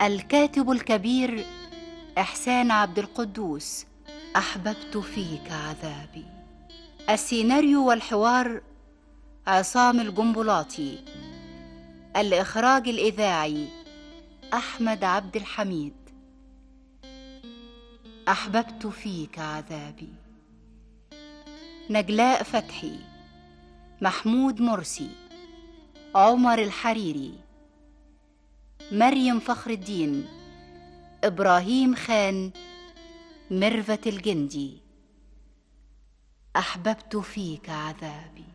الكاتب الكبير إحسان عبد القدوس، أحببت فيك عذابي. السيناريو والحوار عصام الجنبلاطي. الإخراج الإذاعي أحمد عبد الحميد. أحببت فيك عذابي. نجلاء فتحي، محمود مرسي، عمر الحريري، مريم فخر الدين، إبراهيم خان، ميرفت الجندي. أحببت فيك عذابي.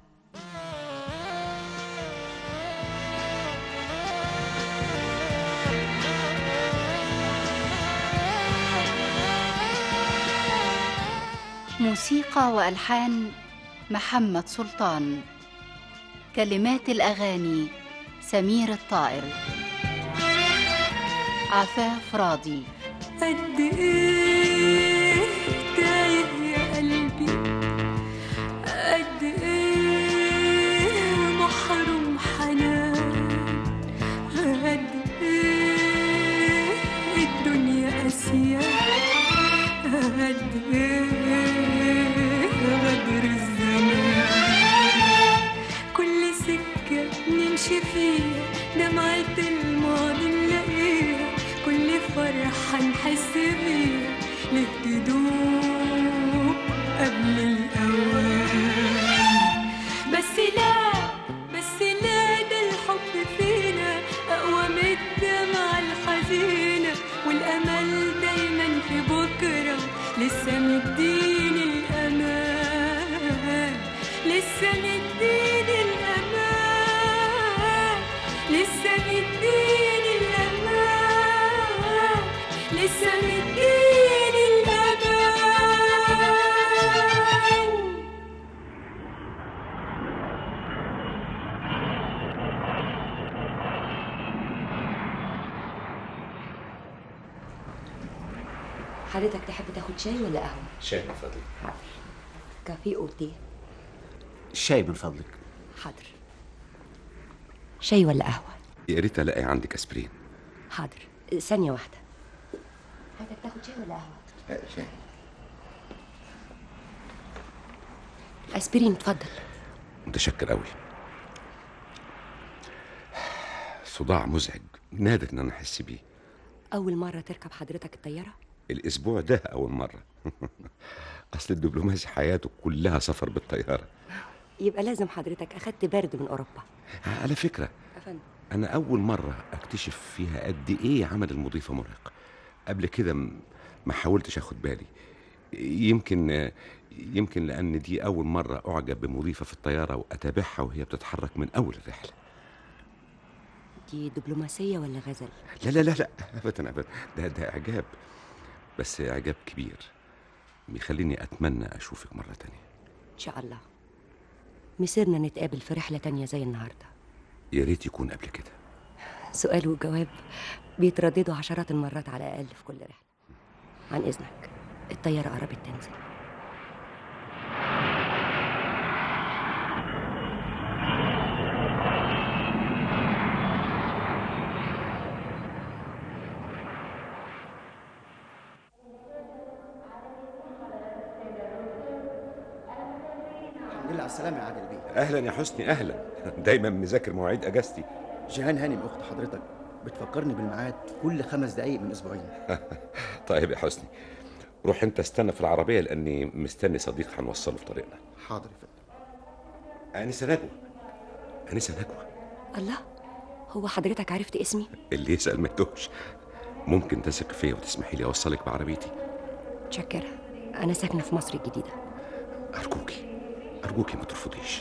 موسيقى وألحان محمد سلطان. كلمات الأغاني سمير الطائر. عفاف راضي. قد ايه تايه يا قلبي، قد ايه محروم حنان، قد ايه الدنيا قاسية، قد ايه غدر الزمان. كل سكة نمشي فيها دمعة الماضي نلاقيها، كل فرحة نحس بيها ليه تدوب قبل الأوان. بس لا ده الحب فينا أقوى من الدمعة الحزينة، والأمل دايما في بكرة لسه مديني الأمان، لسه مديني الأمان، لسه مديني الأمان، لسه مديني الأمان. حضرتك تحب تاخد شاي ولا قهوة؟ شاي من فضلك. حاضر. كافيه أو تي؟ شاي من فضلك. حاضر. شاي ولا قهوة؟ يا ريت الاقي عندك اسبرين. حاضر، ثانية واحدة. حضرتك تاخد شاي ولا قهوة؟ شاي. أسبرين، اتفضل. متشكر قوي. صداع مزعج نادر ان انا احس بيه. أول مرة تركب حضرتك الطيارة؟ الاسبوع ده اول مره. اصل الدبلوماسي حياته كلها سفر بالطياره. يبقى لازم حضرتك أخدت برد من أوروبا. على فكره أفندم. انا اول مره اكتشف فيها قد ايه عمل المضيفه مرهق. قبل كده ما حاولتش اخد بالي. يمكن لان دي اول مره اعجب بمضيفه في الطياره واتابعها وهي بتتحرك من اول الرحله. دي دبلوماسية ولا غزل؟ لا لا لا لا، ابدا ابدا، ده اعجاب، بس اعجاب كبير بيخليني اتمنى اشوفك مره تانية. إن شاء الله مسيرنا نتقابل في رحلة تانية زي النهاردة. يا ريت يكون قبل كده. سؤال وجواب بيترددوا عشرات المرات على الأقل في كل رحلة. عن إذنك، الطيارة قربت تنزل. الحمد لله على السلامة يا عادل بيه. اهلا يا حسني، اهلا. دايما مذاكر مواعيد اجازتي. جيهان هانم اخت حضرتك بتفكرني بالميعاد كل 5 دقايق من اسبوعين. طيب يا حسني، روح انت استنى في العربيه لاني مستني صديق هنوصله في طريقنا. حاضر يا فندم. انسه نجوى، انسه نجوى. الله، هو حضرتك عرفت اسمي؟ اللي يسال ما يتوهش. ممكن تثق فيا وتسمحي لي اوصلك بعربيتي؟ متشكرة، أنا ساكنة في مصر الجديدة. أرجوكي ما ترفضيش.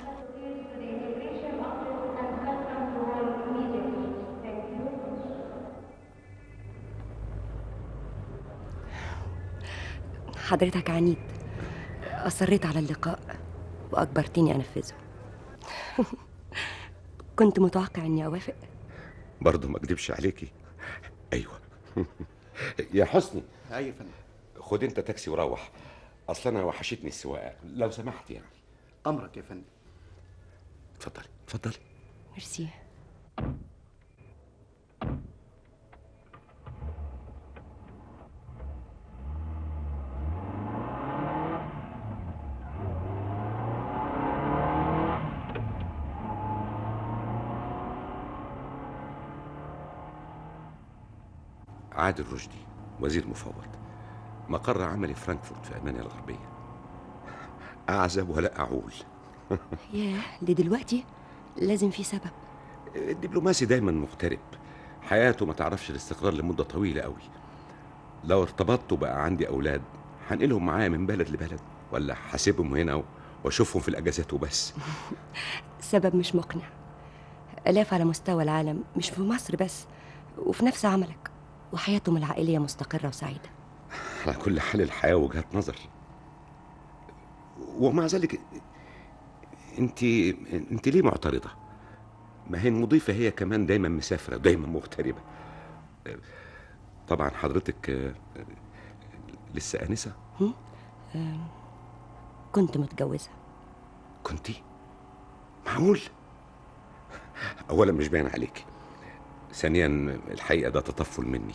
حضرتك عنيد، أصريت على اللقاء وأجبرتني أنفذه. كنت متوقع إني أوافق. برضه ما أكدبش عليكي. أيوة. يا حسني. أيوة يا فندم. خد أنت تاكسي وروح، أصل أنا وحشتني السواقة لو سمحت يعني. أمرك يا فندم. اتفضلي. ميرسي. عادل رشدي، وزير مفوض، مقر عملي فرانكفورت في ألمانيا الغربية. أعزب ولا أعول. ياه، لدلوقتي لازم في سبب. الدبلوماسي دايما مغترب، حياته ما تعرفش الاستقرار لمدة طويلة قوي. لو ارتبطت وبقى عندي أولاد هنقلهم معايا من بلد لبلد، ولا هسيبهم هنا واشوفهم في الأجازات وبس؟ سبب مش مقنع. آلاف على مستوى العالم، مش في مصر بس، وفي نفس عملك، وحياتهم العائلية مستقرة وسعيدة. على كل حال الحياة وجهات نظر، ومع ذلك انت ليه معترضة؟ ما هي المضيفة هي كمان دايما مسافرة ودايما مغتربة. طبعا حضرتك لسه آنسة؟ كنت متجوزة. كنتي؟ معقول؟ أولا مش باين عليك، ثانيا الحقيقة ده تطفل مني.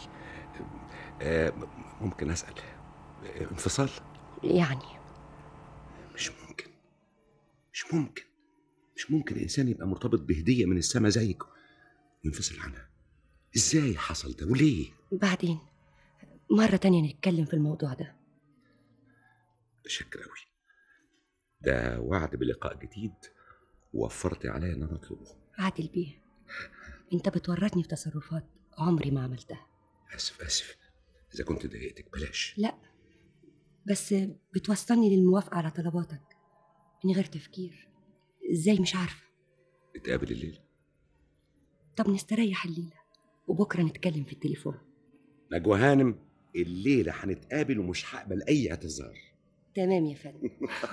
ممكن أسأل، انفصال؟ يعني مش ممكن مش ممكن مش ممكن إنسان يبقى مرتبط بهدية من السما زيك وينفصل عنها. إزاي حصل ده وليه؟ بعدين مرة تانية نتكلم في الموضوع ده. شكرا أوي، ده وعد بلقاء جديد ووفرت عليا أن أنا أطلبه. عادل بيه، انت بتورطني في تصرفات عمري ما عملتها. آسف إذا كنت ضايقتك، بلاش. لا، بس بتوصلني للموافقة على طلباتك من غير تفكير. ازاي؟ مش عارفة. نتقابل الليل؟ طب نستريح الليلة وبكرة نتكلم في التليفون. نجوى هانم، الليلة هنتقابل ومش هقبل أي اعتذار. تمام يا فندم.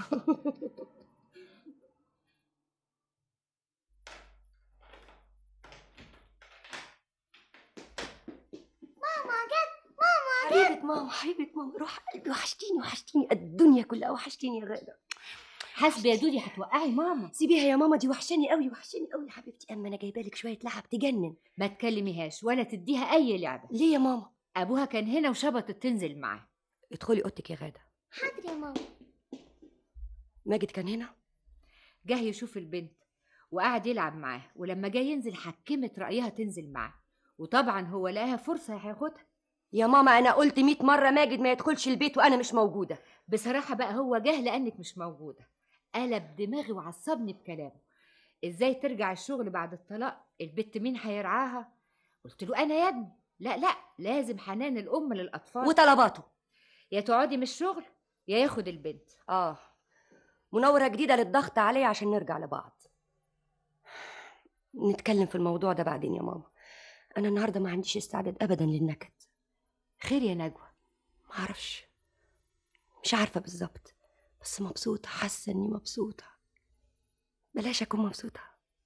حبيبة ماما، حبيبة ماما، روح قلبي، وحشتيني الدنيا كلها، وحشتيني يا غادة. حاسبه يا دودي هتوقعي ماما. سيبيها يا ماما، دي وحشاني قوي يا حبيبتي. اما انا جايبه لك شويه لعب تجنن. ما تكلميهاش ولا تديها اي لعبه. ليه يا ماما؟ ابوها كان هنا وشبطت تنزل معاه. ادخلي اوضتك يا غاده. حاضر يا ماما. ماجد كان هنا، جه يشوف البنت وقعد يلعب معاها، ولما جاي ينزل حكمت رايها تنزل معاه، وطبعا هو لقاها فرصه هياخدها. يا ماما انا قلت 100 مره ماجد ما يدخلش البيت وانا مش موجوده. بصراحه بقى هو جه لانك مش موجوده، قلب دماغي وعصبني بكلامه. ازاي ترجع الشغل بعد الطلاق؟ البت مين هيرعاها؟ قلت له انا يا ابني. لا لازم حنان الام للاطفال وطلباته، يا تقعدي من الشغل يا ياخد البنت. منوره جديده للضغط عليا عشان نرجع لبعض. نتكلم في الموضوع ده بعدين يا ماما. انا النهارده ما عنديش استعداد ابدا للنكد. خير يا نجوى؟ ما اعرفش، مش عارفه بالظبط، بس مبسوطه، حاسه اني مبسوطه. بلاش اكون مبسوطه.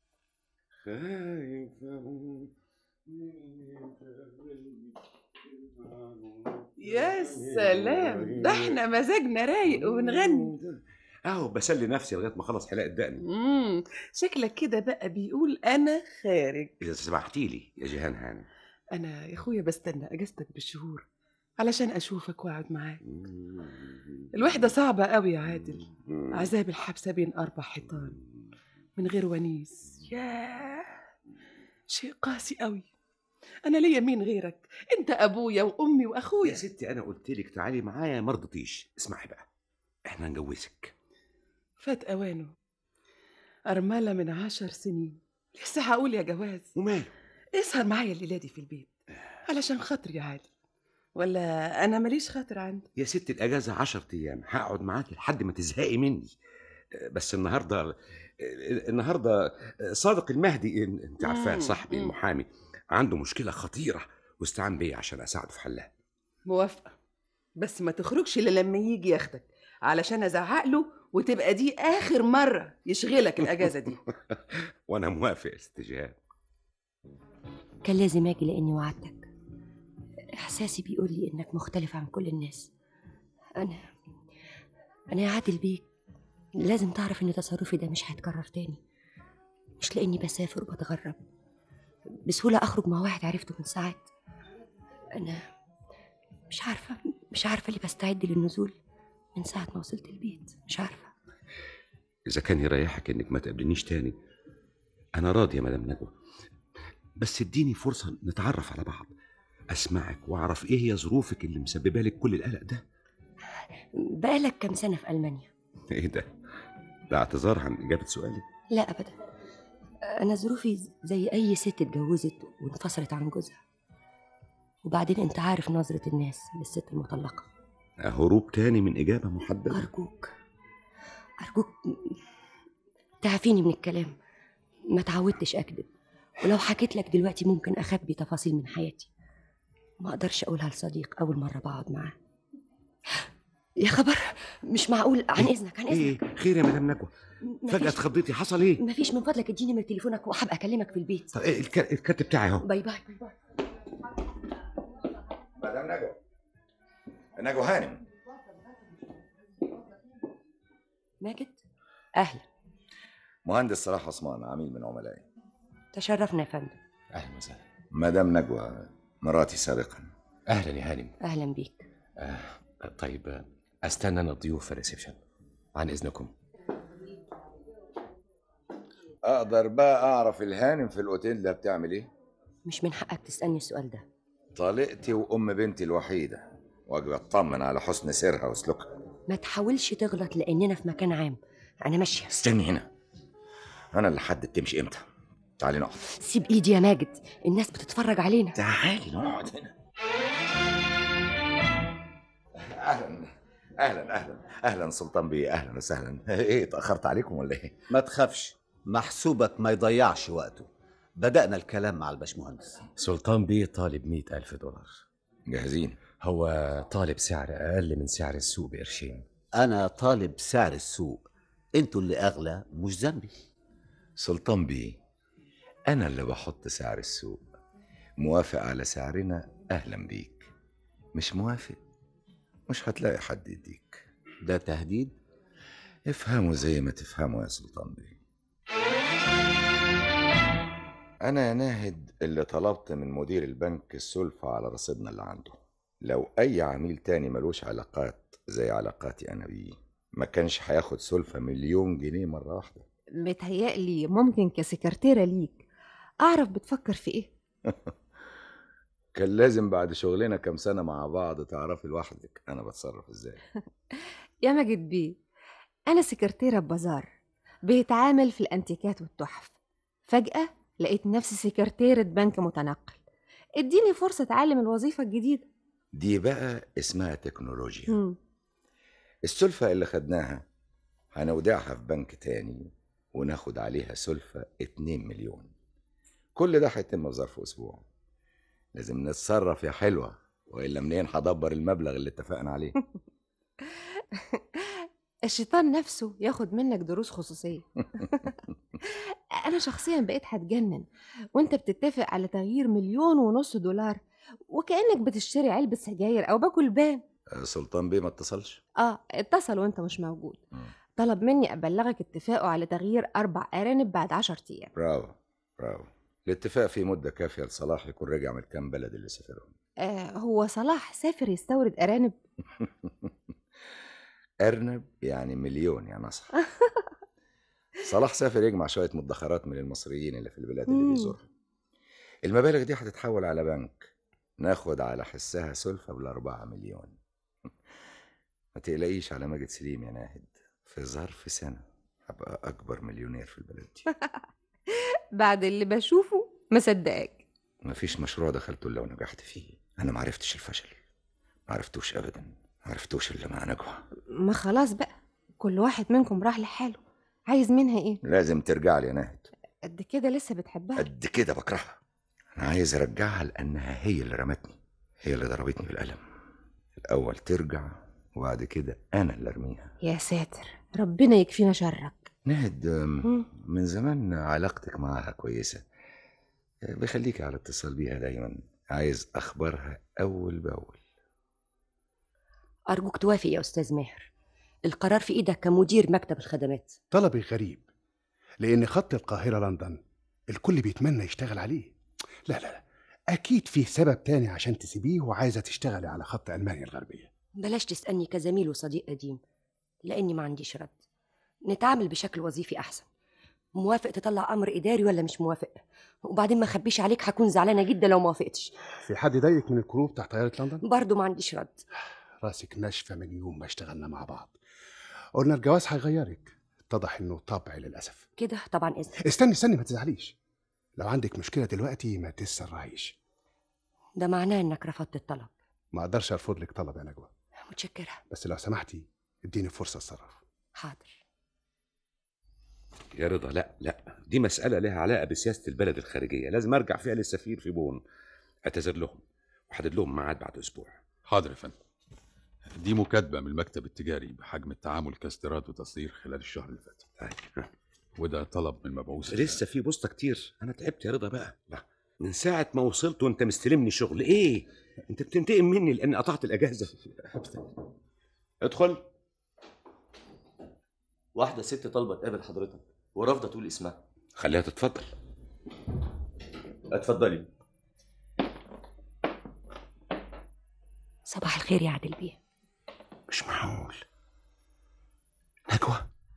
يا سلام، ده احنا مزاجنا رايق وبنغني. اهو بسلي نفسي لغايه ما اخلص حلاقه دقني. شكلك كده بقى بيقول انا خارج. اذا سمحتي لي يا جيهان هانم. انا يا اخويا بستنى اجازتك بالشهور علشان اشوفك واقعد معاك. الوحده صعبه قوي يا عادل، عذاب الحبسه بين 4 حيطان من غير ونيس. ياه، شيء قاسي قوي. انا ليا مين غيرك؟ انت ابويا وامي واخويا. يا ستي انا قلت لك تعالي معايا ما رضيتيش. اسمعي بقى، احنا هنجوزك. فات اوانه، ارمله من 10 سنين، لسه هقول يا جواز. وماله؟ اسهر معايا الليله دي في البيت علشان خاطري يا عادل، ولا انا ماليش خاطر عندك؟ يا ستي الاجازه 10 ايام، هقعد معاكي لحد ما تزهقي مني. بس النهارده صادق المهدي، انت عارفاه، صاحبي المحامي، عنده مشكله خطيره واستعان بيا عشان اساعده في حلها. موافقه، بس ما تخرجش الا لما يجي ياخدك علشان ازعق له وتبقى دي اخر مره يشغلك الاجازه دي. وانا موافق يا ست جيهان. كان لازم اجي لاني وعدتك. احساسي بيقول لي انك مختلف عن كل الناس. انا يا عادل بيك لازم تعرف ان تصرفي ده مش هيتكرر تاني. مش لاني بسافر وبتغرب بسهوله اخرج مع واحد عرفته من ساعات. انا مش عارفه ليه بستعد للنزول من ساعه ما وصلت البيت. مش عارفه. اذا كان يريحك انك ما تقابلنيش تاني انا راضي يا مدام نجوى، بس اديني فرصه نتعرف على بعض. اسمعك واعرف ايه هي ظروفك اللي مسببه لك كل القلق ده. بقالك كام سنة في ألمانيا؟ ايه ده اعتذار عن اجابه سؤالي؟ لا أبدا، أنا ظروفي زي أي ست اتجوزت وانفصلت عن جوزها. وبعدين أنت عارف نظرة الناس للست المطلقة. هروب تاني من اجابه محدده؟ أرجوك تعافيني من الكلام. ما تعودتش أكذب، ولو حكيت لك دلوقتي ممكن أخبي تفاصيل من حياتي ما أقدرش أقولها لصديق أول مرة بقعد معاه. يا خبر، مش معقول. عن إذنك عن إذنك. ايه خير يا مدام نجوى؟ فجاه اتخضيتي، حصل ايه؟ مفيش، من فضلك اديني من تليفونك وهبقى أكلمك في البيت. طب إيه الكارت بتاعي اهو. باي باي باي باي. مدام نجوى هانم. ماجد، أهلا. مهندس صلاح عثمان، عميل من عملائي. تشرفنا يا فندم. اهلا وسهلا. مدام نجوى مراتي سابقا. اهلا يا هانم. أهلا بيك. طيب استنى انا الضيوف في الريسبشن، عن اذنكم. اقدر بقى اعرف الهانم في الاوتيل ده بتعمل ايه؟ مش من حقك تسألني السؤال ده. طليقتي وام بنتي الوحيده، واجب اطمن على حسن سيرها وسلوكها. ما تحاولش تغلط لأننا في مكان عام. أنا ماشية. استني هنا، انا اللي حدد تمشي امتى. تعالي نقعد. سيب إيدي يا ماجد، الناس بتتفرج علينا. تعالي نقعد هنا. اهلا سلطان بيه، اهلا وسهلا. ايه اتاخرت عليكم ولا ايه؟ ما تخافش، محسوبك ما يضيعش وقته. بدأنا الكلام مع الباشمهندس. سلطان بيه طالب $100,000. جاهزين؟ هو طالب سعر اقل من سعر السوق بقرشين. انا طالب سعر السوق، انتوا اللي اغلى، مش ذنبي. سلطان بيه، انا اللي بحط سعر السوق. موافق على سعرنا اهلا بيك، مش موافق مش هتلاقي حد يديك. ده تهديد؟ افهموا زي ما تفهموا يا سلطان بيه. انا يا ناهد اللي طلبت من مدير البنك السلفة على رصيدنا اللي عنده. لو اي عميل تاني ملوش علاقات زي علاقاتي انا بيه ما كانش هياخد سلفة 1,000,000 جنيه مرة واحدة. متهيألي ممكن كسكرتيرة ليك أعرف بتفكر في إيه؟ كان لازم بعد شغلنا كام سنة مع بعض تعرفي لوحدك أنا بتصرف إزاي. يا ماجد بيه، أنا سكرتيرة ببازار بيتعامل في الأنتيكات والتحف. فجأة لقيت نفسي سكرتيرة بنك متنقل. اديني فرصة أتعلم الوظيفة الجديدة. دي بقى اسمها تكنولوجيا. السلفة اللي خدناها هنودعها في بنك تاني وناخد عليها سلفة 2 مليون. كل ده هيتم في ظرف أسبوع. لازم نتصرف يا حلوة، وإلا منين هدبر المبلغ اللي اتفقنا عليه. الشيطان نفسه ياخد منك دروس خصوصية. أنا شخصيا بقيت هتجنن وانت بتتفق على تغيير $1,500,000 وكأنك بتشتري علبة سجاير أو باكل بان. سلطان بيه ما اتصلش؟ اتصل وانت مش موجود. طلب مني أبلغك اتفاقه على تغيير 4 أرانب بعد 10 أيام. برافو. الاتفاق فيه مدة كافية لصلاح يكون رجع من كام بلد اللي سافرهم. هو صلاح سافر يستورد أرانب؟ أرنب يعني 1,000,000 يا نصح. صلاح سافر يجمع شوية مدخرات من المصريين اللي في البلاد اللي بيزورها. المبالغ دي هتتحول على بنك ناخد على حسها سلفة ب4 مليون. ما تقلقيش على ماجد سليم يا ناهد، في ظرف سنة هبقى أكبر مليونير في البلد دي. بعد اللي بشوفه مصدقك. مفيش مشروع دخلته إلا ونجحت فيه. أنا معرفتش الفشل، معرفتوش أبدا، معرفتوش إلا مع نجوى. ما خلاص بقى، كل واحد منكم راح لحاله. عايز منها إيه؟ لازم ترجع لي يا ناهد. قد كده لسه بتحبها؟ قد كده بكرهها. أنا عايز أرجعها لأنها هي اللي رمتني، هي اللي ضربتني بالقلم. الأول ترجع وبعد كده أنا اللي أرميها. يا ساتر، ربنا يكفينا شرك. ناهد، من زمان علاقتك معاها كويسة، بخليكي على اتصال بيها دايما. عايز أخبارها أول بأول. أرجوك توافق يا أستاذ ماهر، القرار في إيدك كمدير مكتب الخدمات. طلبي غريب، لأن خط القاهرة لندن الكل بيتمنى يشتغل عليه. لا أكيد فيه سبب تاني عشان تسيبيه وعايزة تشتغلي على خط ألمانيا الغربية. بلاش تسألني كزميل وصديق قديم، لأني ما عنديش رد. نتعامل بشكل وظيفي أحسن. موافق تطلع أمر إداري ولا مش موافق؟ وبعدين ما اخبيش عليك هكون زعلانه جدا لو ما وافقتش. في حد ضايقك من الكروب بتاع طياره لندن؟ برضه ما عنديش رد. راسك ناشفه من يوم ما اشتغلنا مع بعض. قلنا الجواز هيغيرك، اتضح انه طبع للاسف. كده طبعا اذن. استني ما تزعليش. لو عندك مشكله دلوقتي ما تسرعيش. ده معناه انك رفضت الطلب. ما اقدرش ارفض لك طلب يا نجوى. متشكره. بس لو سمحتي اديني فرصه اتصرف. حاضر. يا رضا، لا دي مسألة لها علاقة بسياسة البلد الخارجية، لازم أرجع فيها للسفير في بون، أعتذر لهم وحدد لهم ميعاد بعد أسبوع. حاضر يا فندم. دي مكاتبة من المكتب التجاري بحجم التعامل كاستيراد وتصدير خلال الشهر اللي فات. وده طلب من المبعوث. لسه في بوسطة كتير، أنا تعبت يا رضا بقى. لا، من ساعة ما وصلت وأنت مستلمني شغل. إيه؟ أنت بتنتقم مني لأني قطعت الأجازة. ادخل. واحدة ست طالبة تقابل حضرتك ورافضة تقول اسمها. خليها تتفضل. اتفضلي. صباح الخير يا عادل بيه. مش معقول. نجوى،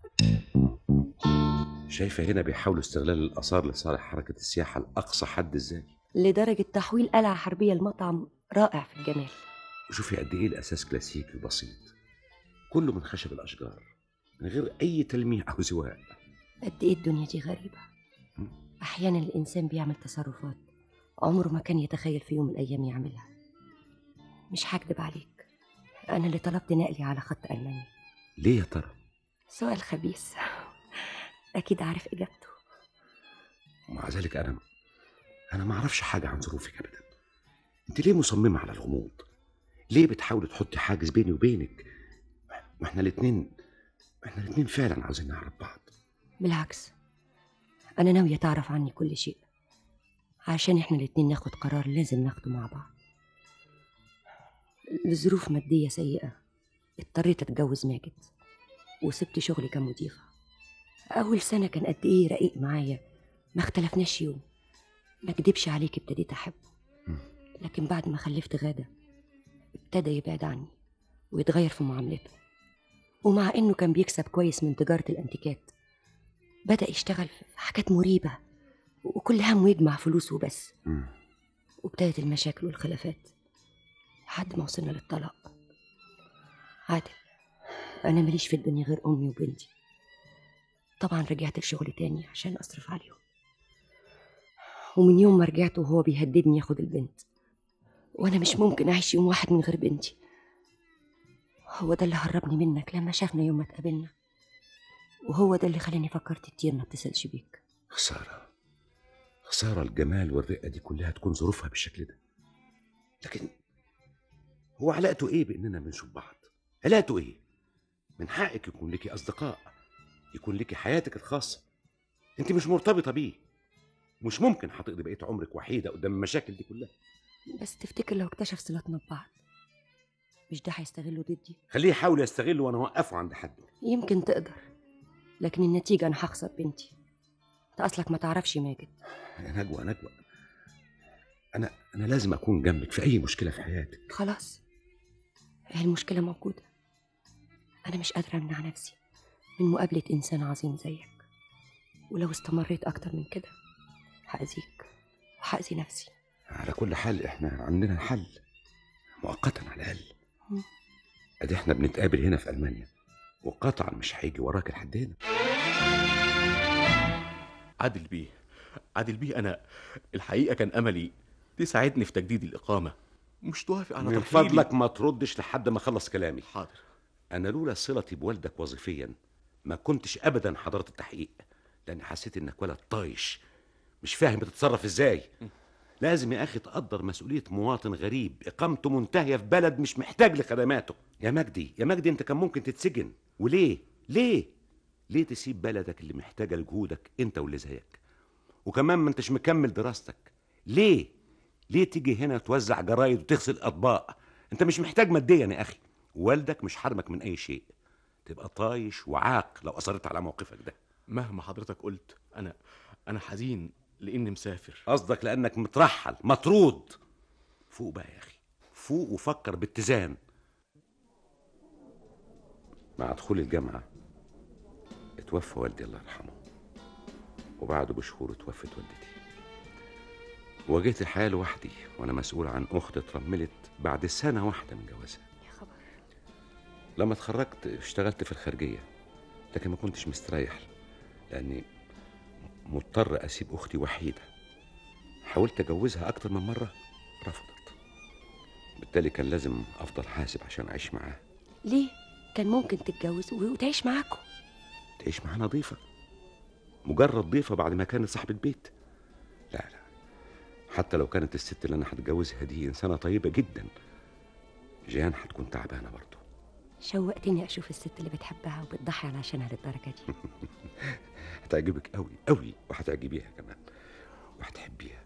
شايفة هنا بيحاولوا استغلال الآثار لصالح حركة السياحة لأقصى حد إزاي؟ لدرجة تحويل قلعة حربية لمطعم رائع في الجمال. وشوفي قد إيه الأساس كلاسيكي وبسيط، كله من خشب الأشجار من غير أي تلميع أو زواق. قد إيه الدنيا دي غريبة. أحيانا الإنسان بيعمل تصرفات عمره ما كان يتخيل في يوم من الأيام يعملها. مش هكدب عليك، أنا اللي طلبت نقلي على خط ألمانيا. ليه يا ترى؟ سؤال خبيث، أكيد عارف إجابته. ومع ذلك أنا ما أعرفش حاجة عن ظروفك أبدا. أنت ليه مصممة على الغموض؟ ليه بتحاولي تحطي حاجز بيني وبينك؟ ما إحنا الاتنين فعلا عاوزين نعرف بعض. بالعكس، أنا ناوية تعرف عني كل شيء عشان إحنا الاتنين ناخد قرار لازم ناخده مع بعض. لظروف مادية سيئة اضطريت أتجوز ماجد وسبت شغلي كمضيفة. أول سنة كان قد إيه رقيق معايا، ما اختلفناش يوم. ما اكدبش عليك ابتديت أحبه، لكن بعد ما خلفت غادة ابتدى يبعد عني ويتغير في معاملته. ومع إنه كان بيكسب كويس من تجارة الأنتيكات بدأ يشتغل في حاجات مريبة وكل همه يجمع فلوس وبس. وابتدت المشاكل والخلافات لحد ما وصلنا للطلاق. عادل، أنا ماليش في الدنيا غير أمي وبنتي. طبعا رجعت الشغل تاني عشان أصرف عليهم، ومن يوم ما رجعت وهو بيهددني ياخد البنت، وأنا مش ممكن أعيش يوم واحد من غير بنتي. هو ده اللي هربني منك لما شافنا يوم ما اتقابلنا، وهو ده اللي خلاني فكرت كتير ما اتصلش بيك. خسارة الجمال والرقة دي كلها تكون ظروفها بالشكل ده. لكن هو علاقته ايه باننا بنشوف بعض؟ علاقته ايه؟ من حقك يكون لك اصدقاء، يكون لك حياتك الخاصة. انت مش مرتبطة بيه، مش ممكن هتقضي بقية عمرك وحيدة قدام المشاكل دي كلها. بس تفتكر لو اكتشف صلاتنا ببعض مش ده هيستغله ضدي؟ خليه يحاول يستغله وانا اوقفه عند حد. يمكن تقدر، لكن النتيجة أنا هخسر بنتي. أنت أصلك ما تعرفش ماجد. يا نجوى، أنا لازم أكون جنبك في أي مشكلة في حياتك. خلاص، هي المشكلة موجودة. أنا مش قادرة أمنع نفسي من مقابلة إنسان عظيم زيك، ولو استمريت أكتر من كده هأذيك وهأذي نفسي. على كل حال إحنا عندنا حل مؤقتا على الأقل. أدي إحنا بنتقابل هنا في ألمانيا، وقطعا مش هيجي وراك لحد هنا. عادل بيه، أنا الحقيقة كان أملي تساعدني في تجديد الإقامة، مش توافق على من ترحيلي. فضلك ما تردش لحد ما أخلص كلامي. حاضر. أنا لولا صلتي بوالدك وظيفيا ما كنتش أبدا حضرت التحقيق، لأن حسيت إنك ولد طايش مش فاهم بتتصرف إزاي. لازم يا أخي تقدر مسؤولية مواطن غريب إقامته منتهية في بلد مش محتاج لخدماته. يا مجدي أنت كان ممكن تتسجن. وليه؟ ليه تسيب بلدك اللي محتاجة لجهودك أنت واللي زيك؟ وكمان ما أنتش مكمل دراستك. ليه تيجي هنا توزع جرايد وتغسل أطباق؟ أنت مش محتاج ماديا يا أخي، والدك مش حرمك من أي شيء. تبقى طايش وعاق لو أصرت على موقفك ده. مهما حضرتك قلت، أنا حزين لأني مسافر. قصدك لأنك مترحل مطرود. فوق بقى يا أخي، فوق وفكر باتزان. مع دخول الجامعة اتوفى والدي الله يرحمه، وبعده بشهور اتوفت والدتي. واجهت الحياة لوحدي وأنا مسؤول عن أخت اترملت بعد سنة واحدة من جوازها. يا خبر. لما اتخرجت اشتغلت في الخارجية، لكن ما كنتش مستريح لأني مضطر أسيب أختي وحيدة. حاولت أجوزها أكتر من مرة، رفضت. بالتالي كان لازم أفضل حاسب عشان أعيش معاها. ليه؟ كان ممكن تتجوز وتعيش معاكم. تعيش معانا ضيفة، مجرد ضيفة بعد ما كانت صاحبة بيت. لا لا، حتى لو كانت الست اللي أنا هتجوزها دي إنسانة طيبة جدا، جيهان هتكون تعبانة برضه. شوقتني أشوف الست اللي بتحبها وبتضحي علشانها للدرجة دي. هتعجبك قوي قوي، وهتعجبيها كمان وهتحبيها.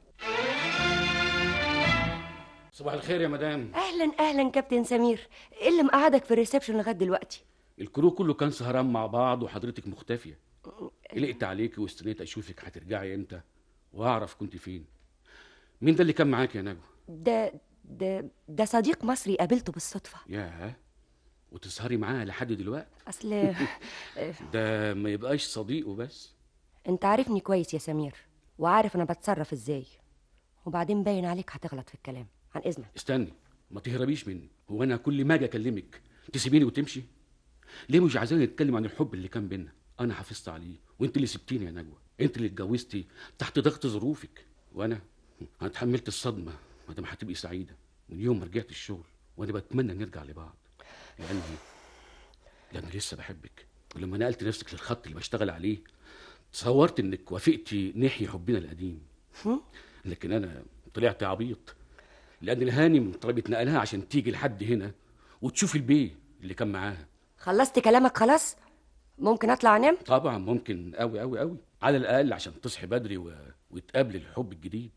صباح الخير يا مدام. أهلا أهلا كابتن سمير، إيه اللي مقعدك في الريسبشن لغاية دلوقتي؟ الكرو كله كان سهران مع بعض وحضرتك مختفية. قلقت عليكي واستنيت أشوفك هترجعي إمتى وأعرف كنت فين. مين ده اللي كان معاك يا نجوى؟ ده صديق مصري قابلته بالصدفة. ياه، وتسهري معاه لحد دلوقتي؟ أصل ده ما يبقاش صديق وبس. أنت عارفني كويس يا سمير، وعارف أنا بتصرف إزاي، وبعدين باين عليك هتغلط في الكلام. عن إذنك استني، ما تهربيش مني. هو أنا كل ما أجي أكلمك تسيبيني وتمشي؟ ليه مش عايزاني نتكلم عن الحب اللي كان بينا؟ أنا حافظت عليه وأنت اللي سبتيني يا نجوى، أنت اللي اتجوزتي تحت ضغط ظروفك، وأنا اتحملت الصدمة. ما دام هتبقي سعيدة من يوم ما رجعت الشغل وأنا بتمنى نرجع لبعض، لأني لسه بحبك. ولما نقلت نفسك للخط اللي بشتغل عليه تصورت إنك وافقتي نحيي حبنا القديم، لكن أنا طلعت عبيط، لأن الهانم طلبت نقلها عشان تيجي لحد هنا وتشوف البيه اللي كان معاها. خلصت كلامك خلاص؟ ممكن أطلع أنام؟ طبعا ممكن، أوي أوي أوي، على الأقل عشان تصحي بدري وتقابل الحب الجديد.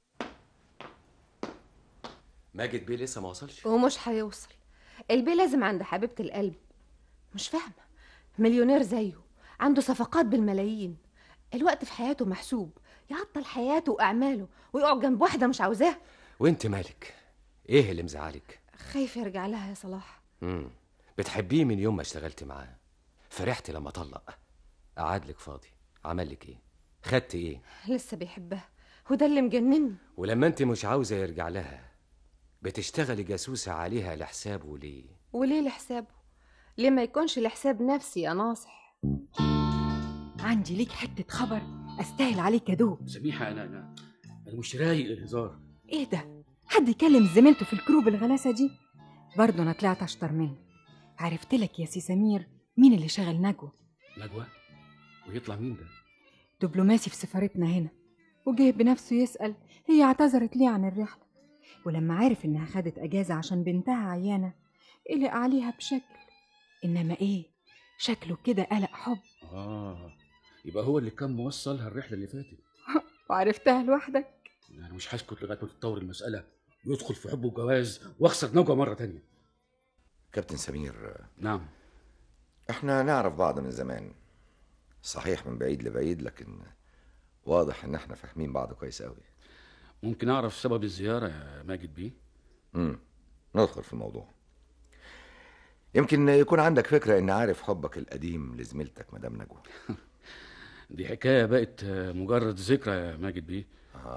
ماجد بيه لسه ما وصلش؟ ومش هيوصل. البيه لازم عند حبيبة القلب. مش فاهمة، مليونير زيه، عنده صفقات بالملايين، الوقت في حياته محسوب، يعطل حياته وأعماله ويقعد جنب واحدة مش عاوزاها. وانت مالك؟ ايه اللي مزعلك؟ خايف يرجع لها يا صلاح. بتحبيه من يوم ما اشتغلت معاه، فرحتي لما طلق. قعدلك فاضي، عملك ايه؟ خدت ايه؟ لسه بيحبها، وده اللي مجنني. ولما انت مش عاوزة يرجع لها بتشتغلي جاسوسة عليها لحسابه ليه؟ وليه لحسابه؟ ليه ما يكونش لحساب نفسي يا ناصح؟ عندي ليك حتة خبر استاهل عليك كدو. سميحة، أنا مش رايق الهزار. إيه ده؟ حد يكلم زميلته في الكروب الغلاسة دي؟ برضه أنا طلعت أشطر منه. عرفت لك يا سي سمير مين اللي شغل نجوى. نجوى؟ ويطلع مين ده؟ دبلوماسي في سفارتنا هنا، وجه بنفسه يسأل هي اعتذرت ليه عن الرحلة، ولما عرف إنها خدت أجازة عشان بنتها عيانة قلق عليها بشكل، إنما إيه شكله كده قلق حب. يبقى هو اللي كان موصلها الرحلة اللي فاتت. وعرفتها لوحدك؟ أنا مش هسكت لغاية ما تتطور المسألة ويدخل في حب وجواز واخسر نجوى مرة تانية. كابتن سمير. نعم. احنا نعرف بعض من زمان، صحيح من بعيد لبعيد، لكن واضح ان احنا فاهمين بعض كويس قوي. ممكن اعرف سبب الزيارة يا ماجد بيه؟ ندخل في الموضوع. يمكن يكون عندك فكرة اني عارف حبك القديم لزميلتك مدام نجوى. دي حكاية بقت مجرد ذكرى يا ماجد بيه.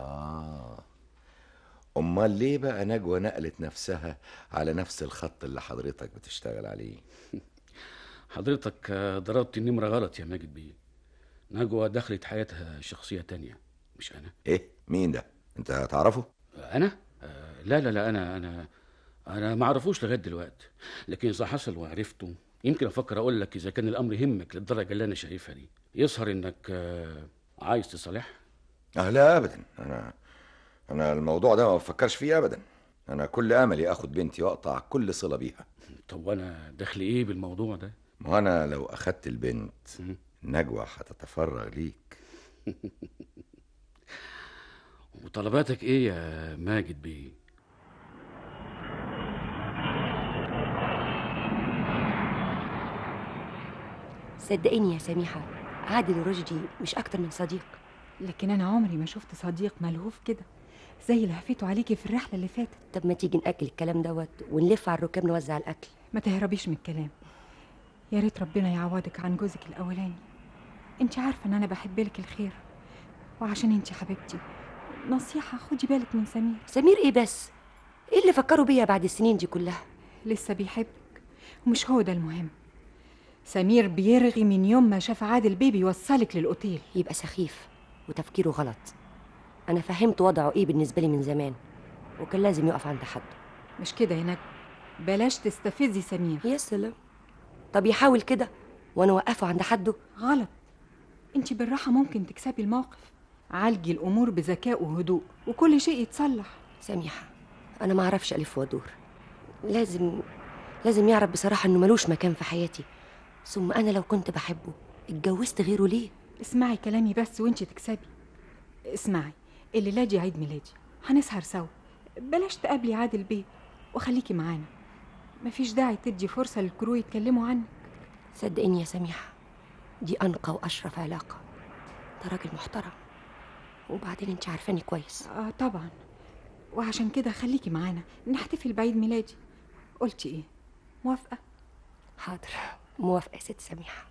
امال ليه بقى نجوى نقلت نفسها على نفس الخط اللي حضرتك بتشتغل عليه؟ حضرتك ضربت النمرة غلط يا ماجد بيه. نجوى دخلت حياتها شخصية تانية، مش أنا. إيه؟ مين ده؟ أنت هتعرفه؟ أنا؟ لا لا لا، أنا ما أعرفوش لغاية دلوقتي، لكن إذا حصل وعرفته يمكن أفكر أقول لك إذا كان الأمر يهمك للدرجة اللي أنا شايفها دي. يظهر إنك عايز تصالح. لا أبدا، أنا الموضوع ده ما بفكرش فيه أبدا. أنا كل أملي أخد بنتي وأقطع كل صلة بيها. طب وأنا دخل إيه بالموضوع ده؟ ما أنا لو أخدت البنت نجوى هتتفرغ ليك. وطلباتك إيه يا ماجد بيه؟ صدقيني يا سميحة، عادل ورشدي مش أكتر من صديق. لكن أنا عمري ما شفت صديق ملهوف كده زي اللي هفيته عليكي في الرحلة اللي فاتت. طب ما تيجي نأكل الكلام دوت ونلف على الركاب نوزع الأكل. ما تهربيش من الكلام، يا ريت ربنا يعوضك عن جوزك الأولاني. انت عارفة ان انا بحب لك الخير، وعشان انت حبيبتي نصيحة، خدي بالك من سمير. سمير ايه بس؟ ايه اللي فكروا بيا بعد السنين دي كلها؟ لسه بيحبك ومش هو ده المهم. سمير بيرغي من يوم ما شاف عادل بيه بيوصلك للأوتيل. يبقى سخيف وتفكيره غلط. انا فهمت وضعه ايه بالنسبه لي من زمان، وكان لازم يقف عند حده. مش كده يا نجم، بلاش تستفزي سمير. يا سلام، طب يحاول كده وانا اوقفه عند حده؟ غلط. انت بالراحه ممكن تكسبي الموقف. عالجي الامور بذكاء وهدوء وكل شيء يتصلح. سميحه، انا ما اعرفش الف وادور. لازم يعرف بصراحه انه ملوش مكان في حياتي. ثم انا لو كنت بحبه اتجوزت غيره ليه؟ اسمعي كلامي بس وانت تكسبي. اسمعي، الليله دي عيد ميلادي، هنسهر سوا. بلاش تقابلي عادل بيه وخليكي معانا. مفيش داعي تدي فرصه للكرو يتكلموا عنك. صدقيني يا سميحه، دي انقى واشرف علاقه. ده راجل محترم، وبعدين انت عارفاني كويس. طبعا، وعشان كده خليكي معانا نحتفل بعيد ميلادي. قلتي ايه؟ موافقه؟ حاضر، موافقه يا ست سميحه.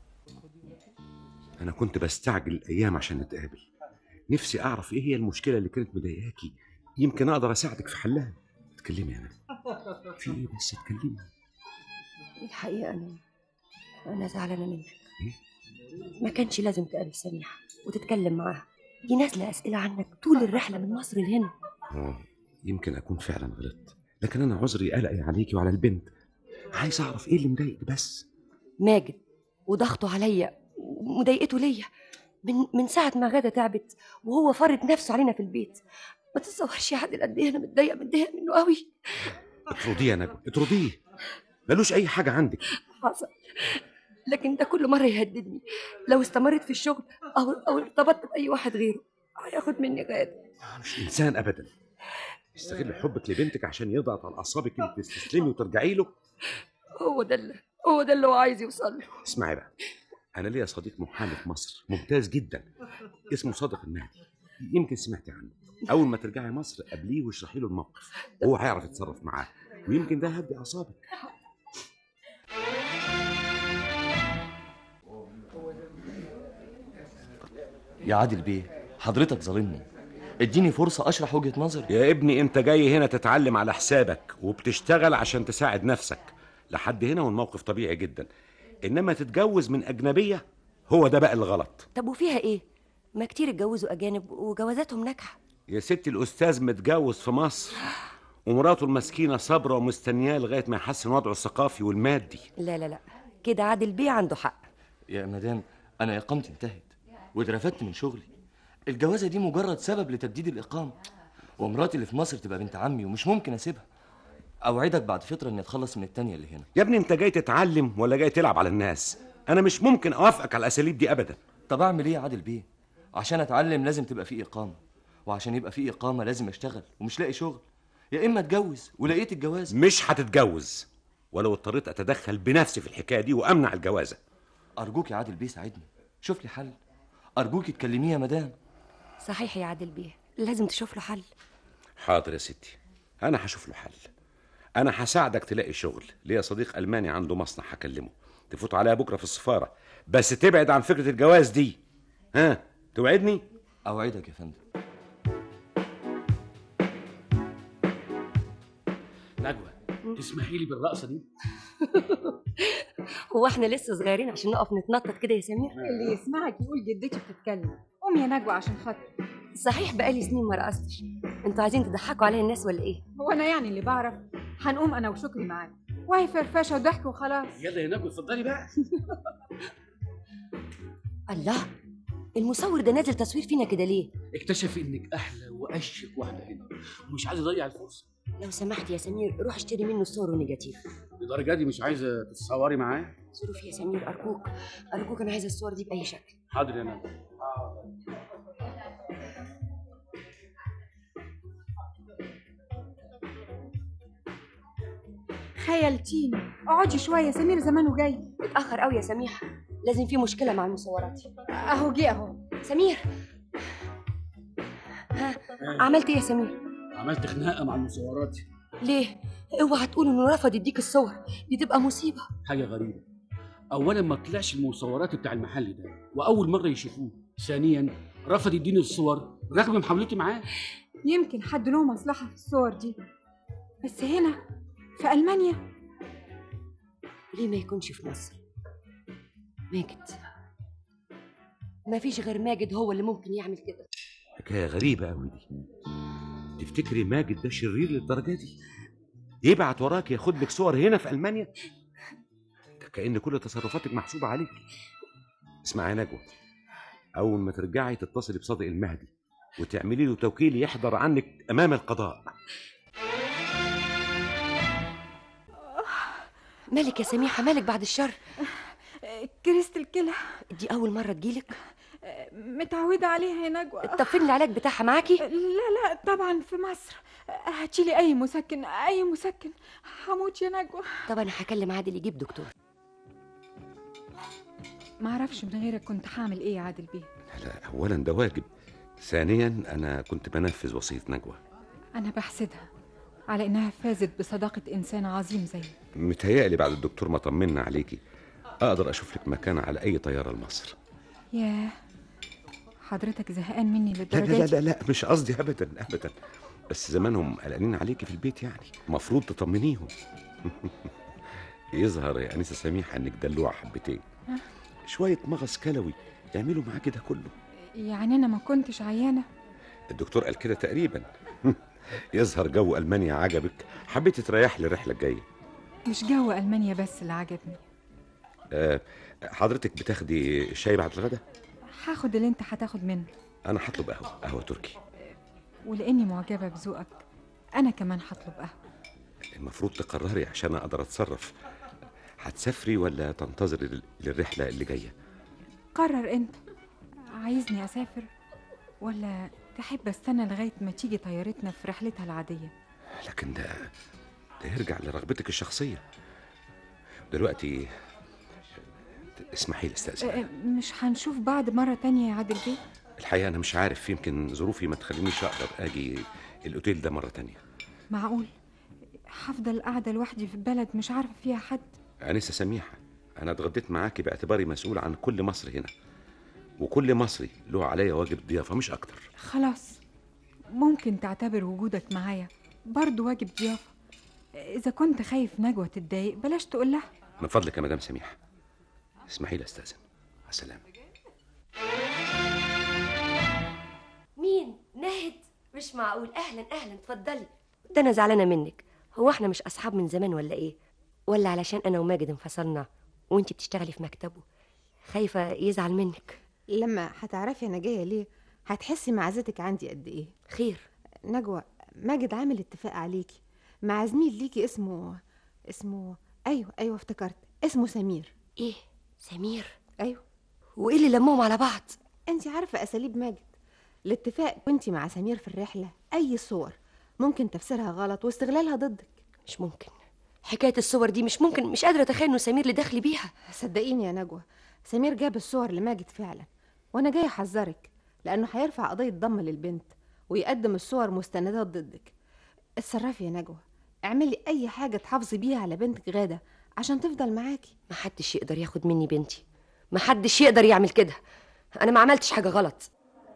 انا كنت بستعجل الايام عشان نتقابل. نفسي اعرف ايه هي المشكله اللي كانت مضايقاكي، يمكن اقدر اساعدك في حلها. اتكلمي انا. في ايه بس؟ اتكلمي. الحقيقه انا زعلانه منك. ايه؟ ما كانش لازم تقابل سميحه وتتكلم معاها. دي نازله اسئله عنك طول الرحله من مصر لهنا. يمكن اكون فعلا غلطت، لكن انا عذري قلقي عليكي وعلى البنت. عايز اعرف ايه اللي مضايقك بس. ماجد وضغطه عليا ومضايقته ليا من ساعه ما غاده تعبت وهو فرض نفسه علينا في البيت. ما تتصورش يا عادل قد ايه انا متضايقه منه قوي. اطرديه يا نجم، اطرديه. ملوش اي حاجه عندك. حصل، لكن ده كل مره يهددني لو استمرت في الشغل او ارتبطت باي واحد غيره هياخد مني غاده. مش انسان ابدا. يستغل حبك لبنتك عشان يضغط على اعصابك انك تستسلمي وترجعي له. هو ده اللي هو عايز يوصل له. اسمعي بقى، انا ليا صديق محامي في مصر ممتاز جدا، اسمه صادق المهدي. يمكن سمعتي عنه. اول ما ترجعي مصر قابليه واشرحي له الموقف، هو هيعرف يتصرف معاه، ويمكن ده هدي اعصابك. يا عادل بيه، حضرتك ظالمني. اديني فرصة اشرح وجهة نظري. يا ابني انت جاي هنا تتعلم على حسابك وبتشتغل عشان تساعد نفسك لحد هنا، والموقف طبيعي جدا. انما تتجوز من اجنبية هو ده بقى الغلط. طب وفيها ايه؟ ما كتير اتجوزوا اجانب وجوازاتهم ناجحة. يا ستي الأستاذ متجوز في مصر، ومراته المسكينة صابرة ومستنياه لغاية ما يحسن وضعه الثقافي والمادي. لا كده عادل بيه عنده حق. يا مدام، أنا إقامتي انتهت واترفدت من شغلي. الجوازة دي مجرد سبب لتجديد الإقامة، ومراتي اللي في مصر تبقى بنت عمي ومش ممكن أسيبها. أوعدك بعد فترة إني أتخلص من التانية اللي هنا. يا ابني أنت جاي تتعلم ولا جاي تلعب على الناس؟ أنا مش ممكن أوافقك على الأساليب دي أبدا. طب أعمل إيه يا عادل بيه؟ عشان أتعلم لازم تبقى في إقامة، وعشان يبقى في إقامة لازم أشتغل ومش لاقي شغل. يا إما أتجوز ولقيت الجواز. مش هتتجوز ولو اضطريت أتدخل بنفسي في الحكاية دي وأمنع الجوازة. أرجوك يا عادل بيه ساعدني، شوف لي حل. أرجوك تكلميه يا مدام. صحيح يا عادل بيه، لازم تشوف له حل. حاضر يا ستي، أنا هشوف له حل. أنا هساعدك تلاقي شغل. ليا صديق ألماني عنده مصنع هكلمه، تفوت عليها بكرة في السفارة، بس تبعد عن فكرة الجواز دي. ها، توعدني؟ أوعدك يا فندم. نجوى، تسمحي لي بالرقصة دي؟ هو احنا لسه صغيرين عشان نقف نتنطط كده يا سمير؟ اللي يسمعك يقول جدتي بتتكلم. قوم يا نجوى عشان خاطري. صحيح بقالي سنين ما رقصتش. انتوا عايزين تضحكوا عليا الناس ولا ايه؟ هو انا يعني اللي بعرف؟ هنقوم انا وشكري معاك، وهي فرفشه وضحك وخلاص. يلا يا نجوى اتفضلي بقى. الله، المصور ده نازل تصوير فينا كده ليه؟ اكتشف انك احلى واشيك واحده هنا ومش عايز يضيع الفرصه. لو سمحت يا سمير روح اشتري منه الصور والنيجاتيف. للدرجه دي مش عايزه تتصوري معاه؟ ظروف يا سمير، ارجوك انا عايزه الصور دي باي شكل. حاضر يا نجوى. خيلتيني. اقعدي شويه، سمير زمانه جاي. اتاخر قوي يا سميحه، لازم في مشكله مع المصورات. اهو جه اهو. سمير، ها عملت ايه يا سمير؟ عملت خناقه مع المصورات. ليه؟ اوعى تقول انه رفض يديك الصور، دي تبقى مصيبه. حاجه غريبه، اولا ما طلعش المصورات بتاع المحل ده واول مره يشوفوه، ثانيا رفض يديني الصور رغم محاولتي معاه. يمكن حد له مصلحة في الصور دي، بس هنا في ألمانيا. ليه ما يكونش في مصر؟ ماجد، ما فيش غير ماجد هو اللي ممكن يعمل كده. حكاية غريبة أوي دي. تفتكري ماجد ده شرير للدرجة دي؟ يبعت وراك ياخد لك صور هنا في ألمانيا؟ ده كأن كل تصرفاتك محسوبة عليك. اسمعي يا نجوى، أول ما ترجعي تتصلي بصادق المهدي وتعملي له توكيل يحضر عنك أمام القضاء. مالك يا سميحة؟ مالك بعد الشر؟ كريست الكلى. دي أول مرة تجيلك؟ متعودة عليها يا نجوى. طب فين العلاج بتاعها معاكي؟ لا طبعا في مصر. هاتيلي أي مسكن أي مسكن، هموت يا نجوى. طب أنا هكلم عادل يجيب دكتور. معرفش من غيرك كنت هعمل إيه يا عادل بيه. لا، أولا ده واجب، ثانيا أنا كنت بنفذ وصية نجوى. أنا بحسدها على إنها فازت بصداقة إنسان عظيم زيك. متهيألي بعد الدكتور ما طمنا عليكي أقدر أشوف لك مكان على أي طيارة لمصر. ياه، حضرتك زهقان مني لا للدرجة لا دي؟ لا لا، مش قصدي أبدا أبدا، بس زمانهم قلقانين عليكي في البيت، يعني المفروض تطمنيهم. يظهر يا أنسة سميحة إنك دلوعة حبتين. شوية مغص كلوي يعملوا معاه كده كله. يعني أنا ما كنتش عيانة؟ الدكتور قال كده تقريبا. يظهر جو ألمانيا عجبك، حبيتي تريح للرحلة الجاية. مش جو ألمانيا بس اللي عجبني. حضرتك بتاخدي شاي بعد الغدا؟ هاخد اللي انت هتاخد منه. أنا هطلب قهوة تركي. ولأني معجبة بذوقك أنا كمان هطلب قهوة. المفروض تقرري عشان أقدر أتصرف. هتسافري ولا تنتظري للرحلة اللي جاية؟ قرر انت، عايزني أسافر ولا تحب استنى لغاية ما تيجي طيارتنا في رحلتها العادية؟ لكن ده يرجع لرغبتك الشخصية. دلوقتي اسمحي لي استأذن. مش هنشوف بعض مرة تانية يا عادل بيه؟ الحقيقة أنا مش عارف، يمكن ظروفي ما تخلينيش أقدر أجي الأوتيل ده مرة تانية. معقول هفضل قاعدة لوحدي في بلد مش عارفة فيها حد؟ أنسة سميحة، أنا اتغديت معاكي باعتباري مسؤول عن كل مصر هنا، وكل مصري له عليا واجب ضيافة مش أكتر. خلاص، ممكن تعتبر وجودك معايا برضو واجب ضيافة. إذا كنت خايف نجوى تتضايق بلاش تقول لها. من فضلك يا مدام سميحة، اسمحي لي أستأذن. مع السلامة. مين؟ ناهد؟ مش معقول. أهلا أهلا، اتفضلي. ده أنا زعلانة منك. هو احنا مش أصحاب من زمان ولا إيه؟ ولا علشان أنا وماجد انفصلنا وانتي بتشتغلي في مكتبه خايفة يزعل منك؟ لما هتعرفي أنا جاية ليه هتحسي معزتك عندي قد إيه. خير نجوى، ماجد عامل اتفاق عليكي مع زميل ليكي اسمه أيوة افتكرت، اسمه سمير. إيه؟ سمير؟ أيوة. وإيه اللي لمهم على بعض؟ انتي عارفة أساليب ماجد. الاتفاق وانتي مع سمير في الرحلة أي صور ممكن تفسيرها غلط واستغلالها ضدك. مش ممكن حكاية الصور دي، مش ممكن. مش قادرة أتخيل إنه سمير اللي داخلي بيها. صدقيني يا نجوى، سمير جاب الصور لماجد فعلا، وأنا جاية أحذرك لأنه هيرفع قضية ضم للبنت ويقدم الصور مستندات ضدك. اتصرفي يا نجوى، اعملي أي حاجة تحافظي بيها على بنتك غادة عشان تفضل معاكي. محدش يقدر ياخد مني بنتي، محدش يقدر يعمل كده. أنا ما عملتش حاجة غلط.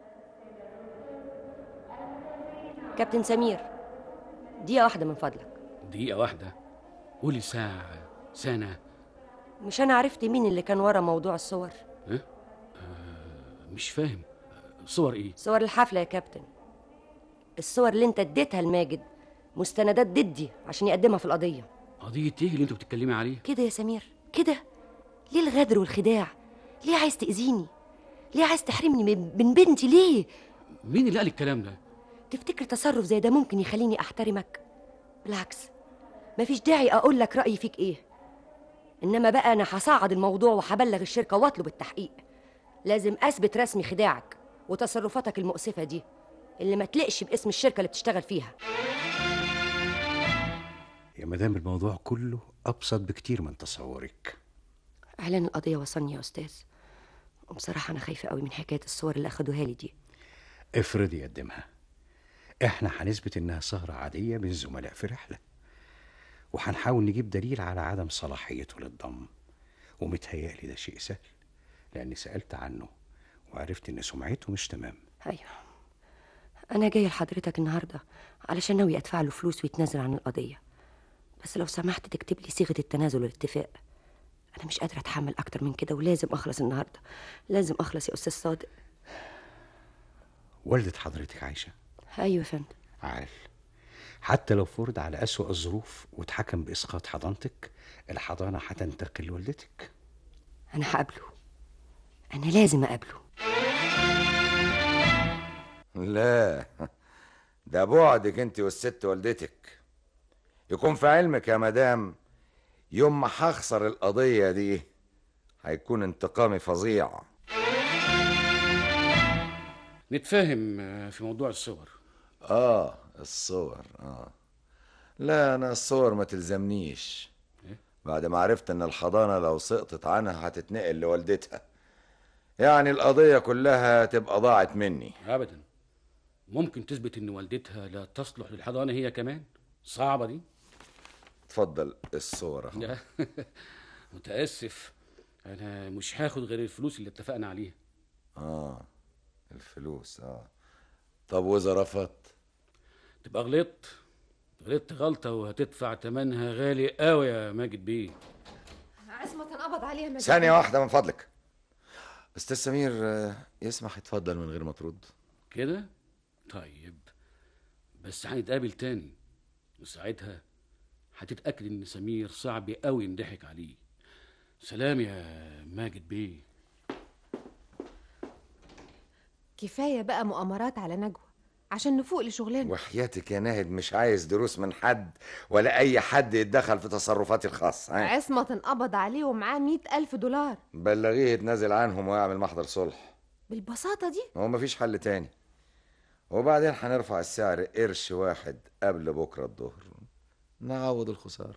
كابتن سمير، دقيقة واحدة من فضلك. دقيقة واحدة؟ قولي ساعة، سنة. مش أنا عرفت مين اللي كان ورا موضوع الصور؟ مش فاهم. صور إيه؟ صور الحفلة يا كابتن. الصور اللي انت اديتها لماجد مستندات ضدي عشان يقدمها في القضية. قضية ايه اللي انتوا بتتكلمي عليه؟ كده يا سمير كده؟ ليه الغدر والخداع؟ ليه عايز تأذيني؟ ليه عايز تحرمني من بنتي؟ ليه؟ مين اللي قال الكلام ده؟ تفتكر تصرف زي ده ممكن يخليني احترمك؟ بالعكس، مفيش داعي اقول لك رأيي فيك ايه. انما بقى انا هصعد الموضوع وهبلغ الشركة واطلب التحقيق. لازم اثبت رسمي خداعك وتصرفاتك المؤسفة دي اللي ما تلقش باسم الشركة اللي بتشتغل فيها. يا مدام الموضوع كله أبسط بكتير من تصورك. إعلان القضية وصلني يا أستاذ، وبصراحة أنا خايفة قوي من حكاية الصور اللي أخدوها لي دي. افرضي يقدمها، إحنا هنثبت إنها سهرة عادية بين زملاء في رحلة، وهنحاول نجيب دليل على عدم صلاحيته للضم. ومتهيألي ده شيء سهل لأني سألت عنه وعرفت ان سمعته مش تمام. ايوه، انا جايه لحضرتك النهارده علشان ناوي ادفع له فلوس ويتنازل عن القضيه، بس لو سمحت تكتب لي صيغه التنازل والاتفاق. انا مش قادره اتحمل اكتر من كده، ولازم اخلص النهارده، لازم اخلص يا استاذ صادق. والدة حضرتك عايشه؟ ايوه يا فندم. عارف، حتى لو فرض على أسوأ الظروف واتحكم بإسقاط حضانتك، الحضانة هتنتقل لوالدتك. أنا هقابله، أنا لازم أقابله. لا، ده بعدك انت والست والدتك. يكون في علمك يا مدام، يوم ما هخسر القضية دي هيكون انتقامي فظيع. نتفاهم في موضوع الصور. الصور. لا، انا الصور ما تلزمنيش. بعد ما عرفت ان الحضانة لو سقطت عنها هتتنقل لوالدتها، يعني القضية كلها تبقى ضاعت مني. ابدا، ممكن تثبت ان والدتها لا تصلح للحضانة هي كمان؟ صعبة دي. اتفضل الصورة. لا متأسف، انا مش هاخد غير الفلوس اللي اتفقنا عليها. الفلوس. طب واذا رفضت؟ تبقى غلطت غلطة وهتدفع تمنها غالي قوي يا ماجد بيه. عصمة تنقبض عليها ماجد. ثانية واحدة من فضلك. استاذ سمير يسمح يتفضل من غير ما ترد كده؟ طيب، بس هنتقابل تاني، وساعتها هتتأكد ان سمير صعب قوي نضحك عليه. سلام يا ماجد بيه. كفاية بقى مؤامرات على نجوى عشان نفوق لشغلنا. وحياتك يا ناهد مش عايز دروس من حد ولا اي حد يتدخل في تصرفاتي الخاصة. عصمة تنقبض عليه ومعاه 100,000 دولار. بلغيه يتنازل عنهم ويعمل محضر صلح. بالبساطة دي؟ هو مفيش حل تاني، وبعدين هنرفع السعر قرش واحد قبل بكرة الظهر نعوض الخسارة.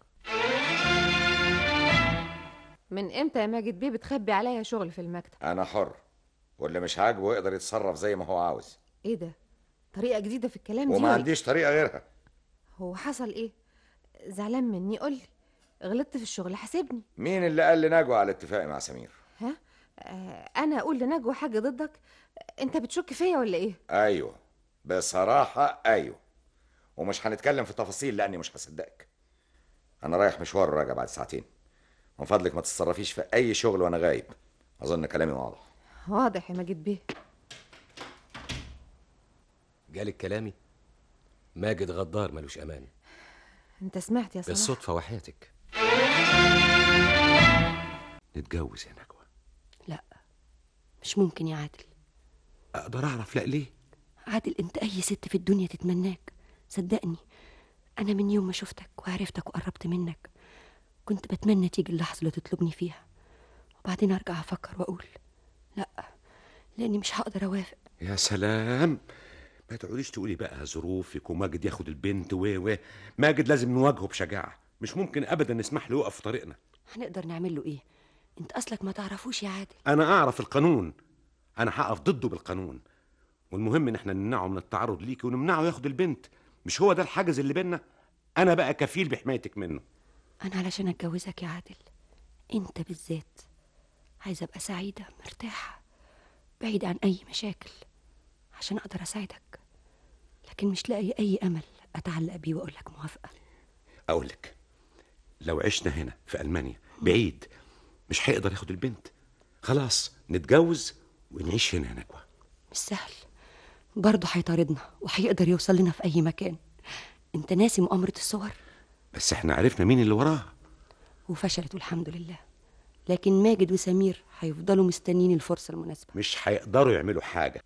من امتى يا ماجد بيه بتخبي عليا شغل في المكتب؟ انا حر، واللي مش عاجبه يقدر يتصرف زي ما هو عاوز. ايه ده؟ طريقة جديدة في الكلام دي؟ وما عنديش طريقة غيرها. هو حصل ايه؟ زعلان مني؟ قولي. غلطت في الشغل حاسبني. مين اللي قال لنجوى على اتفاقي مع سمير؟ ها؟ انا اقول لنجوى حاجة ضدك؟ انت بتشك فيا ولا ايه؟ ايوه، بصراحة ايوه، ومش هنتكلم في تفاصيل لاني مش هصدقك. انا رايح مشوار وراجع بعد ساعتين، من فضلك ما تتصرفيش في اي شغل وانا غايب. اظن كلامي واضح. واضح يا ماجد بيه. جالك كلامي؟ ماجد غدار ملوش امان. انت سمعت يا صلاح؟ بالصدفة وحياتك. نتجوز يا نجوى. لا، مش ممكن يا عادل. اقدر اعرف لا ليه؟ عادل، انت اي ست في الدنيا تتمناك، صدقني. انا من يوم ما شفتك وعرفتك وقربت منك كنت بتمنى تيجي اللحظة اللي تطلبني فيها، وبعدين ارجع افكر واقول لا، لاني مش هقدر اوافق. يا سلام، ما تقعديش تقولي بقى ظروفك وماجد ياخد البنت ماجد لازم نواجهه بشجاعة، مش ممكن ابدا نسمح له يقف في طريقنا. هنقدر نعمل له ايه؟ انت اصلك ما تعرفوش يا عادل. انا اعرف القانون، انا هقف ضده بالقانون، والمهم ان احنا نمنعه من التعرض ليكي ونمنعه ياخد البنت. مش هو ده الحاجز اللي بينا؟ انا بقى كفيل بحمايتك منه. انا علشان اتجوزك يا عادل انت بالذات عايزه ابقى سعيده مرتاحه بعيد عن اي مشاكل عشان اقدر اساعدك، لكن مش لاقي اي امل اتعلق بيه واقول لك موافقه. اقول لك، لو عشنا هنا في المانيا بعيد مش هيقدر ياخد البنت. خلاص نتجوز ونعيش هنا يا نجوى. مش سهل، برضه هيطاردنا وهيقدر يوصل لنا في اي مكان. انت ناسي مؤامره الصور؟ بس احنا عرفنا مين اللي وراها وفشلت والحمد لله، لكن ماجد وسمير هيفضلوا مستنين الفرصه المناسبه. مش هيقدروا يعملوا حاجه.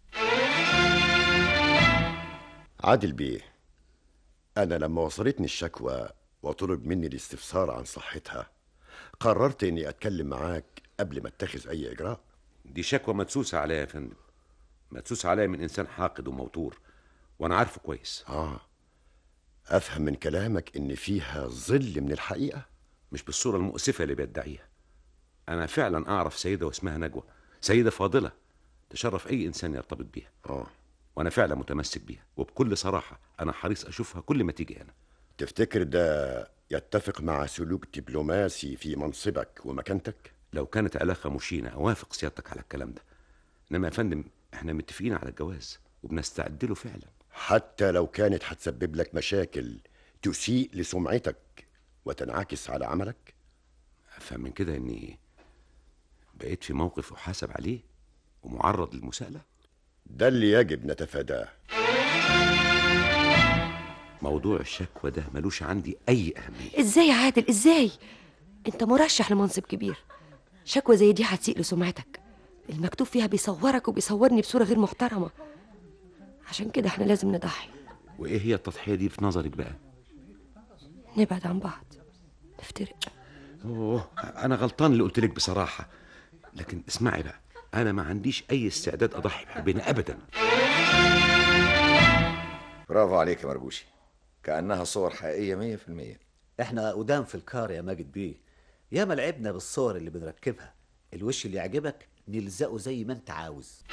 عادل بيه، انا لما وصلتني الشكوى وطلب مني الاستفسار عن صحتها قررت اني اتكلم معاك قبل ما اتخذ اي اجراء. دي شكوى مدسوسه عليا يا فندم، مدسوسه عليا من انسان حاقد وموتور، وانا عارفه كويس. افهم من كلامك ان فيها ظل من الحقيقه؟ مش بالصوره المؤسفه اللي بيدعيها. انا فعلا اعرف سيده واسمها نجوى، سيده فاضله تشرف اي انسان يرتبط بيها. وانا فعلا متمسك بيها، وبكل صراحه انا حريص اشوفها كل ما تيجي هنا. تفتكر ده يتفق مع سلوك دبلوماسي في منصبك ومكانتك؟ لو كانت علاقه مشينه اوافق سيادتك على الكلام ده، انما يا فندم احنا متفقين على الجواز وبنستعد له فعلا. حتى لو كانت هتسبب لك مشاكل تسيء لسمعتك وتنعكس على عملك؟ افهم من كده اني بقيت في موقف احاسب عليه ومعرض للمساءله؟ ده اللي يجب نتفاداه. موضوع الشكوى ده ملوش عندي اي اهميه. ازاي يا عادل ازاي؟ انت مرشح لمنصب كبير، شكوى زي دي هتسيء لسمعتك. المكتوب فيها بيصورك وبيصورني بصورة غير محترمة، عشان كده احنا لازم نضحي. وايه هي التضحيه دي في نظرك بقى؟ نبعد عن بعض، نفترق. انا غلطان اللي قلت لك بصراحه، لكن اسمعي بقى، انا ما عنديش اي استعداد اضحي بحبنا ابدا. برافو عليك يا مرجوشي، كأنها صور حقيقية 100%. احنا قدام في الكار يا ماجد بيه، ياما لعبنا بالصور اللي بنركبها. الوش اللي يعجبك نلزقه زي ما انت عاوز.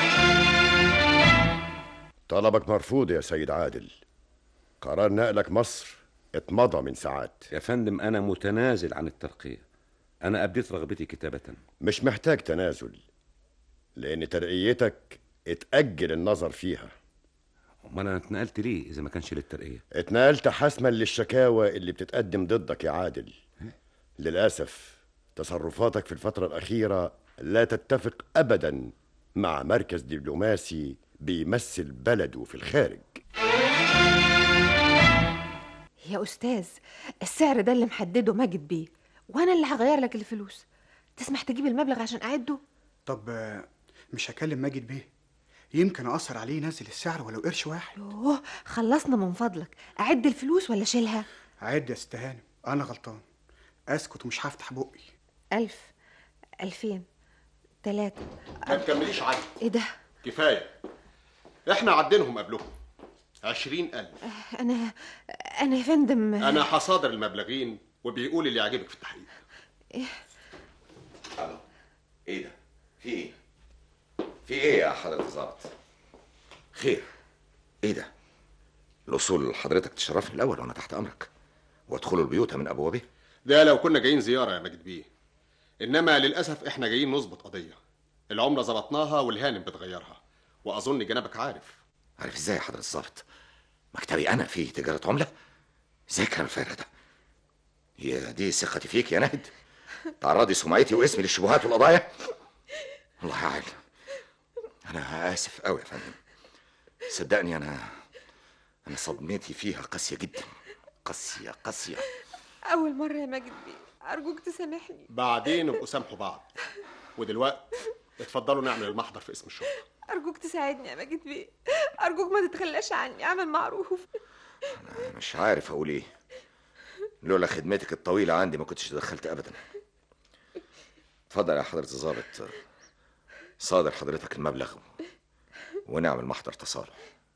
طلبك مرفوض يا سيد عادل، قرار نقلك مصر اتمضى من ساعات. يا فندم انا متنازل عن الترقية، انا ابديت رغبتي كتابة. مش محتاج تنازل، لان ترقيتك اتأجل النظر فيها. امال انا اتنقلت ليه اذا ما كانش للترقية؟ اتنقلت حسما للشكاوى اللي بتتقدم ضدك يا عادل. للأسف تصرفاتك في الفترة الأخيرة لا تتفق أبدا مع مركز دبلوماسي بيمثل بلده في الخارج. يا أستاذ، السعر ده اللي محدده ماجد بيه، وأنا اللي هغير لك الفلوس. تسمح تجيب المبلغ عشان أعده؟ طب مش هكلم ماجد بيه، يمكن أقصر عليه ينزل السعر ولو قرش واحد. يوه، خلصنا من فضلك. أعد الفلوس ولا شيلها؟ عد يا ست هانم، أنا غلطان. أسكت ومش هفتح بقي. 1000 2000 3. ما تكمليش عدد. إيه ده؟ كفاية، احنا عدينهم قبلهم 20,000. أنا يا فندم أنا هصادر المبلغين وبيقول اللي يعجبك في التحقيق. إيه؟ الو، ايه ده؟ في ايه؟ في ايه يا حضرة الظابط؟ خير؟ ايه ده؟ الوصول حضرتك تشرفني الاول وانا تحت امرك، وادخلوا البيوت من ابوابه. ده لو كنا جايين زيارة يا ماجد بيه، إنما للأسف إحنا جايين نظبط قضية. العملة ظبطناها والهانم بتغيرها، وأظن جنابك عارف. عارف ازاي يا حضرة الظابط؟ مكتبي أنا فيه تجارة عملة؟ ازاي الكلام الفارغ ده؟ هي دي ثقتي فيك يا نهد؟ تعرضي سمعتي واسمي للشبهات والقضايا؟ الله يعين. أنا آسف أوي يا فندم، صدقني أنا صدمتي فيها قاسية جدا، قاسية. أول مرة يا ماجد بيه، أرجوك تسامحني. بعدين ابقوا سامحوا بعض، ودلوقتي اتفضلوا نعمل المحضر في اسم الشرطة. أرجوك تساعدني يا ماجد بيه، أرجوك ما تتخلاش عني، اعمل معروف. أنا مش عارف أقول إيه، لولا خدمتك الطويلة عندي ما كنتش دخلت أبدا. اتفضل يا حضرة الظابط، صادر حضرتك المبلغ ونعمل محضر تصالح.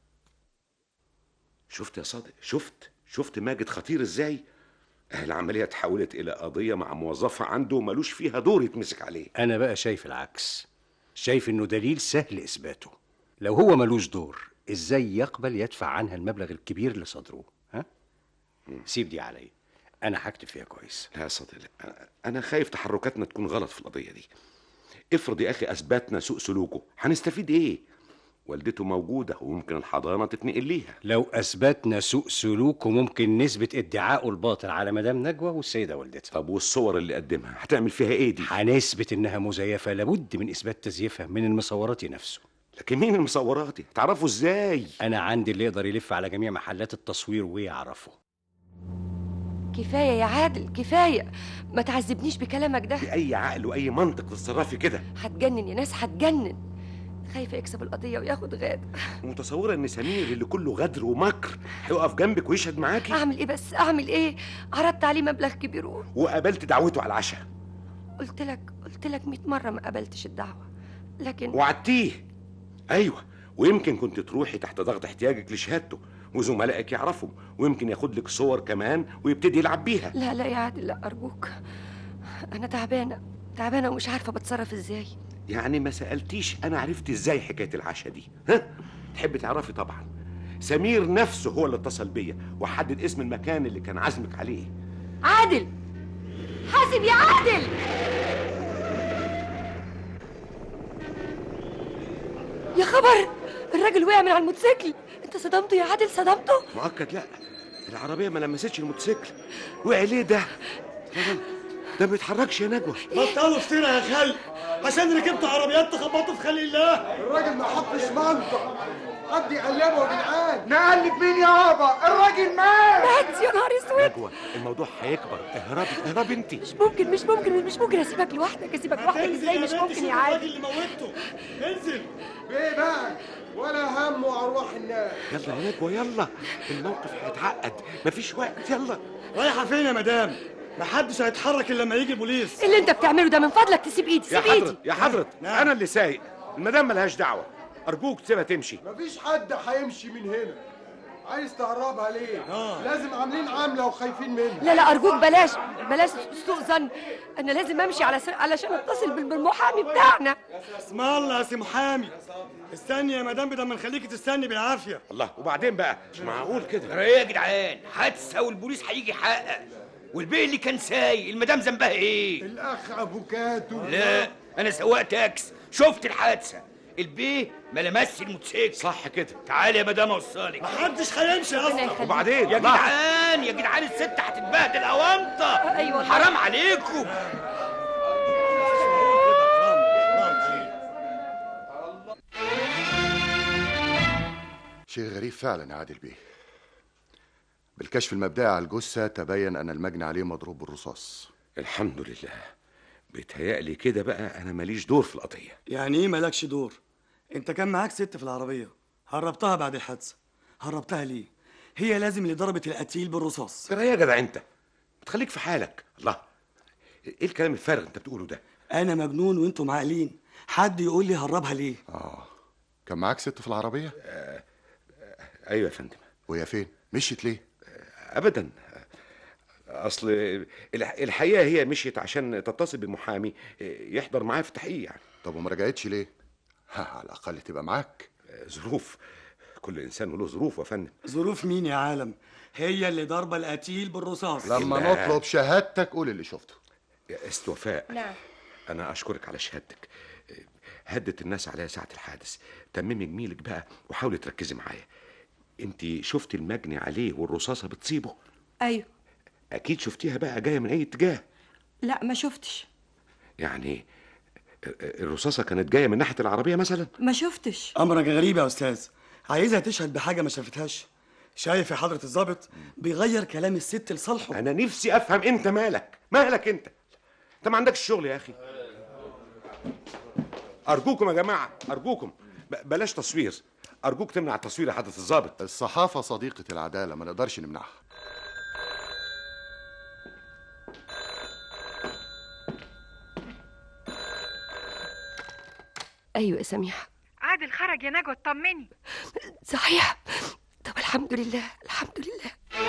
شفت يا صادق؟ شفت ماجد خطير ازاي؟ العملية اتحولت إلى قضية مع موظفة عنده ملوش فيها دور يتمسك عليه. أنا بقى شايف العكس، شايف إنه دليل سهل إثباته. لو هو ملوش دور، إزاي يقبل يدفع عنها المبلغ الكبير اللي صدروه؟ ها؟ سيب دي عليا، أنا هكتب فيها كويس. لا يا صادق، أنا خايف تحركاتنا تكون غلط في القضية دي. افرض يا أخي أثبتنا سوء سلوكه، هنستفيد إيه؟ والدته موجودة وممكن الحضانة تتنقل ليها. لو أثبتنا سوء سلوكه ممكن نثبت ادعائه الباطل على مدام نجوى والسيدة والدتها. طب والصور اللي قدمها هتعمل فيها إيه دي؟ هنثبت إنها مزيفة، لابد من إثبات تزييفها من المصورات نفسه. لكن مين المصورات؟ تعرفوا إزاي؟ أنا عندي اللي يقدر يلف على جميع محلات التصوير ويعرفه. كفاية يا عادل، كفاية، ما تعذبنيش بكلامك ده. بأي عقل وأي منطق تتصرفي كده؟ هتجنن يا ناس، هتجنن. خايفة يكسب القضية وياخد غادر. متصورة إن سمير اللي كله غدر ومكر هيقف جنبك ويشهد معاكي؟ أعمل إيه بس؟ أعمل إيه؟ عرضت عليه مبلغ كبير وقابلت دعوته على العشاء. قلت لك 100 مرة ما قبلتش الدعوة، لكن وعدتيه. أيوة، ويمكن كنت تروحي تحت ضغط احتياجك لشهادته وزملائك يعرفوا، ويمكن ياخد لك صور كمان ويبتدي يلعب بيها. لا يا عادل، لا أرجوك، أنا تعبانة ومش عارفة بتصرف إزاي. يعني ما سألتيش أنا عرفت إزاي حكاية العشاء دي؟ ها؟ تحبي تعرفي؟ طبعا سمير نفسه هو اللي اتصل بيا وحدد اسم المكان اللي كان عازمك عليه. عادل، حاسب يا عادل. خبر، الراجل وقع من على الموتوسيكل. انت صدمته يا عادل؟ صدمته؟ مؤكد لا، العربيه ما لمستش الموتوسيكل. وقع ليه ده؟ ده ما بيتحركش يا نجوى. بطلوا فتنة يا خل، عشان ركبتوا عربيات تخبطوا في خلق الله. الراجل ما حطش منطق، حد يقلبه يا جدعان. نقلب مين يابا؟ الراجل مات يا نهار اسود. نجوى الموضوع هيكبر. اهربي انت. مش ممكن اسيبك لوحدك. ازاي؟ مش ممكن يا عادل. الراجل اللي موته انزل. ايه بقى؟ ولا هم وارواح الناس. يلا يا نجوى يلا، الموقف هيتعقد، مفيش وقت. يلا. رايحه فين يا مدام؟ محدش هيتحرك الا لما يجي البوليس. اللي انت بتعمله ده من فضلك تسيب ايدي. سيب ايدي يا حضرة انا اللي سايق، المدام ملهاش دعوه، ارجوك تسيبها تمشي. مفيش حد هيمشي من هنا. عايز تهربها ليه؟ لازم عاملين عامله وخايفين منها. لا ارجوك بلاش سوء ظن. انا لازم امشي علشان اتصل بالمحامي بتاعنا. اسم الله يا سي محامي. استني يا مدام، بدل ما نخليكي تستني بالعافيه. الله، وبعدين بقى مش معقول كده. ايه يا جدعان؟ حادثه والبوليس هيجي يحقق، والبيه اللي كان سايق المدام ذنبها ايه؟ الاخ افوكاتو. لا انا سواق تاكس، شفت الحادثه. البيه ما لمسش الموتوسيكل. صح كده. تعالي يا مدام اوصلك. محدش هيمشي اصلا. وبعدين يا جدعان الست هتتبهدل اوانطه. ايوه حرام عليكم. شيء غريب فعلا يا عادل بيه. بالكشف المبدئي على الجثة تبين أن المجني عليه مضروب بالرصاص. الحمد لله. بيتهيألي كده بقى أنا ماليش دور في القضية. يعني إيه مالكش دور؟ أنت كان معاك ست في العربية، هربتها بعد الحادثة. هربتها ليه؟ هي لازم اللي ضربت القتيل بالرصاص. ترى يا جدع أنت بتخليك في حالك. الله، إيه الكلام الفارغ أنت بتقوله ده؟ أنا مجنون وأنتم عاقلين. حد يقول لي هربها ليه؟ كان معاك ست في العربية؟ أيوة يا فندم. وهي فين؟ مشيت ليه؟ أبدا، أصل الحقيقة هي مشيت عشان تتصل بمحامي يحضر معايا في التحقيق يعني. طب وما رجعتش ليه؟ على الأقل تبقى معاك. ظروف، كل إنسان وله ظروف يا فندم. ظروف مين يا عالم؟ هي اللي ضربة القتيل بالرصاص. لما نطلب شهادتك قول اللي شفته. يا أست وفاء. نعم. أنا أشكرك على شهادتك، هدت الناس عليا ساعة الحادث. تممي جميلك بقى وحاولي تركزي معايا. انت شفتي المجني عليه والرصاصة بتصيبه؟ ايوه. أكيد شفتيها بقى جاية من أي اتجاه. لا ما شفتش. يعني الرصاصة كانت جاية من ناحية العربية مثلا؟ ما شفتش. أمرك غريب يا أستاذ، عايزها تشهد بحاجة ما شافتهاش. شايف يا حضرة الضابط بيغير كلام الست لصالحه. أنا نفسي أفهم أنت مالك أنت ما عندكش شغل يا أخي. أرجوكم يا جماعة، أرجوكم بلاش تصوير. أرجوك تمنع التصوير يا حضرة الضابط. الصحافة صديقة العدالة، ما نقدرش نمنعها. ايوه يا سميحة. عادل خرج يا نجوى، اطمني. صحيح. طب الحمد لله الحمد لله.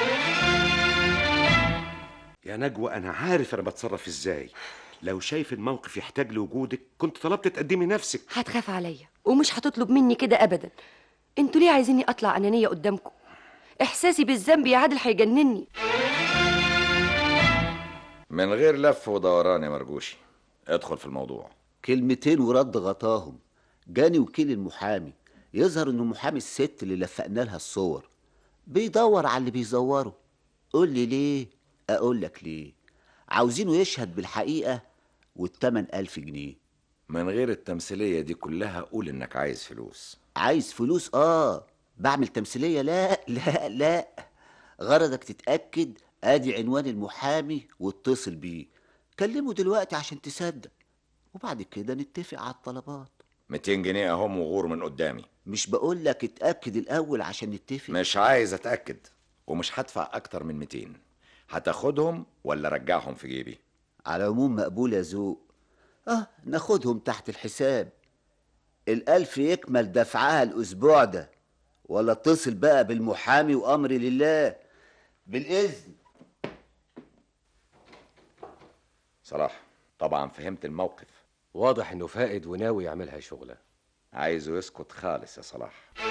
يا نجوى أنا عارف أنا بتصرف إزاي. لو شايف الموقف يحتاج لوجودك كنت طلبت تقدمي نفسك. هتخاف عليا ومش هتطلب مني كده ابدا. انتوا ليه عايزيني اطلع انانيه قدامكم؟ احساسي بالذنب يا عادل هيجنني. من غير لف ودوران يا مرجوشي، ادخل في الموضوع. كلمتين ورد غطاهم. جاني وكيل المحامي، يظهر انه محامي الست اللي لفقنا لها الصور، بيدور على اللي بيزوره. قول لي ليه؟ اقول لك ليه. عاوزينه يشهد بالحقيقه وال8,000 جنيه. من غير التمثيليه دي كلها قول انك عايز فلوس. عايز فلوس؟ بعمل تمثيليه؟ لا لا لا. غرضك تتاكد؟ ادي عنوان المحامي واتصل بيه، كلمه دلوقتي عشان تصدق، وبعد كده نتفق على الطلبات. 200 جنيه اهم وغور من قدامي. مش بقول لك اتاكد الاول عشان نتفق؟ مش عايز اتاكد، ومش هدفع اكتر من 200. هتاخدهم ولا رجعهم في جيبي؟ على العموم مقبول يا ذوق. ناخدهم تحت الحساب. 1000 يكمل دفعها الاسبوع ده، ولا اتصل بقى بالمحامي وامري لله. بالاذن. صلاح طبعا فهمت الموقف. واضح انه فائد وناوي يعملها شغله. عايزه يسكت خالص يا صلاح.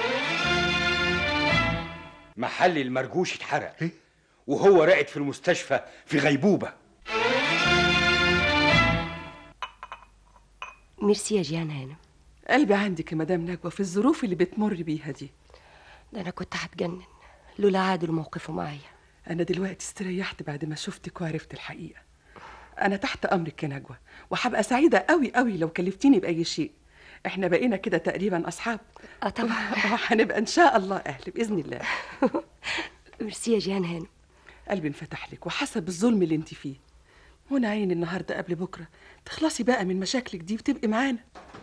محل المرجوش اتحرق وهو راقد في المستشفى في غيبوبة. ميرسي يا جيهان هانم. قلبي عندك يا مدام نجوى في الظروف اللي بتمر بيها دي. ده أنا كنت هتجنن لولا عادل وموقفه معايا. أنا دلوقتي استريحت بعد ما شفتك وعرفت الحقيقة. أنا تحت أمرك يا نجوى، وهبقى سعيدة قوي قوي لو كلفتيني بأي شيء. إحنا بقينا كده تقريبا أصحاب. طبعا. وهنبقى إن شاء الله أهل بإذن الله. ميرسي يا جيهان هانم. قلبي انفتح لك وحسب الظلم اللي انت فيه. وانا عيني النهارده قبل بكره تخلصي بقى من مشاكلك دي وتبقي معانا.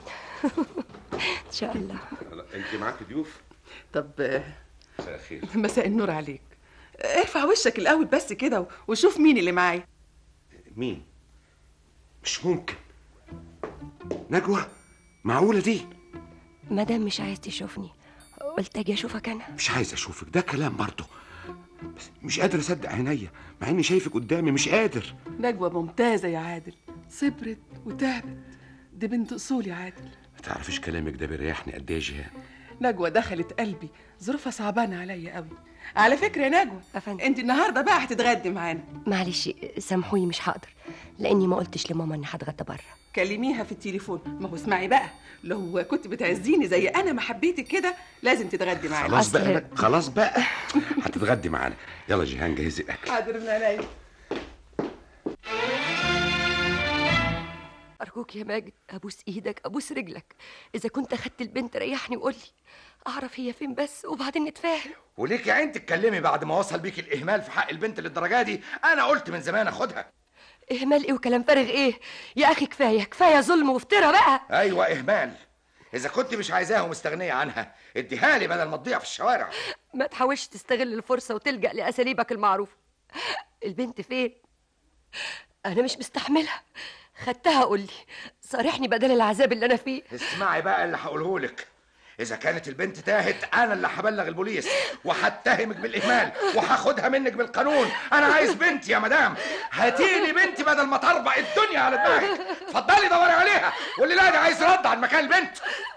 ان شاء الله. انت معاك ضيوف؟ طب مساء الخير. مساء النور عليك. ارفع وشك الاول بس كده وشوف مين اللي معايا. مين؟ مش ممكن. نجوى، معقولة دي؟ مادام مش عايز تشوفني قلت اجي اشوفك انا. مش عايز اشوفك، ده كلام برضه. بس مش قادر اصدق عينيا مع اني شايفك قدامي، مش قادر. نجوى ممتازه يا عادل، صبرت وتعبت، دي بنت اصول يا عادل. ما تعرفيش كلامك ده بيريحني قد ايه يا جيهان. نجوى دخلت قلبي، ظروفها صعبانه عليا قوي. على فكره يا نجوى، انت النهارده بقى هتتغدي معانا. معلش سامحوني مش هقدر، لاني ما قلتش لماما اني هتغدى بره. كلميها في التليفون. ما هو اسمعي بقى، لو كنت بتعزيني زي انا ما حبيتك كده لازم تتغدي معانا. خلاص بقى خلاص بقى هتتغدي معانا. يلا جيهان جهزي الاكل. حاضر من عينيا. ارجوك يا ماجد، ابوس ايدك ابوس رجلك، اذا كنت اخدت البنت ريحني وقول لي اعرف هي فين بس وبعدين نتفاهم. وليك يا عين تتكلمي بعد ما وصل بيك الاهمال في حق البنت للدرجه دي؟ انا قلت من زمان اخدها. اهمال ايه وكلام فارغ ايه يا اخي؟ كفايه ظلم وافتراء بقى. ايوه اهمال. اذا كنت مش عايزاها ومستغنيه عنها اديها لي بدل ما تضيع في الشوارع. ما تحاولش تستغل الفرصه وتلجأ لاساليبك المعروفه. البنت فين؟ انا مش مستحملها. خدتها قول لي، صارحني بدل العذاب اللي انا فيه. اسمعي بقى اللي هقوله لك. إذا كانت البنت تاهت أنا اللي هبلغ البوليس وهتهمك بالإهمال وهاخدها منك بالقانون. أنا عايز بنتي يا مدام، هاتيلي بنتي بدل ما تربع الدنيا على دماغك. اتفضلي دوري عليها، واللي لا عايز رد عن مكان البنت.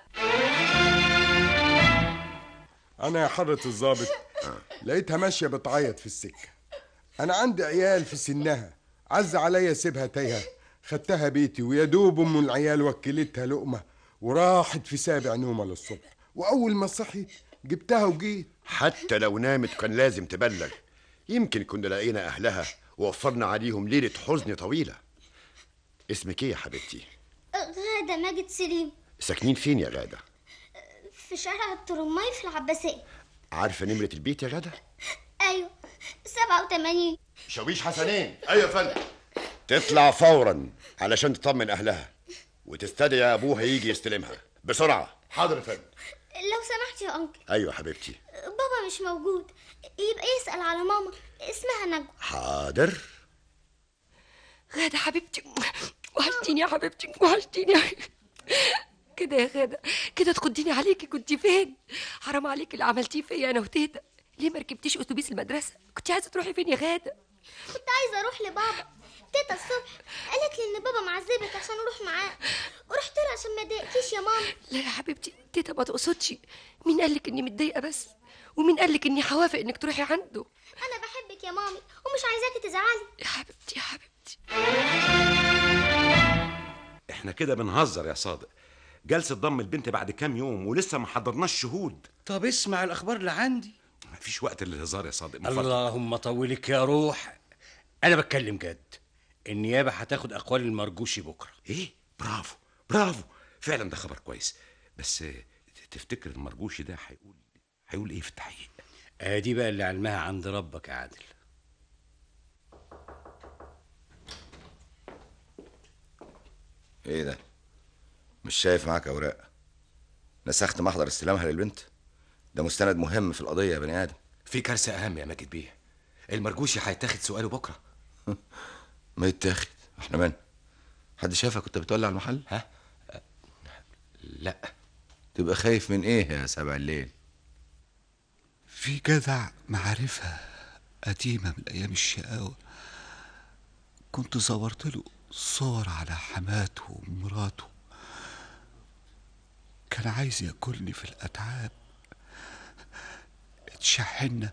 أنا يا حضرة الضابط لقيتها ماشية بتعيط في السكة. أنا عندي عيال في سنها، عز عليا أسيبها تايهة. خدتها بيتي ويا دوب أم العيال وكلتها لقمة وراحت في سابع نومة للصبح، وأول ما صحيت جبتها وجيت. حتى لو نامت كان لازم تبلغ، يمكن كنا لقينا أهلها ووفرنا عليهم ليلة حزن طويلة. اسمك إيه يا حبيبتي؟ غادة ماجد سليم. ساكنين فين يا غادة؟ في شارع الترماي في العباسية. عارفة نمرة البيت يا غادة؟ أيوة 87. شاويش حسنين. أيوة يا فندم. تطلع فورا علشان تطمن أهلها وتستدعي أبوها يجي يستلمها بسرعة. حاضر يا فندم. لو سمحت يا أنكل. أيوة حبيبتي. بابا مش موجود، يبقى يسأل على ماما، اسمها نجوى. حاضر. غادة حبيبتي، وحشتيني يا حبيبتي، وحشتيني كده يا غادة، كده تخديني عليكي. كنتي فين؟ حرام عليكي اللي عملتيه فيا انا وتيتا. ليه ما ركبتيش اتوبيس المدرسه؟ كنت عايزه تروحي فين يا غادة؟ كنت عايزه اروح لبابا. تيتا الصبح قالت لي ان بابا معذبك عشان اروح معاه، ورحت له عشان ما اضايقكيش يا ماما. لا يا حبيبتي، تيتا ما تقصدش. مين قالك اني متضايقه بس؟ ومين قالك اني هوافق انك تروحي عنده؟ انا بحبك يا مامي ومش عايزاكي تزعلي. يا حبيبتي يا حبيبتي. احنا كده بنهزر يا صادق. جلسة ضم البنت بعد كام يوم ولسه ما حضرناش شهود. طب اسمع الاخبار اللي عندي. مفيش وقت للهزار يا صادق. اللهم طولك يا روح. انا بتكلم جد. النيابه هتاخد اقوال المرجوشي بكره. ايه؟ برافو برافو، فعلا ده خبر كويس. بس تفتكر المرجوشي ده هيقول ايه في التحقيق؟ دي بقى اللي علمها عند ربك يا عادل. ايه ده؟ مش شايف معاك اوراق؟ نسخت محضر استلامها للبنت؟ ده مستند مهم في القضيه يا بني ادم. في كارثه اهم يا ماجد بيه. المرجوشي هيتاخد سؤاله بكره. ما يتاخد، احنا مالنا؟ حد شافك كنت بتولع المحل؟ ها؟ لا. تبقى خايف من ايه يا سبع الليل؟ في جدع معرفة قديمة من أيام الشقاوة، كنت صورت له صور على حماته ومراته. كان عايز ياكلني في الأتعاب، اتشحنا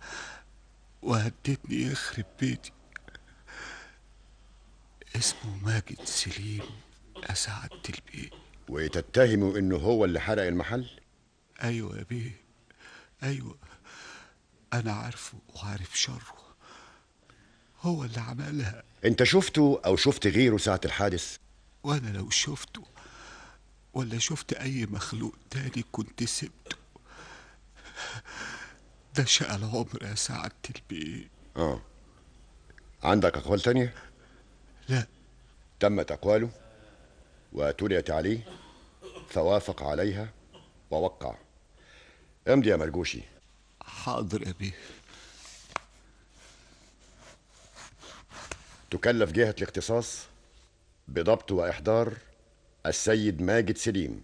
وهددني يخرب بيتي. اسمه ماجد سليم يا سعادة البيه. وتتهموا انه هو اللي حرق المحل؟ ايوه يا بيه، ايوه، انا عارفه وعارف شره، هو اللي عملها. انت شفته او شفت غيره ساعة الحادث؟ وانا لو شفته ولا شفت اي مخلوق تاني كنت سبته. ده شقى العمر يا سعادة البيه. عندك اقوال تانية؟ لا. تمت اقواله وتليت عليه فوافق عليها ووقع. امضي يا مرجوشي. حاضر يا بيه. تكلف جهة الاختصاص بضبط وإحضار السيد ماجد سليم.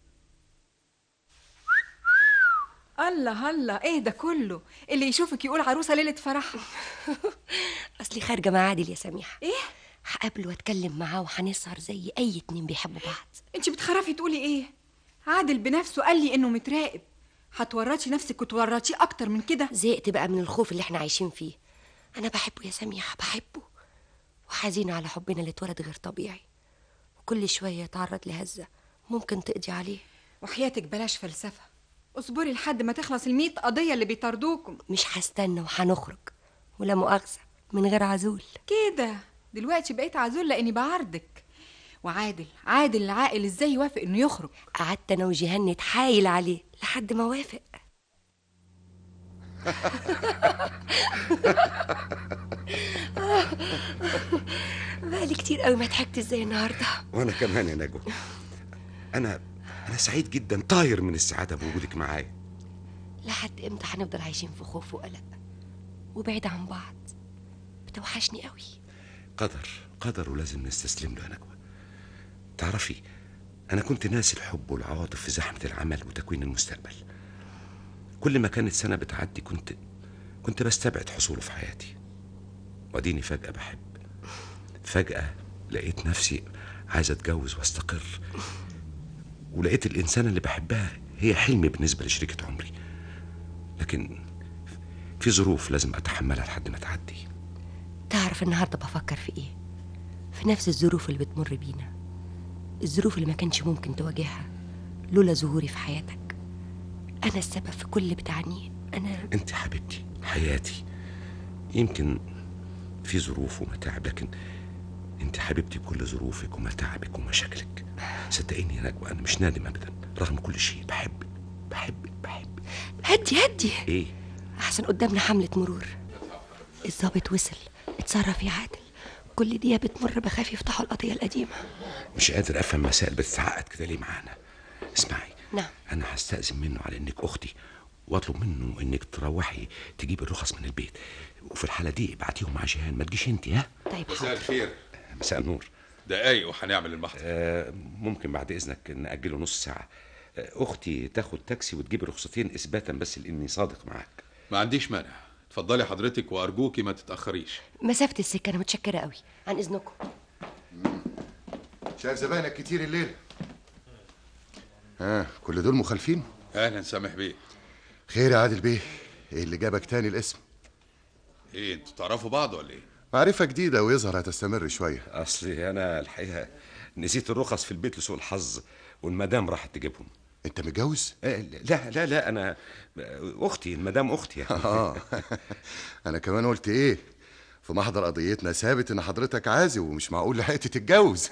الله الله، ايه ده كله؟ اللي يشوفك يقول عروسه ليله فرحها. اصلي خارجه مع عادل يا سميحه. ايه؟ هقابله واتكلم معاه وهنسهر زي اي اتنين بيحبوا بعض. انت بتخرفي تقولي ايه؟ عادل بنفسه قال لي انه متراقب. هتورطي نفسك وتورطيه اكتر من كده؟ زهقت بقى من الخوف اللي احنا عايشين فيه. انا بحبه يا سميحه، بحبه، وحزينه على حبنا اللي اتولد غير طبيعي، وكل شويه يتعرض لهزه ممكن تقضي عليه. وحياتك بلاش فلسفه، اصبري لحد ما تخلص ال100 قضيه اللي بيطاردوكم. مش هستنى وهنخرج، ولا مؤاخذه من غير عزول. كده دلوقتي بقيت عزول لاني بعرضك. وعادل العاقل ازاي يوافق انه يخرج؟ قعدت انا وجيهان نتحايل عليه لحد ما وافق. بقالي كتير قوي ما ضحكت ازاي النهارده. وانا كمان يا نجوى. انا سعيد جدا، طاير من السعاده بوجودك معايا. لحد امتى هنفضل عايشين في خوف وقلق وبعيد عن بعض؟ بتوحشني قوي. قدر ولازم نستسلم له يا نجوى. تعرفي، انا كنت ناسي الحب والعواطف في زحمه العمل وتكوين المستقبل. كل ما كانت سنه بتعدي كنت بستبعد حصوله في حياتي، واديني فجاه بحب. فجاه لقيت نفسي عايز اتجوز واستقر، ولقيت الانسانه اللي بحبها هي حلمي بالنسبه لشريكه عمري. لكن في ظروف لازم اتحملها لحد ما تعدي. تعرف النهارده بفكر في ايه؟ في نفس الظروف اللي بتمر بينا، الظروف اللي ما كانش ممكن تواجهها لولا ظهوري في حياتك. انا السبب في كل اللي بتعنيه. انت حبيبتي، حياتي. يمكن في ظروف ومتاعب، لكن انت حبيبتي بكل ظروفك ومتاعبك ومشاكلك. صدقيني يا نجوى، انا مش نادم ابدا رغم كل شيء. بحبك. هدي ايه؟ احسن قدامنا حملة مرور. الضابط وصل، اتصرف يا عادل. كل دقيقة بتمر بخاف يفتحوا القضية القديمة. مش قادر افهم مسائل بتتعقد كده ليه معانا. اسمعي، نعم. انا هستأذن منه على انك اختي، واطلب منه انك تروحي تجيب الرخص من البيت، وفي الحالة دي ابعتيهم مع جيهان، ما تجيش انت. ها؟ طيب. مساء الخير. مساء النور. دقايق وهنعمل المحضر. ممكن بعد اذنك نأجله نص ساعة. اختي تاخد تاكسي وتجيب رخصتين اثباتا بس لاني صادق معاك. ما عنديش مانع، اتفضلي حضرتك وارجوكي ما تتأخريش. مسافة السكة، انا متشكرة قوي. عن اذنكم. شايف زباينك كتير الليل. كل دول مخالفين؟ اهلا سامح بيه. خير يا عادل بيه، ايه اللي جابك تاني الاسم؟ ايه، انتوا تعرفوا بعض ولا ايه؟ معرفة جديدة ويظهر هتستمر شوية. اصلي انا الحقيقة نسيت الرخص في البيت لسوء الحظ، والمدام راحت تجيبهم. انت متجوز؟ لا انا اختي، المدام اختي يعني. انا كمان قلت ايه، في محضر قضيتنا ثابت ان حضرتك عازب ومش معقول لحقت تتجوز.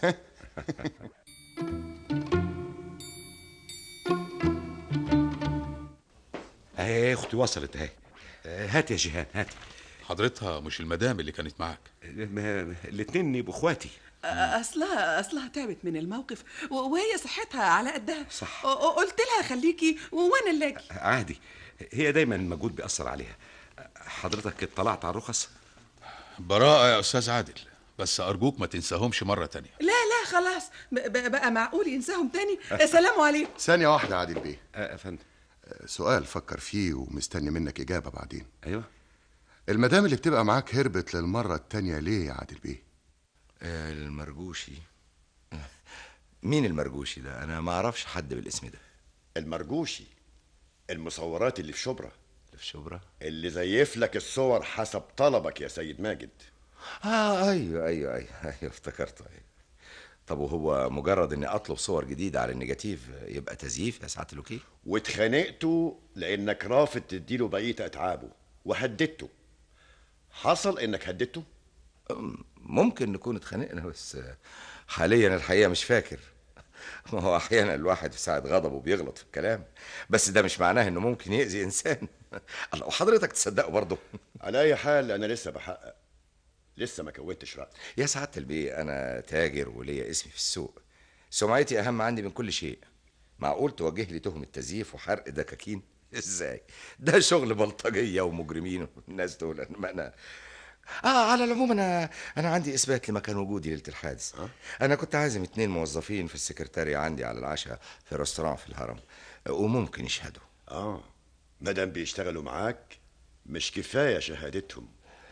اهي اختي وصلت اهي. هات يا جيهان، هات. حضرتها مش المدام اللي كانت معاك؟ الاتنين يبقوا اخواتي. اصلها تعبت من الموقف وهي صحتها على قدها. صح. قلت لها خليكي وانا اللي اجي. عادي، هي دايما المجهود بيأثر عليها. حضرتك اطلعت على الرخص؟ براءة يا استاذ عادل، بس ارجوك ما تنساهمش مرة تانية. لا خلاص، بقى معقول ينساهم تاني؟ سلام عليكم. ثانية واحدة يا عادل بيه. افندم. سؤال فكر فيه ومستني منك إجابة بعدين. ايوه. المدام اللي بتبقى معاك هربت للمرة التانية ليه يا عادل بيه؟ المرجوشي؟ مين المرجوشي ده؟ انا ما اعرفش حد بالاسم ده. المرجوشي المصورات اللي في شبرا. اللي زيف لك الصور حسب طلبك يا سيد ماجد. ايوه افتكرت. طب وهو مجرد اني اطلب صور جديده على النيجاتيف يبقى تزييف يا سعاده الوكيل؟ واتخانقتوا لانك رافض تديله بقيه اتعابه وهددته. حصل انك هددته؟ ممكن نكون اتخانقنا، بس حاليا الحقيقه مش فاكر. ما هو احيانا الواحد في ساعه غضبه بيغلط في الكلام، بس ده مش معناه انه ممكن يأذي انسان. الله، وحضرتك تصدقه برضه؟ على اي حال انا لسه بحقق، لسه ما كونتش رأي. يا سعاده البيه، انا تاجر وليا اسمي في السوق، سمعتي اهم عندي من كل شيء. معقول توجه لي تهمه تزييف وحرق دكاكين؟ ازاي؟ ده شغل بلطجيه ومجرمين والناس دول. انما انا على العموم انا عندي اثبات لمكان وجودي ليله الحادث. انا كنت عازم 2 موظفين في السكرتارية عندي على العشاء في رestaurant في الهرم، وممكن يشهدوا. مادام بيشتغلوا معاك مش كفايه شهادتهم.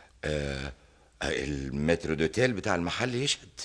المترو دوتيل بتاع المحل يشهد.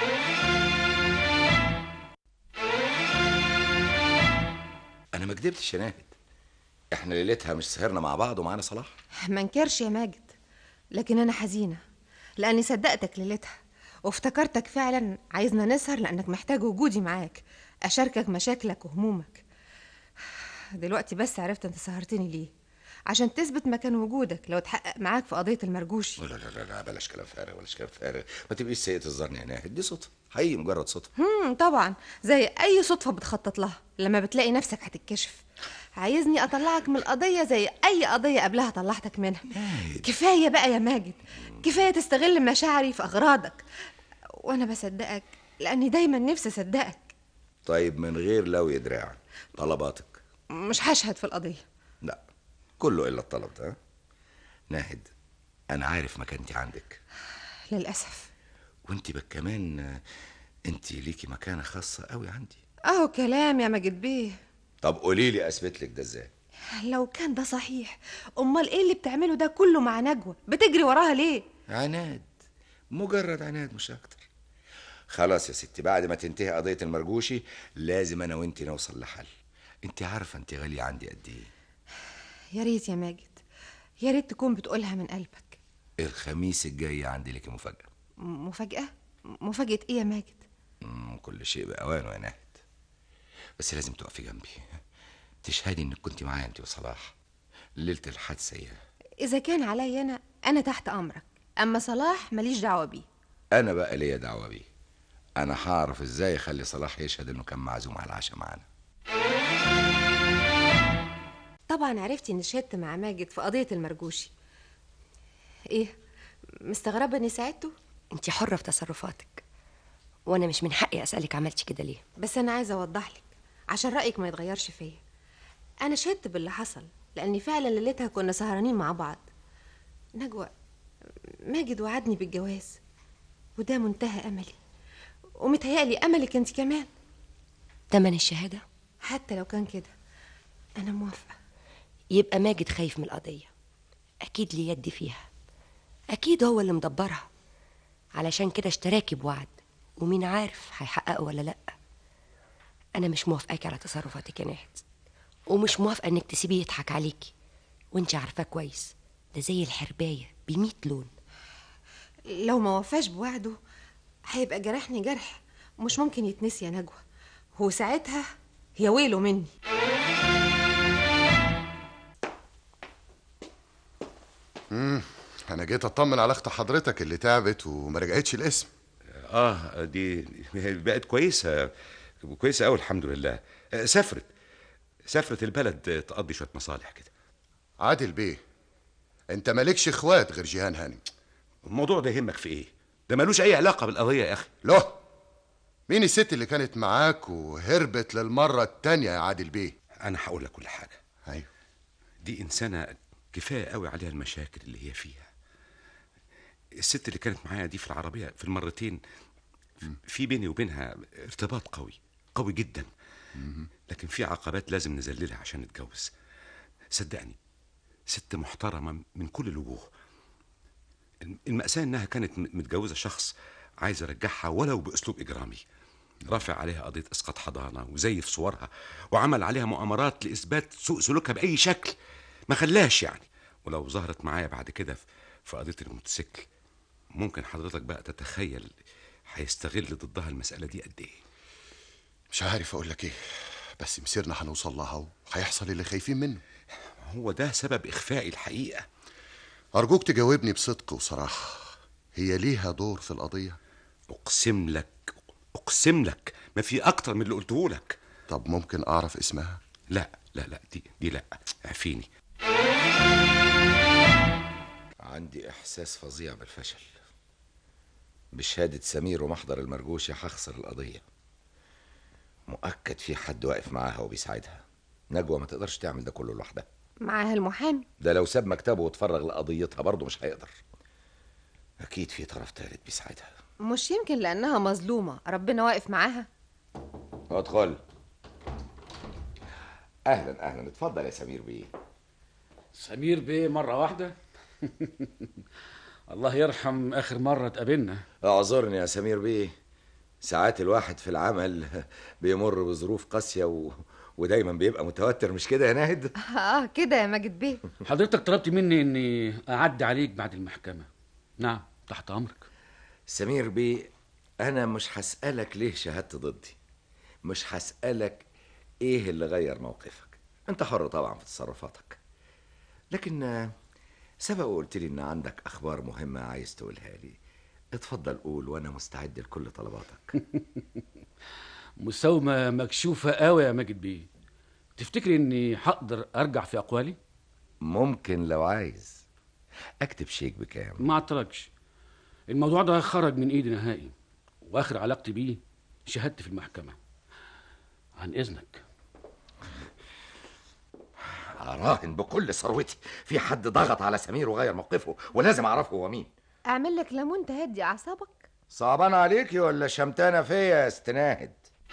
انا ما كدبتش يا ناهد، احنا ليلتها مش سهرنا مع بعض ومعانا صلاح؟ ما انكرش يا ماجد، لكن انا حزينه لاني صدقتك ليلتها وافتكرتك فعلا عايزنا نسهر لانك محتاج وجودي معاك اشاركك مشاكلك وهمومك. دلوقتي بس عرفت انت سهرتني ليه، عشان تثبت مكان وجودك لو اتحقق معاك في قضيه المرجوشي. لا لا لا لا، بلاش كلام فارغ، بلاش كلام فارغ، ما تبقيش سيئة الظن يا ناهد، دي صدفه حقيقي، مجرد صدفه. طبعا زي اي صدفه بتخطط لها لما بتلاقي نفسك هتتكشف. عايزني اطلعك من القضيه زي اي قضيه قبلها طلعتك منها. كفايه بقى يا ماجد، كفايه تستغل مشاعري في اغراضك، وانا بصدقك لاني دايما نفسي اصدقك. طيب من غير لو يدراع، طلباتك؟ مش هشهد في القضيه. لا، كله الا الطلب ده. ناهد، انا عارف مكانتي عندك للاسف. وانت كمان انت ليكي مكانه خاصه قوي عندي. اهو كلام يا ماجد بيه. طب قولي لي اثبت لك ده ازاي؟ لو كان ده صحيح، امال ايه اللي بتعمله ده كله مع نجوى؟ بتجري وراها ليه؟ عناد، مجرد عناد مش اكتر. خلاص يا ستي، بعد ما تنتهي قضيه المرجوشي لازم انا وانت نوصل لحل. انت عارفه انت غاليه عندي قد ايه. يا ريت يا ماجد، يا ريت تكون بتقولها من قلبك. الخميس الجاي عندي لك مفاجاه. مفاجاه؟ مفاجاه ايه يا ماجد؟ كل شيء باوانه يا ناهد، بس لازم تقفي جنبي تشهدي انك كنت معايا انت وصلاح ليله الحادثه. اذا كان عليا انا تحت امرك، اما صلاح ماليش دعوه بيه. انا بقى ليا دعوه بيه. انا هعرف ازاي اخلي صلاح يشهد انه كان معزوم على العشاء معانا. طبعا عرفتي اني شهدت مع ماجد في قضيه المرجوشي. ايه، مستغربه اني ساعدته؟ انت حره في تصرفاتك، وانا مش من حقي اسالك عملتي كده ليه. بس انا عايزه اوضح لك عشان رايك ما يتغيرش فيا. انا شهدت باللي حصل لاني فعلا ليلتها كنا سهرانين مع بعض. نجوى، ماجد وعدني بالجواز، وده منتهى املي، ومتهيألي املك انت كمان. تمن الشهاده؟ حتى لو كان كده انا موافقه. يبقى ماجد خايف من القضيه، اكيد ليه يد فيها، اكيد هو اللي مدبرها، علشان كده اشتراكي بوعد، ومين عارف هيحققه ولا لا. انا مش موافقاكي على تصرفاتك يا ناهد، ومش موافقه انك تسيبيه يضحك عليكي، وانت عارفاه كويس ده زي الحربايه ب100 لون. لو ما وفاش بوعده هيبقى جرحني جرح مش ممكن يتنسي يا نجوى، هو ساعتها يا ويله مني. انا جيت اطمن على اخت حضرتك اللي تعبت وما رجعتش الاسم. دي بقت كويسه كويسه قوي الحمد لله. سافرت البلد تقضي شويه مصالح كده. عادل بيه، انت مالكش اخوات غير جيهان هانم. الموضوع ده يهمك في ايه؟ ده ملوش اي علاقه بالقضيه يا اخي. له، مين الست اللي كانت معاك وهربت للمره التانية يا عادل بيه؟ انا هقول لك كل حاجه. ايوه، دي انسانه كفايه قوي عليها المشاكل اللي هي فيها. الست اللي كانت معايا دي في العربيه في المرتين في بيني وبينها ارتباط قوي جدا، لكن في عقبات لازم نذللها عشان نتجوز. صدقني ست محترمه من كل الوجوه. المأساة انها كانت متجوزه شخص عايز يرجعها ولو باسلوب اجرامي، رافع عليها قضيه اسقاط حضانه وزيف صورها وعمل عليها مؤامرات لاثبات سوء سلوكها باي شكل ما خلاش يعني. ولو ظهرت معايا بعد كده في قضيه الموتوسيكل، ممكن حضرتك بقى تتخيل هيستغل ضدها المسألة دي قد ايه؟ مش عارف اقول لك ايه، بس مسيرنا هنوصل لها وهيحصل اللي خايفين منه. هو ده سبب إخفاء الحقيقة. أرجوك تجاوبني بصدق وصراحة، هي ليها دور في القضية؟ أقسم لك ما في أكتر من اللي قلته لك. طب ممكن أعرف اسمها؟ لا دي لا، اعفيني. عندي إحساس فظيع بالفشل. بشهادة سمير ومحضر المرجوشي هخسر القضية. مؤكد في حد واقف معاها وبيساعدها. نجوى ما تقدرش تعمل ده كله لوحدها. معاها المحامي. ده لو ساب مكتبه واتفرغ لقضيتها برضه مش هيقدر. أكيد في طرف تالت بيساعدها. مش يمكن لأنها مظلومة ربنا واقف معاها؟ ادخل. أهلا اتفضل يا سمير بيه. سمير بيه مرة واحدة؟ الله يرحم آخر مرة اتقابلنا. اعذرني يا سمير بيه، ساعات الواحد في العمل بيمر بظروف قاسية ودايما بيبقى متوتر، مش كده يا ناهد؟ كده يا ماجد بيه. حضرتك طلبت مني اني اعدي عليك بعد المحكمة. نعم تحت امرك. سمير بيه، انا مش هسألك ليه شهدت ضدي، مش هسألك ايه اللي غير موقفك، انت حر طبعا في تصرفاتك، لكن سبق وقلت لي ان عندك اخبار مهمة عايز تقولها لي. اتفضل قول وانا مستعد لكل طلباتك. مساومة مكشوفة قوي يا ماجد بيه. تفتكري اني هقدر ارجع في اقوالي؟ ممكن لو عايز. اكتب شيك بكام؟ ما اعترضش. الموضوع ده خرج من ايدي نهائي، واخر علاقتي بيه شهادتي في المحكمة. عن اذنك. اراهن بكل ثروتي في حد ضغط على سمير وغير موقفه، ولازم اعرفه هو مين. اعمل لك ليمون تهدي اعصابك. صعبان عليكي ولا شمتانه فيا يا استناهد؟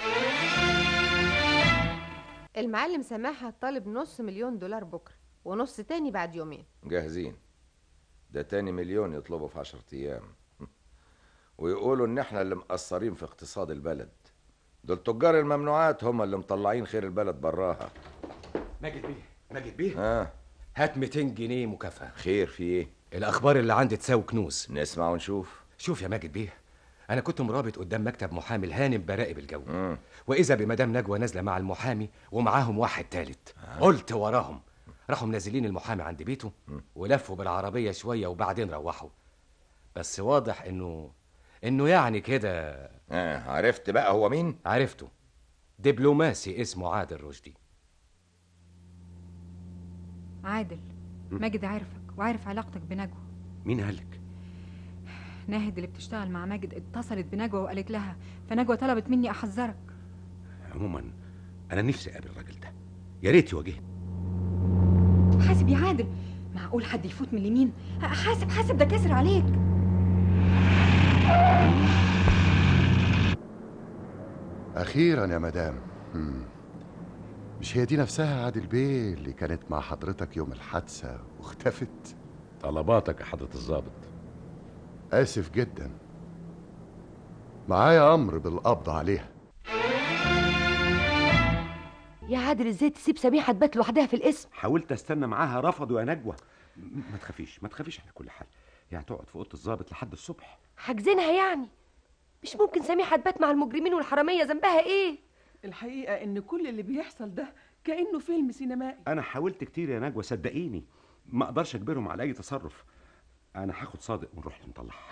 المعلم سماحة طالب $500,000 بكرة، ونص تاني بعد يومين. جاهزين. ده تاني مليون يطلبوا في 10 أيام. ويقولوا ان احنا اللي مقصرين في اقتصاد البلد. دول تجار الممنوعات هم اللي مطلعين خير البلد براها. ماجد بيه هات 200 جنيه مكافأة. خير في ايه؟ الأخبار اللي عندي تساوي كنوز. نسمع ونشوف. شوف يا ماجد بيه، أنا كنت مرابط قدام مكتب محامي الهانم براقب الجو، وإذا بمدام نجوى نازلة مع المحامي ومعاهم واحد تالت. قلت وراهم، راحوا منزلين المحامي عند بيته ولفوا بالعربية شوية وبعدين روحوا. بس واضح إنه يعني كده. عرفت بقى هو مين؟ عرفته، دبلوماسي اسمه عادل رشدي. عادل، ماجد عارفك وعارف علاقتك بنجوى. مين قالك؟ ناهد اللي بتشتغل مع ماجد اتصلت بنجوى وقالت لها، فنجوى طلبت مني احذرك. عموما انا نفسي اقابل الراجل ده، يا ريت يواجهني. حاسب يا عادل، معقول حد يفوت من اليمين؟ حاسب ده كسر عليك. أخيرا يا مدام. مش هي دي نفسها عادل بيه اللي كانت مع حضرتك يوم الحادثة واختفت؟ طلباتك يا حضرة الضابط. آسف جدا، معايا أمر بالقبض عليها. يا عادل ازاي تسيب سميحة تبات لوحدها في القسم؟ حاولت استنى معاها رفضوا يا نجوى. ما تخافيش على كل حال، يعني تقعد في اوضه الضابط لحد الصبح. حاجزينها يعني؟ مش ممكن سميحة تبات مع المجرمين والحرامية، ذنبها ايه؟ الحقيقة ان كل اللي بيحصل ده كأنه فيلم سينمائي. انا حاولت كتير يا نجوى صدقيني، ما اقدرش اجبرهم على اي تصرف. انا هاخد صادق ونروح نطلعها.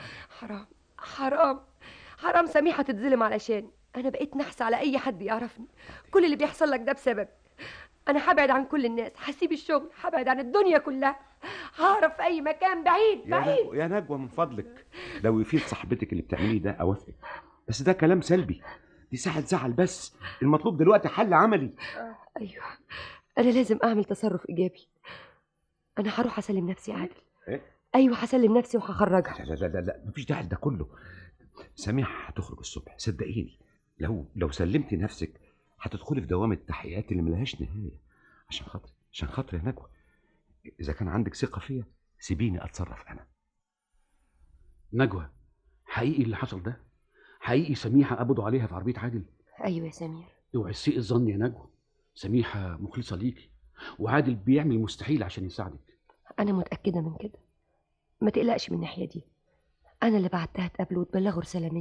حرام سميحة تتظلم علشان انا بقيت نحس على اي حد يعرفني. كل اللي بيحصل لك ده بسبب انا. هبعد عن كل الناس، هسيب الشغل، هبعد عن الدنيا كلها، هعرف في اي مكان بعيد. يا نجوى من فضلك، لو يفيد صاحبتك اللي بتعمليه ده اوافقك، بس ده كلام سلبي، دي ساعة زعل بس. المطلوب دلوقتي حل عملي. ايوه انا لازم اعمل تصرف ايجابي. انا هروح اسلم نفسي عادل. ايه؟ ايوه هسلم نفسي وهخرجها. لا مفيش داعي ده كله. سميحة هتخرج الصبح صدقيني، لو سلمتي نفسك هتدخلي في دوامة التحقيقات اللي ملهاش نهاية. عشان خاطري يا نجوى، اذا كان عندك ثقة فيا سيبيني اتصرف انا. نجوى، حقيقي اللي حصل ده؟ حقيقي سميحة قبضوا عليها في عربية عادل؟ ايوه يا سمير. اوعي تسيئي الظن يا نجوى، سميحة مخلصة ليكي، وعادل بيعمل المستحيل عشان يساعدك. انا متأكدة من كده، ما تقلقش من الناحية دي. انا اللي بعتها تقابله وتبلغه رسالة مني.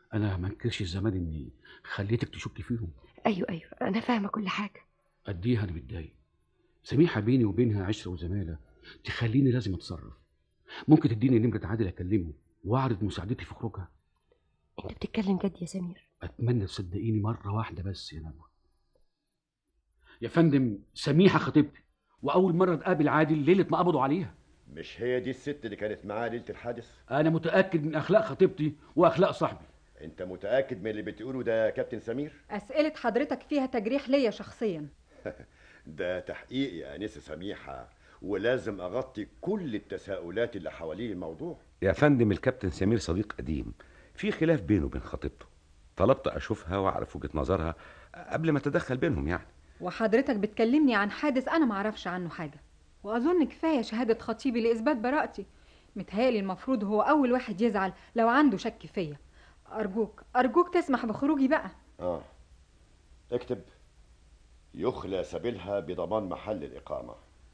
انا ما انكرش زمان اني خليتك تشكي فيهم. ايوه انا فاهمه كل حاجه. قد ايه انا متضايق. سميحه بيني وبينها عشره وزماله تخليني لازم اتصرف. ممكن تديني نمره عادل اكلمه واعرض مساعدتي في خروجها؟ انت بتتكلم جد يا سمير؟ اتمنى تصدقيني مره واحده بس يا نجوى. يا فندم سميحه خطيبتي، واول مره تقابل عادل ليله ما قبضوا عليها. مش هي دي الست اللي كانت معاه ليله الحادث؟ انا متاكد من اخلاق خطيبتي واخلاق صاحبي. انت متاكد من اللي بتقوله ده يا كابتن سمير؟ أسئلة حضرتك فيها تجريح ليا شخصيا. ده تحقيق يا انسه سميحه، ولازم اغطي كل التساؤلات اللي حوالين الموضوع. يا فندم الكابتن سمير صديق قديم، في خلاف بينه وبين خطيبته، طلبت اشوفها واعرف وجهه نظرها قبل ما اتدخل بينهم يعني. وحضرتك بتكلمني عن حادث أنا معرفش عنه حاجة، وأظن كفاية شهادة خطيبي لإثبات براءتي. متهيألي المفروض هو أول واحد يزعل لو عنده شك فيا. أرجوك تسمح بخروجي بقى. اكتب: يخلى سبيلها بضمان محل الإقامة.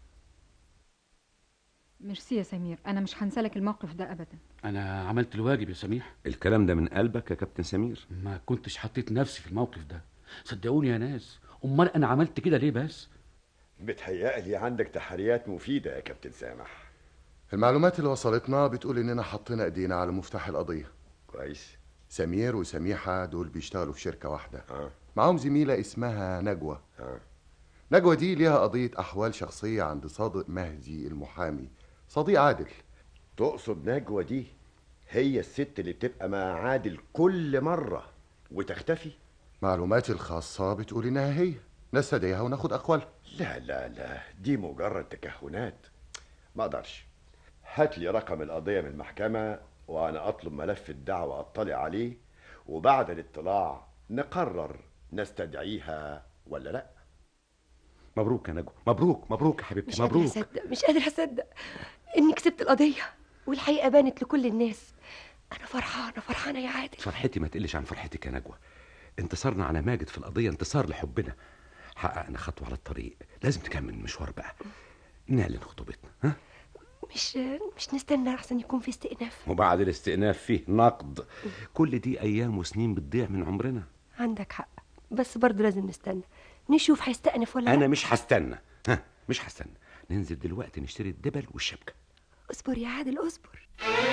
ميرسي يا سمير، أنا مش هنسالك الموقف ده أبدا. انا عملت الواجب يا سميح. الكلام ده من قلبك يا كابتن سمير؟ ما كنتش حطيت نفسي في الموقف ده، صدقوني يا ناس. امال انا عملت كده ليه بس؟ بتهيألي عندك تحريات مفيدة يا كابتن سامح. المعلومات اللي وصلتنا بتقول اننا حطينا ايدينا على مفتاح القضية. كويس. سمير وسميحة دول بيشتغلوا في شركة واحدة. معاهم زميلة اسمها نجوى. نجوى دي ليها قضية أحوال شخصية عند صادق مهدي المحامي، صديق عادل. تقصد نجوى دي هي الست اللي بتبقى مع عادل كل مرة وتختفي؟ معلوماتي الخاصة بتقول إنها هي، نستدعيها وناخد أقوالها. لا، دي مجرد تكهنات، ما أقدرش. هات لي رقم القضية من المحكمة وأنا أطلب ملف الدعوة أطلع عليه، وبعد الاطلاع نقرر نستدعيها ولا لا. مبروك يا نجوى، مبروك يا حبيبتي، مبروك. مش قادر اصدق اني كسبت القضيه والحقيقه بانت لكل الناس. انا فرحانه يا عادل. فرحتي ما تقلش عن فرحتك يا نجوى. انتصارنا على ماجد في القضيه انتصار لحبنا، حققنا خطوه على الطريق، لازم نكمل المشوار بقى، نعلن خطوبتنا. ها مش نستنى احسن يكون في استئناف؟ وبعد الاستئناف فيه نقد. كل دي ايام وسنين بتضيع من عمرنا. عندك حق، بس برضه لازم نستنى نشوف هيستأنف ولا لا. انا مش هستنى، مش هستنى. ننزل دلوقتي نشتري الدبل والشبكه. اصبر يا عادل اصبر.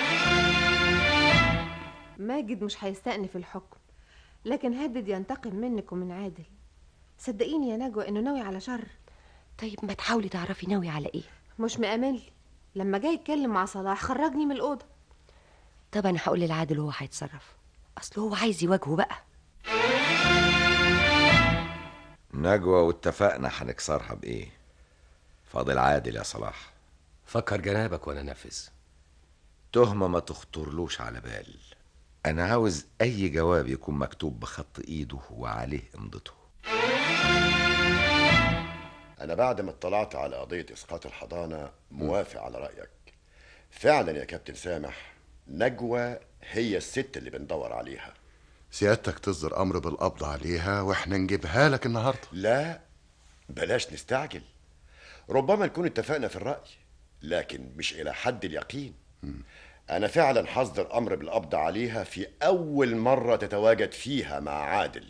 ماجد مش هيستأنف الحكم، لكن هدد ينتقم منك ومن عادل. صدقيني يا نجوى انه ناوي على شر. طيب ما تحاولي تعرفي ناوي على ايه؟ مش مأمن لي، لما جاي يتكلم مع صلاح خرجني من الأوضة. طب انا هقول للعادل وهو هيتصرف، اصل هو عايز يواجهه بقى. نجوى واتفقنا هنكسرها بايه؟ فاضل عادل يا صلاح. فكر جنابك وانا نفذ. تهمة ما تخطرلوش على بال. انا عاوز اي جواب يكون مكتوب بخط ايده وعليه امضته. انا بعد ما اطلعت على قضية اسقاط الحضانة موافق على رأيك. فعلا يا كابتن سامح، نجوى هي الست اللي بندور عليها. سيادتك تصدر امر بالقبض عليها واحنا نجيبها لك النهارده. لا، بلاش نستعجل. ربما نكون اتفقنا في الرأي، لكن مش إلى حد اليقين. أنا فعلا هصدر أمر بالقبض عليها في أول مرة تتواجد فيها مع عادل.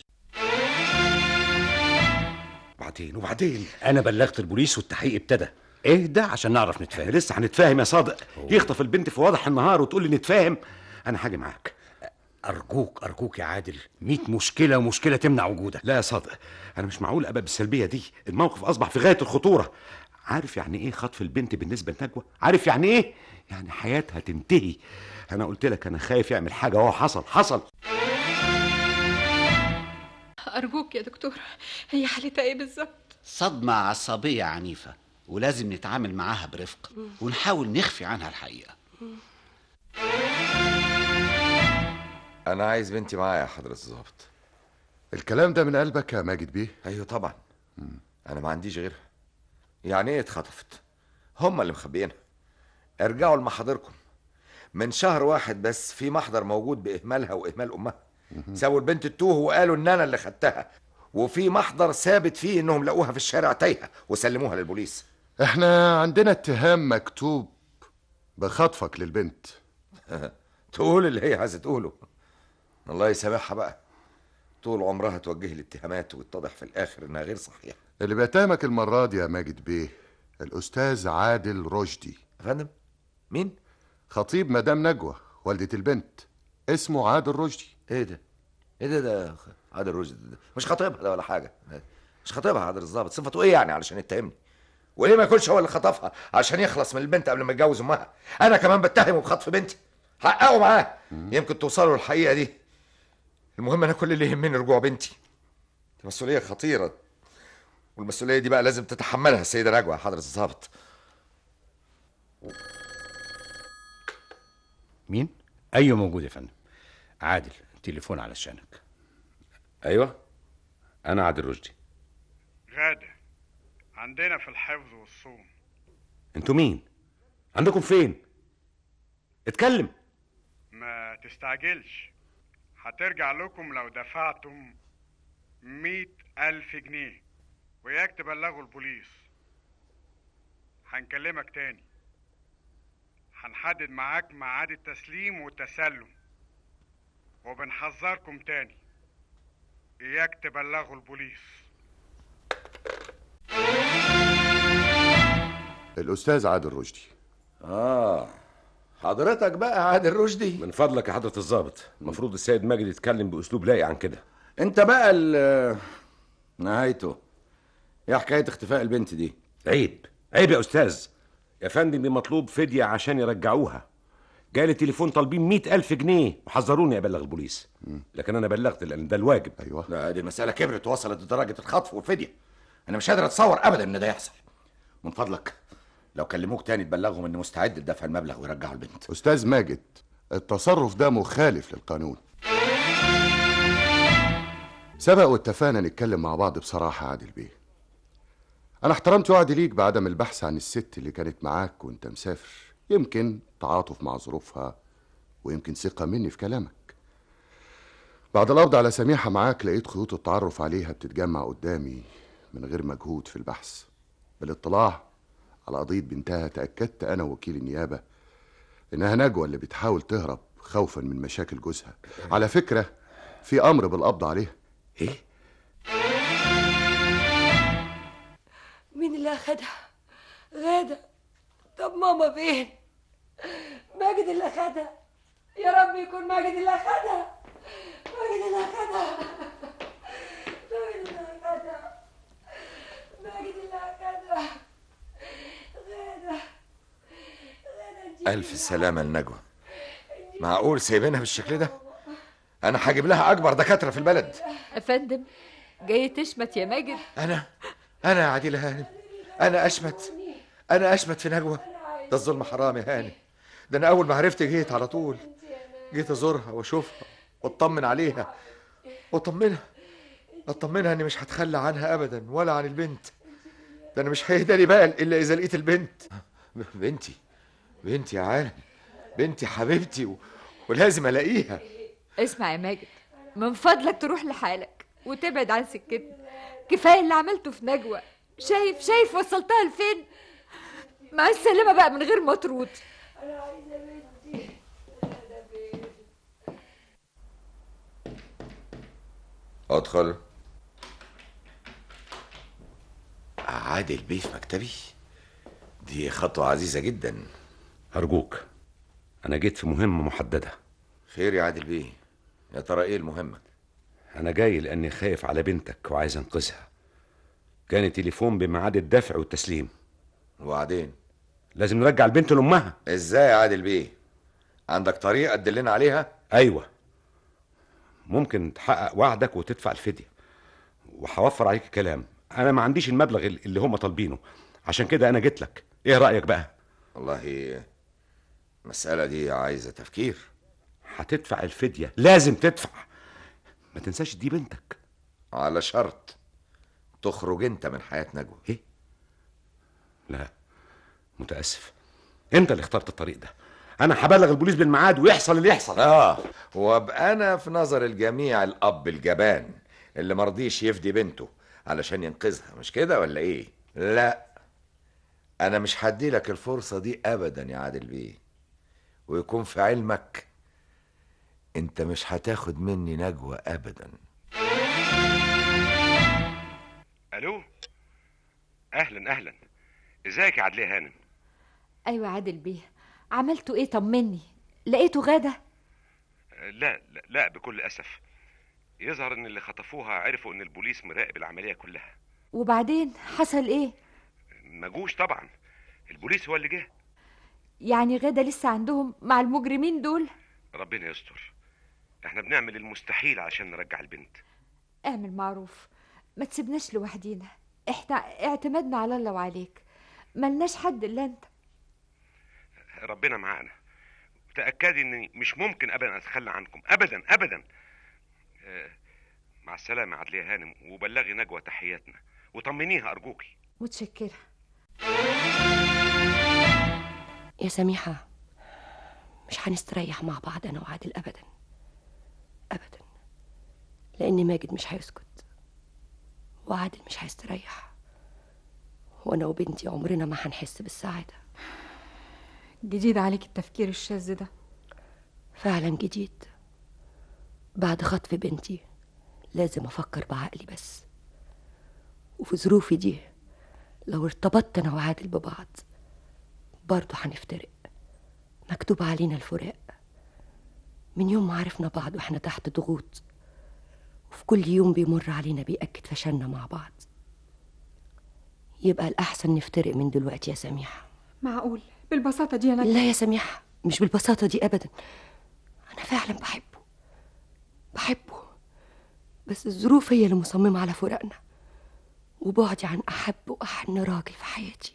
وبعدين أنا بلغت البوليس والتحقيق ابتدى. اهدى عشان نعرف نتفاهم. لسه هنتفاهم يا صادق. يخطف البنت في واضح النهار وتقول لي نتفاهم؟ أنا هاجي معاك. أرجوك يا عادل، 100 مشكلة ومشكلة تمنع وجودك. لا يا صادق، أنا مش معقول أبقى بالسلبية دي. الموقف أصبح في غاية الخطورة. عارف يعني إيه خطف البنت بالنسبة لنجوى؟ عارف يعني إيه؟ يعني حياتها تنتهي. أنا قلت لك أنا خايف يعمل حاجة وهو حصل. أرجوك يا دكتور، هي حالتها إيه بالظبط؟ صدمة عصبية عنيفة، ولازم نتعامل معاها برفق ونحاول نخفي عنها الحقيقة. انا عايز بنتي معايا يا حضرة الضابط. الكلام ده من قلبك يا ماجد بيه؟ ايوه طبعا. انا ما عنديش غيرها. يعني ايه اتخطفت؟ هم اللي مخبيينها. ارجعوا لمحاضركم. من شهر واحد بس في محضر موجود باهمالها واهمال امها. سابوا البنت تتوه وقالوا ان انا اللي خدتها، وفي محضر ثابت فيه انهم لقوها في الشارع تايهه وسلموها للبوليس. احنا عندنا اتهام مكتوب بخطفك للبنت. تقول اللي هي عايزه تقوله. الله يسامحها بقى، طول عمرها توجه الاتهامات ويتضح في الاخر انها غير صحيحه. اللي بيتهمك المرة دي يا ماجد بيه الأستاذ عادل رشدي. يا فندم؟ مين؟ خطيب مدام نجوى والدة البنت، اسمه عادل رشدي. ايه ده؟ ايه ده عادل رشدي ده؟ مش خطيبها ده ولا حاجة، مش خطيبها عادل الظابط. صفته ايه يعني علشان يتهمني؟ وليه ما يكونش هو اللي خطفها عشان يخلص من البنت قبل ما يتجوز امها؟ انا كمان بتهمه بخطف بنتي، حققوا معاه يمكن توصلوا للحقيقة دي. المهم انا كل اللي يهمني رجوع بنتي. دي مسؤولية خطيرة، والمسؤولية دي بقى لازم تتحملها السيدة نجوى يا حضرة الظابط. مين؟ ايوه موجود يا فندم. عادل، تليفون على شانك. ايوه انا عادل رشدي. غادة عندنا في الحفظ والصون. انتوا مين؟ عندكم فين؟ اتكلم. ما تستعجلش، هترجع لكم لو دفعتم 100,000 جنيه، وياك تبلغوا البوليس. هنكلمك تاني، هنحدد معاك ميعاد التسليم والتسلم، وبنحذركم تاني اياك تبلغوا البوليس. الأستاذ عادل رشدي. حضرتك بقى عادل رشدي؟ من فضلك يا حضرة الظابط، المفروض السيد ماجد يتكلم بأسلوب لايق عن كده. انت بقى نهايته ايه حكاية اختفاء البنت دي؟ عيب عيب يا أستاذ. يا فندم دي مطلوب فدية عشان يرجعوها. جالي تليفون طالبين 100,000 جنيه وحذروني أبلغ البوليس، لكن أنا بلغت لأن ده الواجب. أيوة. لا دي المسألة كبرت ووصلت لدرجة الخطف والفدية. أنا مش قادر أتصور أبدا إن ده يحصل. من فضلك لو كلموك تاني تبلغهم إني مستعد لدفع المبلغ ويرجعوا البنت. أستاذ ماجد، التصرف ده مخالف للقانون. سبق واتفقنا نتكلم مع بعض بصراحة يا عادل بيه. أنا احترمت وعدي ليك بعدم البحث عن الست اللي كانت معاك وأنت مسافر، يمكن تعاطف مع ظروفها ويمكن ثقة مني في كلامك. بعد القبض على سميحة معاك لقيت خيوط التعرف عليها بتتجمع قدامي من غير مجهود في البحث. بالاطلاع على قضية بنتها تأكدت أنا وكيل النيابة إنها نجوى اللي بتحاول تهرب خوفا من مشاكل جوزها. على فكرة في أمر بالقبض عليها. إيه؟ مين اللي أخدها؟ غادة. طب ماما فين؟ ماجد اللي أخدها. يا رب يكون ماجد اللي أخدها. ماجد اللي أخدها. ماجد اللي أخدها. ماجد اللي أخدها. غادة. ألف سلامة لنجوى. معقول سايبينها بالشكل ده؟ أنا هجيب لها أكبر دكاترة في البلد. يا فندم جاي تشمت يا ماجد؟ أنا يا عديل هانم، أنا أشمت في نجوى؟ ده الظلم حرام يا هانم. ده أنا أول ما عرفت جيت على طول، جيت أزورها وأشوفها وأطمن عليها أطمنها إني مش هتخلى عنها أبدا ولا عن البنت. ده أنا مش هيهدى لي بال إلا إذا لقيت البنت. بنتي يا عالم، بنتي حبيبتي ولازم ألاقيها. اسمع يا ماجد، من فضلك تروح لحالك وتبعد عن سكتنا. كفايه اللي عملته في نجوى. شايف وصلتها لفين؟ مع السلامه بقى من غير ما ترد. أنا عايزة بنتي. أنا فين؟ ادخل. عادل بيه في مكتبي؟ دي خطوة عزيزة جدا. أرجوك، أنا جيت في مهمة محددة. خير يا عادل بيه، يا ترى إيه المهمة؟ أنا جاي لأني خايف على بنتك وعايز أنقذها. جاني تليفون بميعاد الدفع والتسليم. وبعدين؟ لازم نرجع البنت لأمها. إزاي يا عادل بيه؟ عندك طريقة تدلنا عليها؟ أيوة، ممكن تحقق وعدك وتدفع الفدية، وهوفر عليك الكلام. أنا ما عنديش المبلغ اللي هم طالبينه، عشان كده أنا جيت لك. إيه رأيك بقى؟ والله المسألة دي عايزة تفكير. هتدفع الفدية، لازم تدفع. ما تنساش دي بنتك. على شرط تخرج انت من حياة نجوى. ايه؟ لا متأسف، انت اللي اخترت الطريق ده. انا هبلغ البوليس بالميعاد ويحصل اللي يحصل. وابقى انا في نظر الجميع الاب الجبان اللي مرضيش يفدي بنته علشان ينقذها، مش كده ولا ايه؟ لا، انا مش هدي لك الفرصة دي ابدا يا عادل بيه. ويكون في علمك انت مش هتاخد مني نجوى ابدا. الو، اهلا اهلا، ازيك يا عدليه هانم؟ ايوه عادل بيه، عملتوا ايه؟ طمني، لقيته غدا؟ لا لا لا، بكل اسف. يظهر ان اللي خطفوها عرفوا ان البوليس مراقب العمليه كلها. وبعدين حصل ايه؟ ما جوش طبعا، البوليس هو اللي جه. يعني غدا لسه عندهم مع المجرمين دول؟ ربنا يستر، احنا بنعمل المستحيل عشان نرجع البنت. اعمل معروف، ما تسيبناش لوحدينا، احنا اعتمدنا على الله وعليك، ملناش حد الا انت. ربنا معانا، وتأكدي اني مش ممكن ابدا اتخلى عنكم ابدا ابدا. مع السلامه يا عدليه هانم، وبلغي نجوى تحياتنا وطمنيها ارجوكي. متشكره. يا سميحة، مش هنستريح مع بعض أنا وعادل أبدا أبدا، لأن ماجد مش هيسكت وعادل مش هيستريح، وأنا وبنتي عمرنا ما هنحس بالسعادة. جديد عليك التفكير الشاذ ده. فعلا جديد. بعد خطف بنتي لازم أفكر بعقلي بس، وفي ظروفي دي لو ارتبطت أنا وعادل ببعض برضه هنفترق، مكتوب علينا الفراق. من يوم ما عرفنا بعض واحنا تحت ضغوط، وفي كل يوم بيمر علينا بيأكد فشلنا مع بعض. يبقى الأحسن نفترق من دلوقتي يا سميحة. معقول بالبساطة دي؟ أنا لا يا سميحة، مش بالبساطة دي أبدا. أنا فعلا بحبه، بس الظروف هي اللي مصممة على فراقنا وبعدي عن أحب وأحن راجل في حياتي.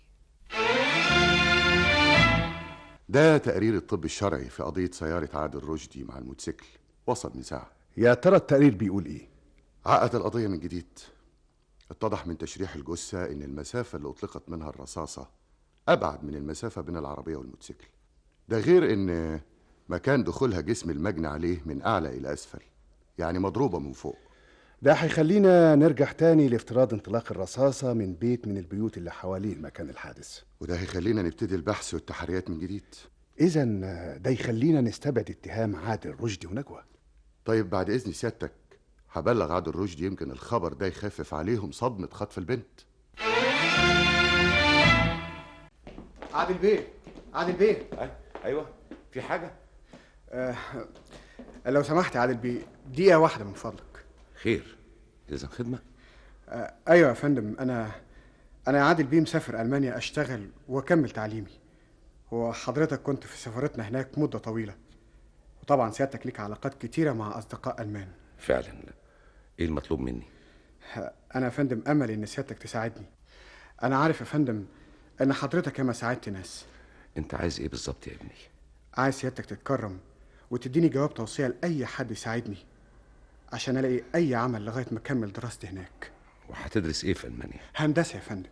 ده تقرير الطب الشرعي في قضية سيارة عادل رشدي مع الموتوسيكل، وصل من ساعة. يا ترى التقرير بيقول ايه؟ عقد القضية من جديد. اتضح من تشريح الجثة ان المسافة اللي اطلقت منها الرصاصة ابعد من المسافة بين العربية والموتوسيكل. ده غير ان مكان دخولها جسم المجني عليه من اعلى الى اسفل، يعني مضروبة من فوق. ده هيخلينا نرجع تاني لافتراض انطلاق الرصاصة من بيت من البيوت اللي حوالين مكان الحادث، وده هيخلينا نبتدي البحث والتحريات من جديد. إذا ده يخلينا نستبعد اتهام عادل رشدي ونجوى. طيب بعد إذن سيادتك هبلغ عادل رشدي، يمكن الخبر ده يخفف عليهم صدمة خطف البنت. عادل بيه، عادل بيه. ايوه، في حاجة؟ لو سمحت يا عادل بيه، دقيقة واحدة من فضلك. خير، لازم خدمة؟ ايوه يا فندم، انا عادل بيه مسافر المانيا اشتغل واكمل تعليمي. وحضرتك كنت في سفارتنا هناك مدة طويلة، وطبعا سيادتك ليك علاقات كتيرة مع اصدقاء المان. فعلا. ايه المطلوب مني؟ انا يا فندم املي ان سيادتك تساعدني. انا عارف يا فندم ان حضرتك ياما ساعدت ناس. انت عايز ايه بالظبط يا ابني؟ عايز سيادتك تتكرم وتديني جواب توصية لأي حد يساعدني عشان الاقي اي عمل لغايه ما اكمل دراستي هناك. وهتدرس ايه في المانيا؟ هندسه يا فندم.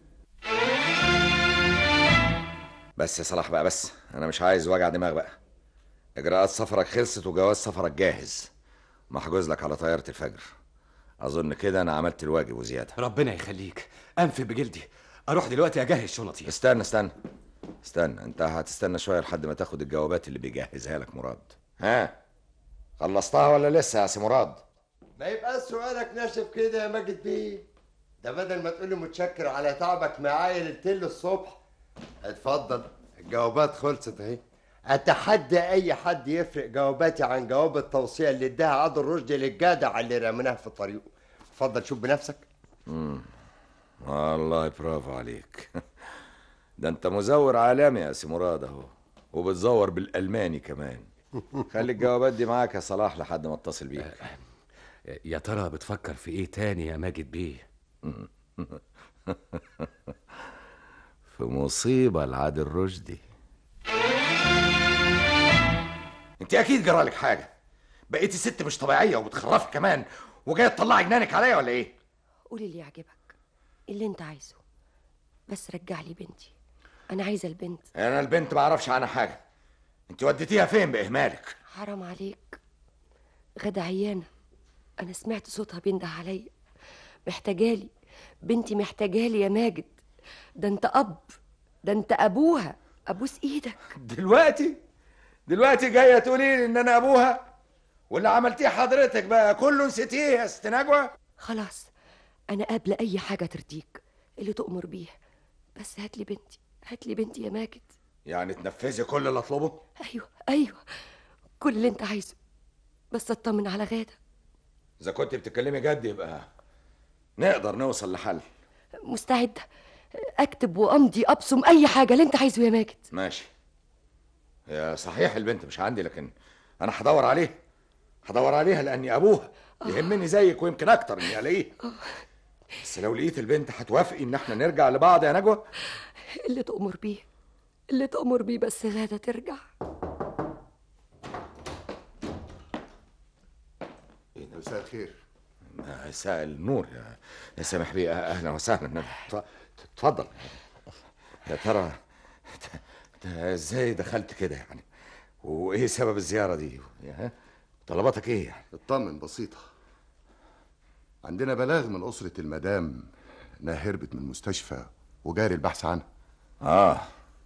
بس يا صلاح بقى، بس انا مش عايز وجع دماغ بقى. اجراءات سفرك خلصت وجواز سفرك جاهز، محجوز لك على طياره الفجر. اظن كده انا عملت الواجب وزياده. ربنا يخليك، انف بجلدي. اروح دلوقتي اجهز شنطي. استنى انت هتستنى شويه لحد ما تاخد الجوابات اللي بيجهزها لك مراد. ها، خلصتها ولا لسه يا سي مراد؟ ما يبقى سؤالك ناشف كده يا ماجد بيه. ده بدل ما تقولي متشكر على تعبك معايا ليلتين الصبح. اتفضل، الجوابات خلصت اهي. اتحدى اي حد يفرق جواباتي عن جواب التوصيه اللي اداها عادل رشدي للجدع اللي رميناه في طريقه. اتفضل شوف بنفسك. والله برافو عليك. ده انت مزور عالمي يا سي مراد اهو، وبتزور بالالماني كمان. خلي الجوابات دي معاك يا صلاح لحد ما اتصل بيك. يا ترى بتفكر في ايه تاني يا ماجد بيه؟ في مصيبة لعادل رشدي. انت اكيد جرالك حاجة، بقيتي ست مش طبيعية وبتخرفي كمان وجاية تطلعي جنانك عليا ولا ايه؟ قولي اللي يعجبك، اللي انت عايزه، بس رجع لي بنتي. انا عايزة البنت. انا البنت ما اعرفش عنها حاجة. انت وديتيها فين باهمالك؟ حرام عليك، غدا عيانة، انا سمعت صوتها بينده عليا، محتاجالي بنتي، محتاجالي يا ماجد. ده انت اب، ده انت ابوها، ابوس ايدك. دلوقتي جايه تقولي لي ان انا ابوها؟ واللي عملتيه حضرتك بقى كله نسيتيه يا ست نجوى؟ خلاص انا قابله اي حاجه ترضيك اللي تؤمر بيه، بس هات لي بنتي، هات لي بنتي يا ماجد. يعني تنفذي كل اللي اطلبه؟ ايوه كل اللي انت عايزه، بس اطمن على غاده. اذا كنت بتتكلمي جد يبقى نقدر نوصل لحل. مستعده اكتب وامضي ابصم اي حاجه اللي انت عايزه يا ماجد. ماشي. يا صحيح البنت مش عندي، لكن انا هدور عليها، هدور عليها لاني ابوها، يهمني زيك ويمكن اكتر اني الاقيها. بس لو لقيت البنت هتوافقي ان احنا نرجع لبعض يا نجوى؟ اللي تؤمر بيه، اللي تؤمر بيه، بس غاده ترجع. مساء الخير. مساء النور يا سامح بيه، اهلا وسهلا. اتفضل. يا ترى ازاي دخلت كده يعني؟ وايه سبب الزياره دي؟ طلباتك ايه يعني؟ اطمن، بسيطه. عندنا بلاغ من اسره المدام انها هربت من المستشفى وجاري البحث عنها.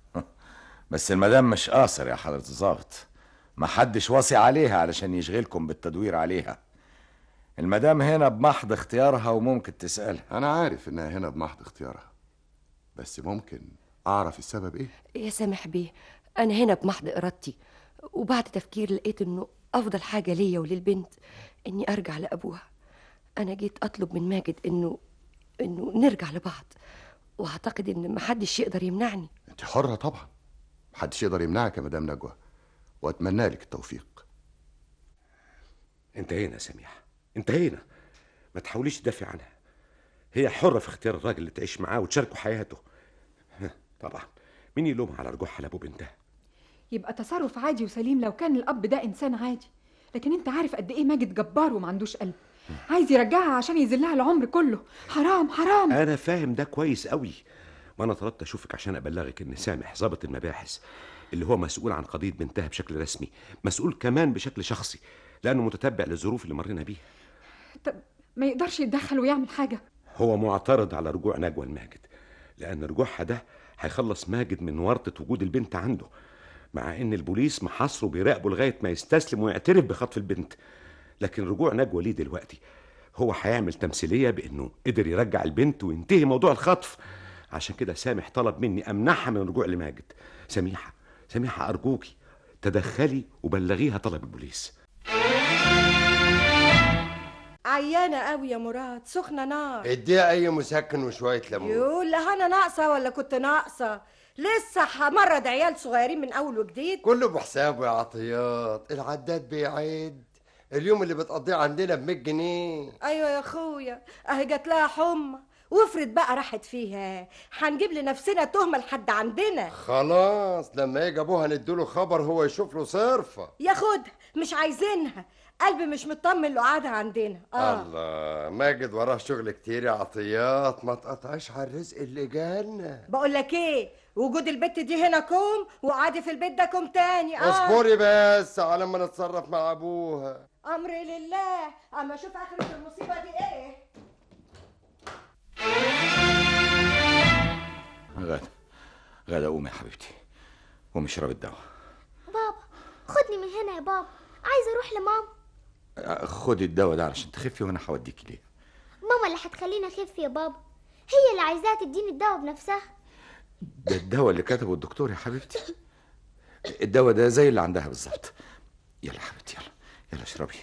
بس المدام مش قاصر يا حضره الضابط، ما حدش واصي عليها علشان يشغلكم بالتدوير عليها. المدام هنا بمحض اختيارها وممكن تسألها. أنا عارف إنها هنا بمحض اختيارها، بس ممكن أعرف السبب إيه؟ يا سامح بيه، أنا هنا بمحض إرادتي، وبعد تفكير لقيت إنه أفضل حاجة ليا وللبنت إني أرجع لأبوها. أنا جيت أطلب من ماجد إنه نرجع لبعض، وأعتقد إن محدش يقدر يمنعني. أنت حرة طبعا، محدش يقدر يمنعك يا مدام نجوى، وأتمنى لك التوفيق. انتهينا يا سميحة، انتهينا. ما تحاوليش تدافع عنها، هي حرة في اختيار الراجل اللي تعيش معاه وتشاركه حياته. طبعا مين يلومها على رجوعها لابو بنتها؟ يبقى تصرف عادي وسليم لو كان الأب ده إنسان عادي، لكن أنت عارف قد إيه ماجد جبار وما عندوش قلب، عايز يرجعها عشان يذلها العمر كله. حرام حرام. أنا فاهم ده كويس قوي، وأنا طلبت أشوفك عشان أبلغك إن سامح ضابط المباحث اللي هو مسؤول عن قضية بنتها بشكل رسمي، مسؤول كمان بشكل شخصي، لأنه متتبع للظروف اللي مرينا بيها. طب ما يقدرش يتدخل ويعمل حاجة؟ هو معترض على رجوع نجوى الماجد، لأن رجوعها ده هيخلص ماجد من ورطة وجود البنت عنده، مع إن البوليس محاصره بيراقبه لغاية ما يستسلم ويعترف بخطف البنت. لكن رجوع نجوى ليه دلوقتي هو هيعمل تمثيلية بإنه قدر يرجع البنت وينتهي موضوع الخطف. عشان كده سامح طلب مني أمنعها من الرجوع لماجد. سميحة أرجوكي تدخلي وبلغيها طلب البوليس. عيانة قوي يا مراد، سخنة نار. اديها اي مسكن وشوية ليمون. يقول لا انا ناقصة ولا كنت ناقصة؟ لسه همرض عيال صغيرين من اول وجديد. كله بحسابه يا عطيات، العداد بيعد. اليوم اللي بتقضيه عندنا ب100 جنيه. ايوه يا اخويا، اهي جات لها حمى، وافرض بقى راحت فيها، هنجيب لنفسنا تهمة لحد عندنا. خلاص لما يجي ابوها نديله خبر هو يشوف له صرفة. ياخدها، مش عايزينها، قلبي مش مطمن له قعدها عندنا. الله، ماجد وراه شغل كتير يا عطيات، ما تقطعش على الرزق اللي جالنا. بقول لك ايه، وجود البت دي هنا كوم، وقعدي في البيت ده كوم تاني. اصبري بس على ما نتصرف مع ابوها. امري لله، اما اشوف اخرة المصيبة دي ايه. غادة قومي يا حبيبتي، قومي اشربي الدواء. بابا خدني من هنا يا بابا، عايزه اروح لماما. خدي الدواء ده علشان تخفي وانا هوديكي ليه. ماما اللي هتخليني اخف يا بابا، هي اللي عايزاها تديني الدواء بنفسها. ده الدواء اللي كتبه الدكتور يا حبيبتي، الدواء ده زي اللي عندها بالظبط. يلا حبيبتي، يلا اشربي.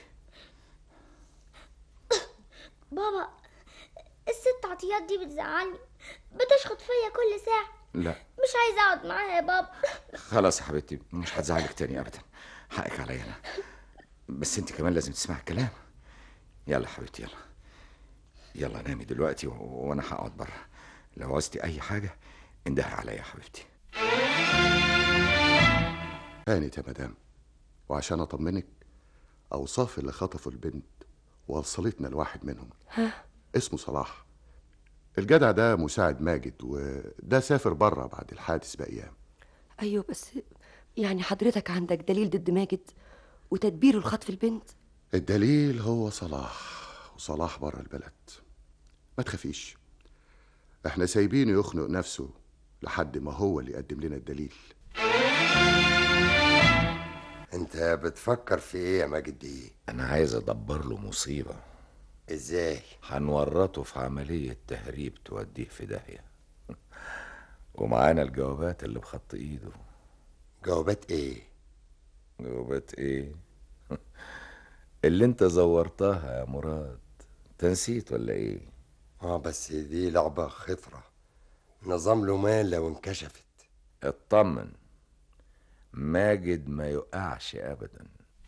بابا الست عطيات دي بتزعلني، بتشخط فيا كل ساعة. لا مش عايزة اقعد معاها يا بابا. خلاص يا حبيبتي، مش هتزعلك تاني ابدا، حقك عليا انا، بس انت كمان لازم تسمعي الكلام. يلا حبيبتي، يلا نامي دلوقتي وانا هقعد بره، لو عوزتي اي حاجه انده عليا يا حبيبتي. هانت يا مدام، وعشان اطمنك اوصاف اللي خطفوا البنت وصلتنا لواحد منهم. اسمه صلاح. الجدع ده مساعد ماجد، وده سافر بره بعد الحادث بايام. ايوه بس يعني حضرتك عندك دليل ضد ماجد وتدبيره لخطف البنت؟ الدليل هو صلاح، وصلاح بره البلد. ما تخافيش، احنا سايبينه يخنق نفسه لحد ما هو اللي يقدم لنا الدليل. انت بتفكر في ايه يا ماجد بيه؟ انا عايز ادبر له مصيبة. ازاي؟ هنورطه في عملية تهريب توديه في داهية. ومعانا الجوابات اللي بخط ايده. جوابات ايه؟ جوابات ايه؟ اللي انت زورتها يا مراد. تنسيت ولا ايه؟ بس دي لعبة خطرة، نظام له مال لو انكشفت. اطمن، ماجد ما يقعش ابدا.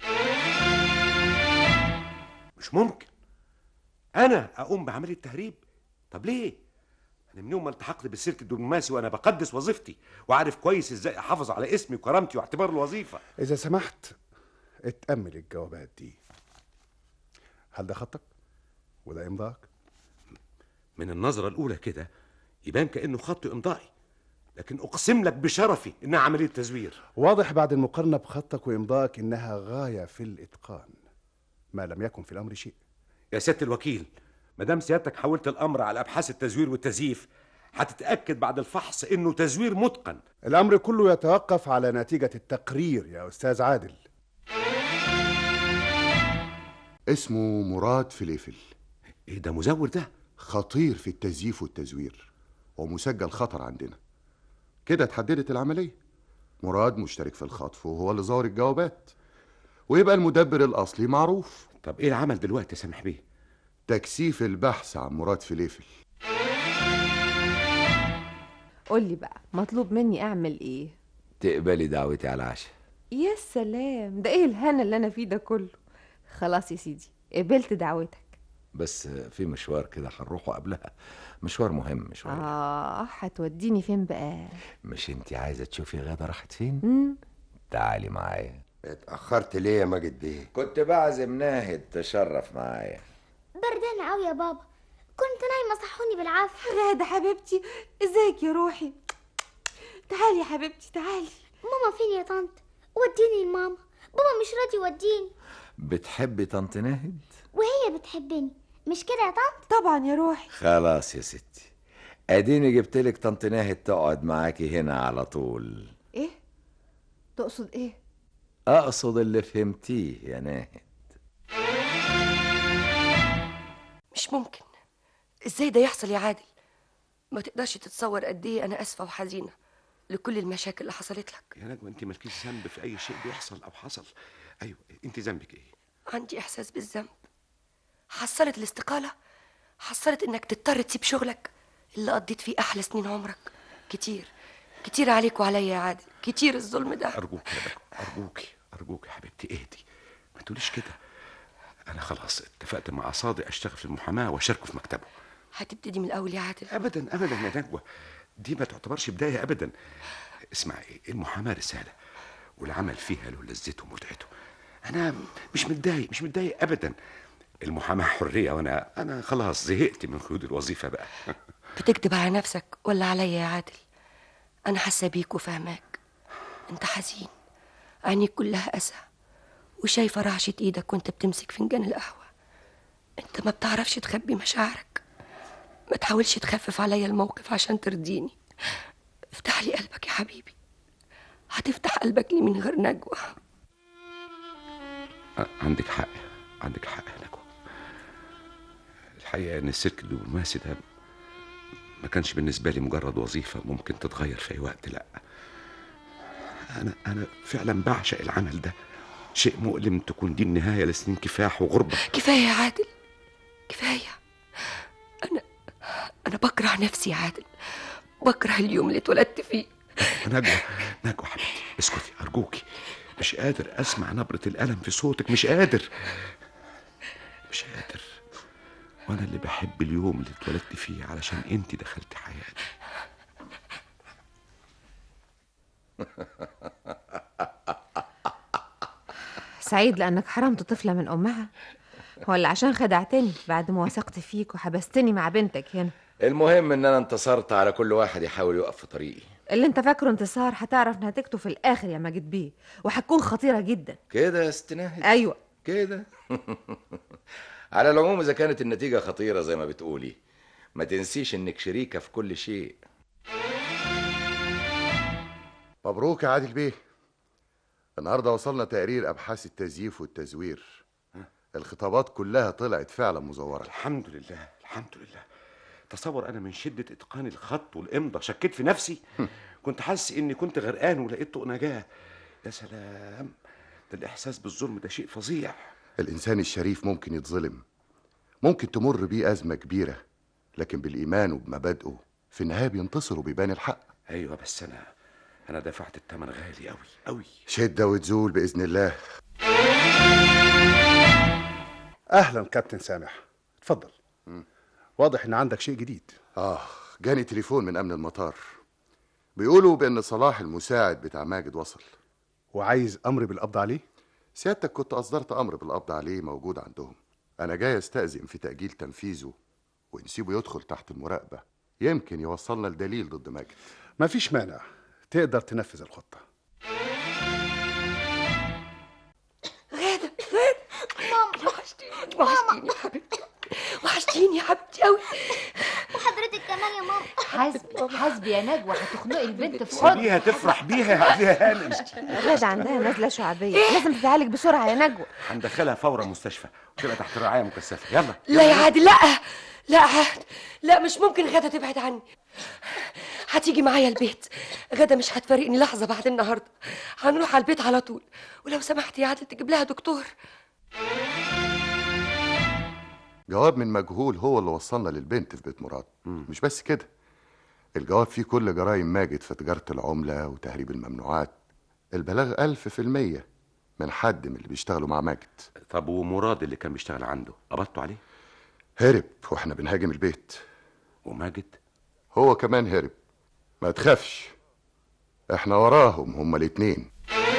مش ممكن انا اقوم بعمليه تهريب. طب ليه؟ انا من يوم ما التحقت بالسلك الدبلوماسي وانا بقدس وظيفتي وعارف كويس ازاي احافظ على اسمي وكرامتي واعتبار الوظيفه. اذا سمحت اتأمل الجوابات دي. هل ده خطك وده امضاك؟ من النظره الاولى كده يبان كانه خط امضائي، لكن اقسم لك بشرفي انها عمليه تزوير. واضح بعد المقارنة بخطك وامضاك انها غاية في الاتقان، ما لم يكن في الامر شيء. يا سياده الوكيل، ما دام سيادتك حولت الامر على ابحاث التزوير والتزييف هتتاكد بعد الفحص انه تزوير متقن. الامر كله يتوقف على نتيجة التقرير يا استاذ عادل. اسمه مراد فليفل. ايه ده مزور ده؟ خطير في التزييف والتزوير ومسجل خطر عندنا. كده اتحددت العملية. مراد مشترك في الخطف وهو اللي زور الجوابات، ويبقى المدبر الأصلي معروف. طب ايه العمل دلوقتي يا سامح بيه؟ تكثيف البحث عن مراد فليفل. قولي بقى مطلوب مني اعمل ايه؟ تقبلي دعوتي على العشاء؟ يا سلام، ده ايه الهنا اللي انا فيه ده كله؟ خلاص يا سيدي، قبلت دعوتك. بس في مشوار كده هنروحه قبلها، مشوار مهم شوية. هتوديني فين بقى؟ مش انتي عايزة تشوفي غادة راحت فين؟ تعالي معايا. اتأخرت ليه يا ماجد بيه؟ كنت بعزم ناهد تشرف معايا. بردانة قوي يا بابا، كنت نايمة صحوني بالعافية. غادة حبيبتي، ازيك يا روحي؟ تعالي يا حبيبتي تعالي. ماما فين يا طنط؟ وديني لماما، بابا مش راضي يوديني. بتحبي طنط ناهد؟ وهي بتحبني، مش كده يا طنط؟ طبعا يا روحي. خلاص يا ستي، اديني جبتلك طنط ناهد تقعد معاكي هنا على طول. ايه؟ تقصد ايه؟ اقصد اللي فهمتيه يا ناهد. مش ممكن، ازاي ده يحصل يا عادل؟ ما تقدرش تتصور قد ايه انا اسفه وحزينه لكل المشاكل اللي حصلت لك. يا نجوى انت مالكيش ذنب في اي شيء بيحصل او حصل. ايوه، انت ذنبك ايه؟ عندي احساس بالذنب. حصلت الاستقاله، حصلت انك تضطر تسيب شغلك اللي قضيت فيه احلى سنين عمرك. كتير كتير عليك وعليا يا عادل، كتير الظلم ده. ارجوك يا نجوى، ارجوك يا حبيبتي اهدي، ما تقوليش كده. انا خلاص اتفقت مع صادق اشتغل في المحاماه واشاركه في مكتبه. هتبتدي من الاول يا عادل؟ ابدا ابدا يا نجوى، دي ما تعتبرش بدايه ابدا. اسمعي، المحاماه رساله والعمل فيها له لذته ومتعته. انا مش متضايق ابدا. المحاماه حريه، وانا خلاص زهقت من قيود الوظيفه بقى. بتكذب على نفسك ولا عليا يا عادل؟ انا حاسه بيك وفاهماك. انت حزين، عينيك كلها اسى، وشايفه رعشه ايدك وانت بتمسك فنجان القهوه. انت ما بتعرفش تخبي مشاعرك. ما تحاولش تخفف عليا الموقف عشان ترضيني. افتح لي قلبك يا حبيبي. هتفتح قلبك لي من غير نجوى؟ عندك حق يا نجوى. الحقيقه ان السلك الدبلوماسي ده ما كانش بالنسبه لي مجرد وظيفه ممكن تتغير في اي وقت. لا، انا فعلا بعشق العمل ده. شيء مؤلم تكون دي النهايه لسنين كفاح وغربه. كفايه يا عادل، كفايه. انا بكره نفسي يا عادل، بكره اليوم اللي اتولدت فيه. نجوى حبيبتي اسكتي ارجوكي. مش قادر اسمع نبره الالم في صوتك، مش قادر. وانا اللي بحب اليوم اللي اتولدت فيه علشان انت دخلت حياتي. سعيد لانك حرمت طفله من امها، ولا عشان خدعتني بعد ما وثقت فيك وحبستني مع بنتك هنا؟ المهم ان انا انتصرت على كل واحد يحاول يقف في طريقي. اللي انت فاكره انتصار هتعرف نتيجته في الاخر يا ماجد بيه، وهتكون خطيره جدا. كده يا ست ناهد؟ ايوه كده. على العموم اذا كانت النتيجه خطيره زي ما بتقولي، ما تنسيش انك شريكه في كل شيء. مبروك يا عادل بيه، النهارده وصلنا تقرير ابحاث التزييف والتزوير. الخطابات كلها طلعت فعلا مزوره. الحمد لله الحمد لله. تصور انا من شده اتقان الخط والامضه شكيت في نفسي. كنت حاسس اني كنت غرقان ولقيت طوق نجاه. يا سلام، ده الاحساس بالظلم ده شيء فظيع. الانسان الشريف ممكن يتظلم، ممكن تمر بيه ازمه كبيره، لكن بالايمان وبمبادئه في النهايه بينتصر وبيبان الحق. ايوه بس انا دفعت الثمن غالي قوي قوي. شده وتزول باذن الله. اهلا كابتن سامح، اتفضل. واضح ان عندك شيء جديد. جاني تليفون من امن المطار، بيقولوا بان صلاح المساعد بتاع ماجد وصل. وعايز امر بالقبض عليه؟ سيادتك كنت اصدرت امر بالقبض عليه موجود عندهم. انا جاي استأذن في تأجيل تنفيذه ونسيبه يدخل تحت المراقبة، يمكن يوصلنا لدليل ضد ماجد. مفيش مانع، تقدر تنفذ الخطة. غادة ماما وحشتيني يا حبيبتي، وحشتيني يا حبيبتي قوي. وحضرتك كمان يا ماما. حاسبي يا نجوى، هتخنقي البنت في حضن. سيبيها تفرح بيها يا هانم. غادة عندها نزلة شعبية، لازم تتعالج بسرعة يا نجوى. هندخلها فورا مستشفى وتبقى تحت رعاية مكثفة. يلا لا يا عادل، لا عادل، لا مش ممكن غادة تبعد عني. هتيجي معايا البيت. غادة مش هتفارقني لحظة بعد النهاردة. هنروح على البيت على طول، ولو سمحت يا عادل تجيب لها دكتور. جواب من مجهول هو اللي وصلنا للبنت في بيت مراد. مش بس كده، الجواب فيه كل جرائم ماجد في تجارة العملة وتهريب الممنوعات. البلاغ 1000% من حد من اللي بيشتغلوا مع ماجد. طب ومراد اللي كان بيشتغل عنده قبضتوا عليه؟ هرب واحنا بنهاجم البيت. وماجد؟ هو كمان هرب. ما تخافش، احنا وراهم هما الاتنين.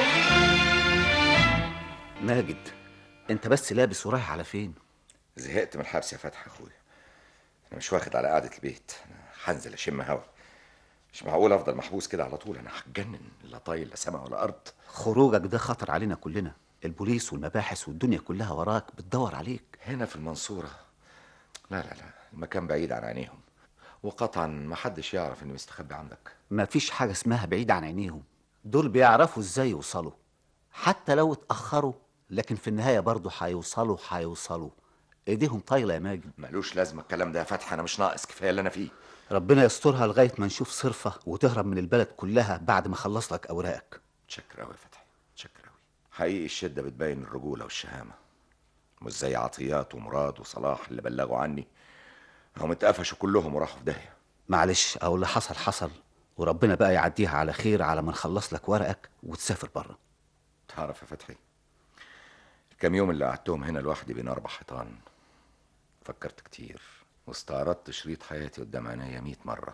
ماجد، انت بس لابس ورايح على فين؟ زهقت من الحبس يا فتحي اخويا. انا مش واخد على قعده البيت، انا هنزل اشم هوا. مش معقول افضل محبوس كده على طول، انا هتجنن. لا طايل لا سما ولا ارض. خروجك ده خطر علينا كلنا، البوليس والمباحث والدنيا كلها وراك بتدور عليك. هنا في المنصوره؟ لا المكان بعيد عن عينيهم، وقطعا ما حدش يعرف اني مستخبي عندك. ما فيش حاجه اسمها بعيد عن عينيهم، دول بيعرفوا ازاي يوصلوا، حتى لو اتاخروا لكن في النهايه برضه هيوصلوا. ايديهم طايله يا ماجد. ملوش لازمه الكلام ده يا فتحي، انا مش ناقص، كفايه اللي انا فيه. ربنا يسترها لغايه ما نشوف صرفه وتهرب من البلد كلها بعد ما خلص لك اوراقك. متشكر قوي يا فتحي، متشكر قوي. حقيقي الشده بتبين الرجوله والشهامه، مش زي عطيات ومراد وصلاح اللي بلغوا عني. هم اتقفشوا كلهم وراحوا في داهيه. معلش، او اللي حصل وربنا بقى يعديها على خير على ما نخلص لك ورقك وتسافر بره. تعرف يا فتحي، الكام يوم اللي قعدتهم هنا لوحدي بين 4 حيطان فكرت كتير واستعرضت شريط حياتي قدام عينيا 100 مرة.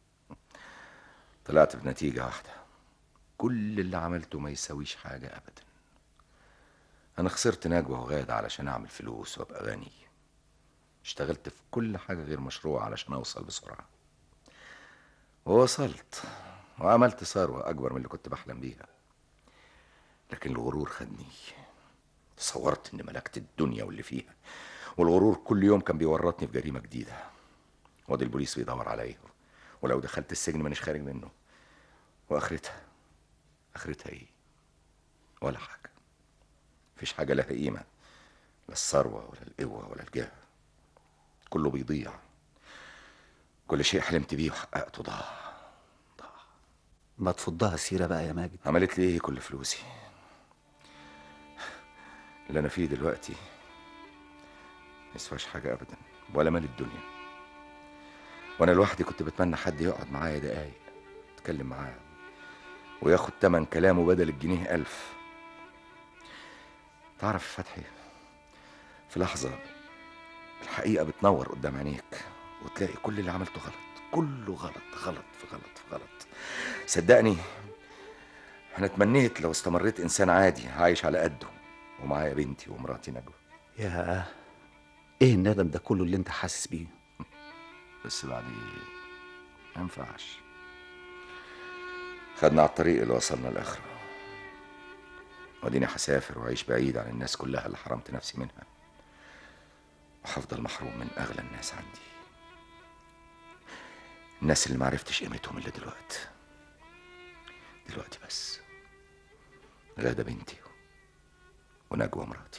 طلعت بنتيجة واحدة، كل اللي عملته ما يساويش حاجة أبدا. أنا خسرت نجوى وغادة علشان أعمل فلوس وأبقى غني. اشتغلت في كل حاجة غير مشروع علشان أوصل بسرعة، ووصلت وعملت ثروة أكبر من اللي كنت بحلم بيها. لكن الغرور خدني، تصورت إني ملكت الدنيا واللي فيها، والغرور كل يوم كان بيورطني في جريمة جديدة. وادي البوليس بيدور عليا، ولو دخلت السجن مانيش خارج منه. واخرتها ايه؟ ولا حاجة. مفيش حاجة لها قيمة، لا الثروة ولا القوة ولا الجاه. كله بيضيع. كل شيء حلمت بيه وحققته ضاع. ما تفضها سيرة بقى يا ماجد. عملت لي ايه كل فلوسي؟ اللي انا فيه دلوقتي يسواش حاجة ابدا، ولا مال الدنيا. وانا لوحدي كنت بتمنى حد يقعد معايا دقايق اتكلم معاه وياخد تمن كلامه بدل الجنيه 1000. تعرف يا فتحي، في لحظة الحقيقة بتنور قدام عينيك وتلاقي كل اللي عملته غلط، كله غلط في غلط. صدقني انا اتمنيت لو استمريت انسان عادي عايش على قده ومعايا بنتي ومراتي نجوى. يا ايه الندم ده كله اللي انت حاسس بيه؟ بس بعد ما ينفعش. خدنا على الطريق اللي وصلنا لاخره، واديني هسافر واعيش بعيد عن الناس كلها اللي حرمت نفسي منها، وهفضل محروم من اغلى الناس عندي، الناس اللي معرفتش قيمتهم الا دلوقتي بس. غادة بنتي ونجوى مراتي.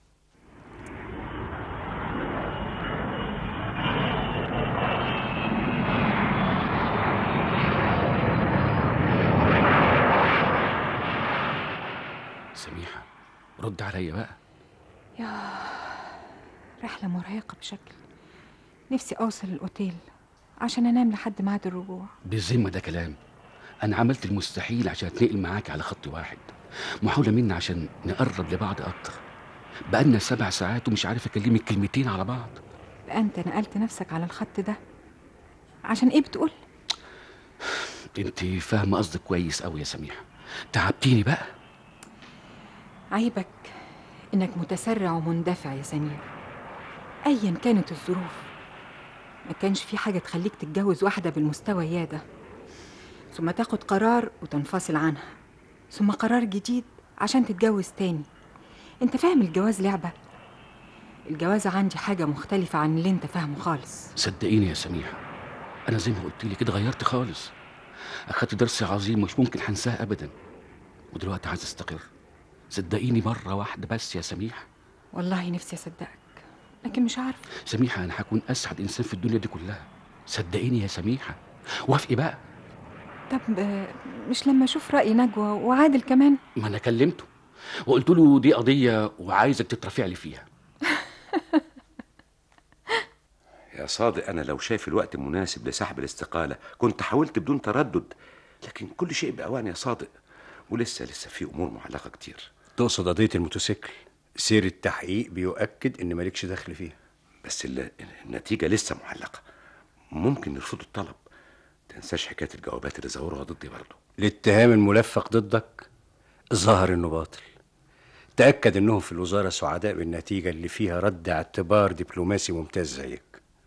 سميحة رد عليا بقى. يا رحلة مرهقة بشكل. نفسي أوصل الأوتيل عشان أنام لحد ميعاد الرجوع. بالذمة ده كلام؟ أنا عملت المستحيل عشان أتنقل معاك على خط واحد، محاولة مني عشان نقرب لبعض أكتر. بقالنا 7 ساعات ومش عارف أكلمك كلمتين على بعض. بقى أنت نقلت نفسك على الخط ده عشان إيه بتقول؟ أنت فاهمة قصدك كويس أوي يا سميحة، تعبتيني بقى. عيبك إنك متسرع ومندفع يا سمير. أيا كانت الظروف ما كانش في حاجة تخليك تتجوز واحدة بالمستوى ده، ثم تاخد قرار وتنفصل عنها، ثم قرار جديد عشان تتجوز تاني. انت فاهم الجواز لعبة؟ الجواز عندي حاجة مختلفة عن اللي انت فاهمه خالص. صدقيني يا سميحة، أنا زي ما قلت لي كده غيرت خالص، أخدت درس عظيم مش ممكن هنساه أبدا، ودلوقتي عايز أستقر. صدقيني مرة واحدة بس يا سميحة. والله نفسي أصدقك لكن مش عارفة. سميحة أنا هكون أسعد إنسان في الدنيا دي كلها، صدقيني يا سميحة، وافقي بقى. طب مش لما أشوف رأي نجوى وعادل كمان؟ ما أنا كلمته وقلت له دي قضية وعايزك تترفع لي فيها. يا صادق، أنا لو شايف الوقت مناسب لسحب الاستقالة كنت حاولت بدون تردد، لكن كل شيء بأوان يا صادق، ولسه في أمور معلقة كتير. تقصد قضية الموتوسيكل؟ سير التحقيق بيؤكد إن مالكش دخل فيها، بس النتيجة لسه معلقة، ممكن يرفضوا الطلب. تنساش حكاية الجوابات اللي زوروها ضدي برضه. الاتهام الملفق ضدك ظهر إنه باطل. تأكد إنهم في الوزارة سعداء بالنتيجة اللي فيها رد اعتبار دبلوماسي ممتاز زيك،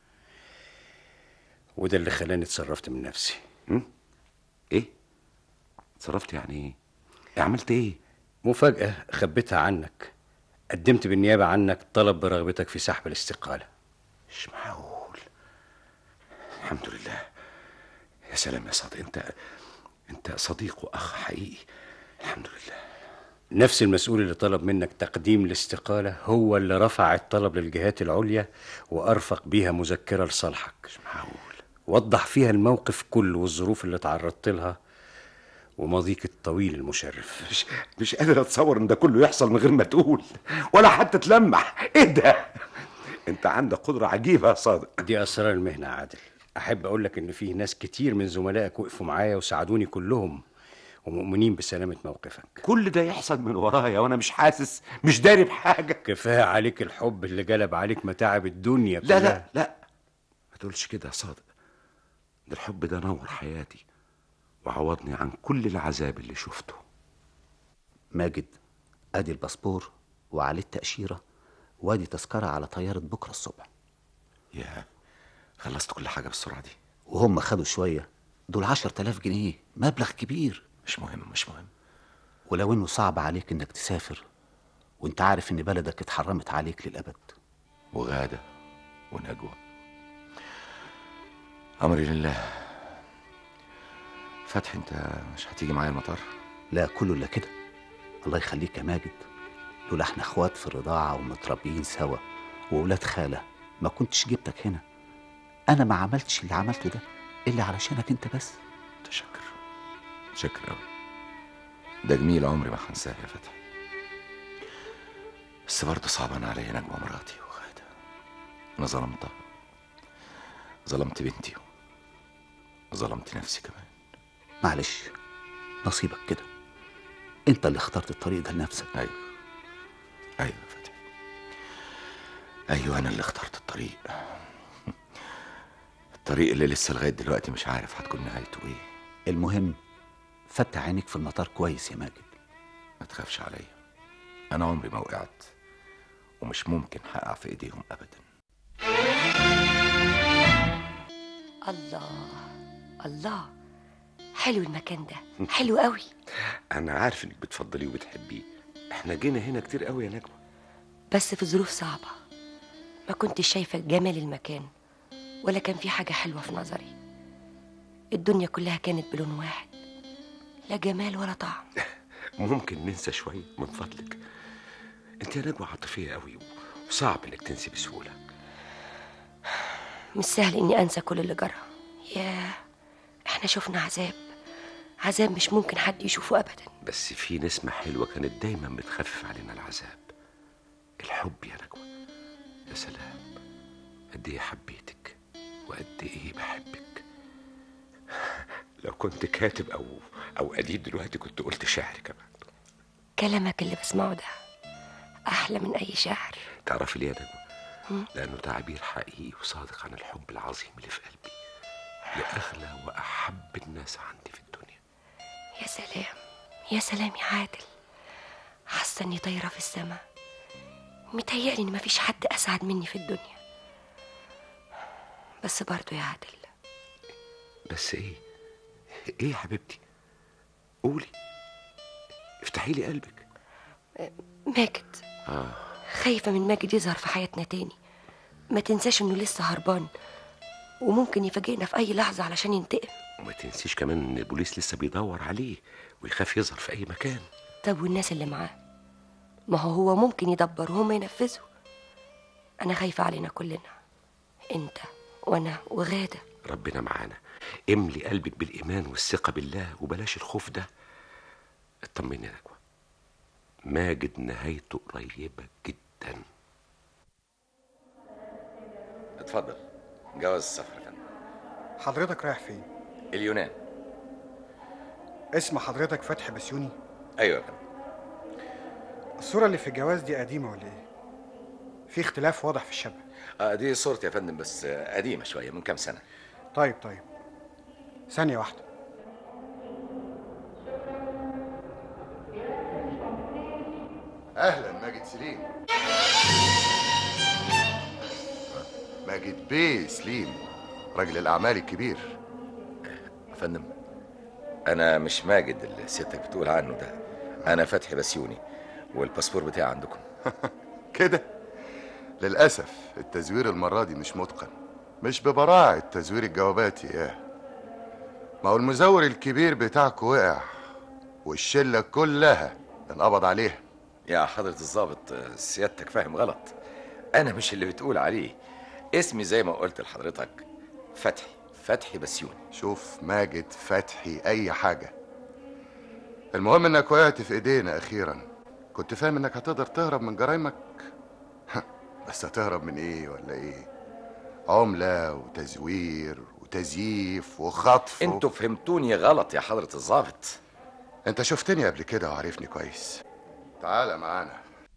وده اللي خلاني اتصرفت من نفسي. ايه؟ اتصرفت يعني ايه؟ عملت ايه؟ مفاجأة خبيتها عنك. قدمت بالنيابة عنك طلب برغبتك في سحب الاستقالة. مش معقول. الحمد لله. يا سلام يا صادق، انت صديق واخ حقيقي. الحمد لله. نفس المسؤول اللي طلب منك تقديم الاستقالة هو اللي رفع الطلب للجهات العليا وأرفق بيها مذكرة لصالحك. مش معقول. وضح فيها الموقف كله والظروف اللي تعرضت لها وماضيك الطويل المشرف. مش قادر اتصور ان ده كله يحصل من غير ما تقول ولا حتى تلمح. ايه ده؟ انت عندك قدرة عجيبة يا صادق. دي اسرار المهنة يا عادل. احب اقول لك ان في ناس كتير من زملائك وقفوا معايا وساعدوني كلهم ومؤمنين بسلامة موقفك. كل ده يحصل من ورايا وانا مش حاسس، مش داري بحاجة. كفاية عليك الحب اللي جلب عليك متاعب الدنيا كلها. لا ما تقولش كده يا صادق. ده الحب ده نور حياتي وعوضني عن كل العذاب اللي شفته. ماجد، ادي الباسبور وعليه التأشيرة وادي تذكرة على طيارة بكرة الصبح. يا خلصت كل حاجة بالسرعة دي؟ وهم خدوا شوية، دول 10,000 جنيه، مبلغ كبير. مش مهم. ولو انه صعب عليك انك تسافر وانت عارف ان بلدك اتحرمت عليك للأبد. وغادة ونجوى أمري لله. فتحي، انت مش هتيجي معايا المطار؟ لا، كله الا كده. الله يخليك يا ماجد، دول احنا اخوات في الرضاعة ومتربيين سوا وولاد خالة، ما كنتش جبتك هنا. انا ما عملتش اللي عملته ده الا علشانك انت بس. شكر أوي. ده جميل عمري ما هنساه يا فتحي. بس برضه صعبان عليا نجوى مراتي وغادة. أنا ظلمتها، ظلمت بنتي وظلمت نفسي كمان. معلش، نصيبك كده، انت اللي اخترت الطريق ده لنفسك. ايوه يا فتحي، ايوه انا اللي اخترت الطريق. الطريق اللي لسه لغايه دلوقتي مش عارف هتكون نهايته ايه. المهم فتح عينيك في المطار كويس يا ماجد. ما تخافش عليا، انا عمري ما وقعت ومش ممكن هقع في ايديهم ابدا. الله، حلو المكان ده، حلو قوي. انا عارف انك بتفضليه وبتحبيه. احنا جينا هنا كتير قوي يا نجوى، بس في ظروف صعبة. ما كنتش شايفة جمال المكان ولا كان في حاجة حلوة في نظري. الدنيا كلها كانت بلون واحد، لا جمال ولا طعم. ممكن ننسى شويه من فضلك؟ انت يا نجوى عاطفيه قوي وصعب انك تنسي بسهوله. مش سهل اني انسى كل اللي جرى. احنا شفنا عذاب مش ممكن حد يشوفه ابدا. بس في نسمه حلوه كانت دايما بتخفف علينا العذاب، الحب يا نجوى. يا سلام، قد ايه حبيتك وقد ايه بحبك. لو كنت كاتب او اديب دلوقتي كنت قلت شعر كمان. كلامك اللي بسمعه ده احلى من اي شعر. تعرفي ليه يا نجوى؟ لانه تعبير حقيقي وصادق عن الحب العظيم اللي في قلبي لاغلى واحب الناس عندي في الدنيا. يا سلام يا سلام يا عادل، حاسه اني طايره في السماء. متهيألي ان مفيش حد اسعد مني في الدنيا. بس برضو يا عادل. بس ايه يا حبيبتي؟ قولي، افتحي لي قلبك. ماجد. خايفه من ماجد يظهر في حياتنا تاني. ما تنساش انه لسه هربان وممكن يفاجئنا في اي لحظه علشان ينتقم. وما تنسيش كمان ان البوليس لسه بيدور عليه ويخاف يظهر في اي مكان. طب والناس اللي معاه؟ ما هو ممكن يدبر وهم ينفذوا. انا خايفه علينا كلنا، انت وانا وغاده. ربنا معانا. املي قلبك بالايمان والثقه بالله وبلاش الخوف ده. اطمني يا نجوى، ماجد نهايته قريبه جدا. اتفضل، جواز السفر يا فندم. حضرتك رايح فين؟ اليونان. اسم حضرتك فتحي بسيوني؟ ايوه يا فندم. الصورة اللي في الجواز دي قديمة ولا ايه؟ في اختلاف واضح في الشبه. دي صورتي يا فندم، بس قديمة شوية من كام سنة. طيب ثانية واحدة. اهلا ماجد سليم. ماجد بيه سليم، راجل الاعمال الكبير. يا فندم، انا مش ماجد اللي سيادتك بتقول عنه ده، انا فتحي بسيوني والباسبور بتاعي عندكم. كده للاسف التزوير المره دي مش متقن، مش ببراعه تزوير الجوابات. ما هو المزور الكبير بتاعك وقع والشله كلها انقبض عليها. يا حضرة الضابط، سيادتك فاهم غلط. انا مش اللي بتقول عليه، اسمي زي ما قلت لحضرتك فتحي بسيوني. شوف ماجد فتحي اي حاجه، المهم انك وقعت في ايدينا اخيرا. كنت فاهم انك هتقدر تهرب من جرايمك، بس هتهرب من ايه ولا ايه؟ عمله وتزوير وتزييف وخطف. انتوا فهمتوني غلط يا حضرة الضابط. انت شفتني قبل كده وعارفني كويس. تعال معانا.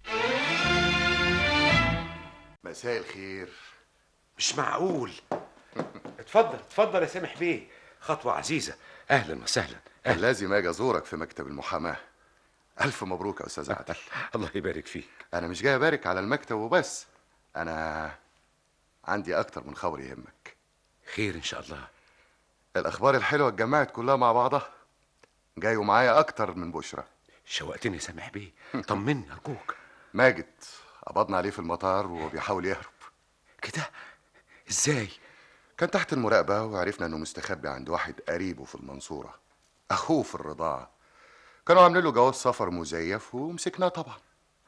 مساء الخير. مش معقول. اتفضل يا سامح بيه، خطوه عزيزه. اهلا وسهلا. لازم اجي ازورك في مكتب المحاماه. الف مبروك يا استاذ عادل. الله يبارك فيك. انا مش جاي ابارك على المكتب وبس، انا عندي اكتر من خبر يهمك. خير ان شاء الله. الاخبار الحلوه اتجمعت كلها مع بعضها، جاي ومعايا اكتر من بشرى. شوقتني يا سامح بيه، طمني ارجوك. ماجد قبضنا عليه في المطار وهو بيحاول يهرب. كده ازاي؟ كان تحت المراقبه وعرفنا انه مستخبي عند واحد قريبه في المنصوره، اخوه في الرضاعه. كانوا عاملين له جواز سفر مزيف ومسكناه طبعا.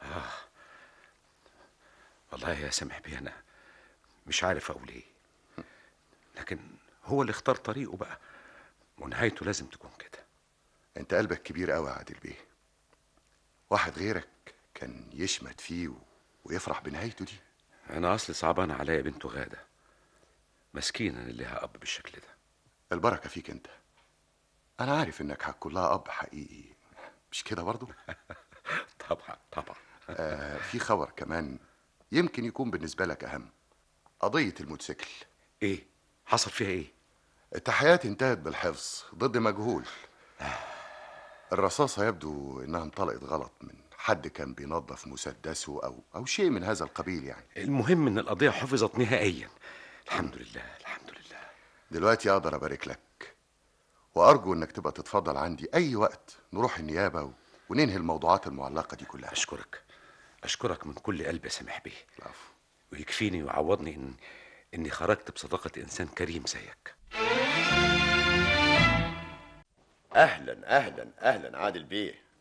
والله يا سامح بيه انا مش عارف اقول ايه، لكن هو اللي اختار طريقه بقى ونهايته لازم تكون كده. انت قلبك كبير قوي يا عادل بيه، واحد غيرك كان يشمت فيه ويفرح بنهايته دي. انا اصلي صعبان عليا بنته غاده، مسكينه اللي لها اب بالشكل ده. البركه فيك انت، انا عارف انك هتكون لها اب حقيقي، مش كده برضو؟ طبعا. في خبر كمان يمكن يكون بالنسبه لك اهم، قضيه الموتوسيكل. ايه حصل فيها ايه؟ التحقيقات انتهت بالحفظ ضد مجهول. الرصاصه يبدو انها انطلقت غلط من حد كان بينظف مسدسه او شيء من هذا القبيل يعني. المهم ان القضيه حفظت نهائيا. الحمد لله. دلوقتي اقدر ابارك لك، وارجو انك تبقى تتفضل عندي اي وقت نروح النيابه وننهي الموضوعات المعلقه دي كلها. اشكرك من كل قلبي يا سامح بيه. العفو. ويكفيني ويعوضني اني خرجت بصداقه انسان كريم زيك. اهلا عادل بيه.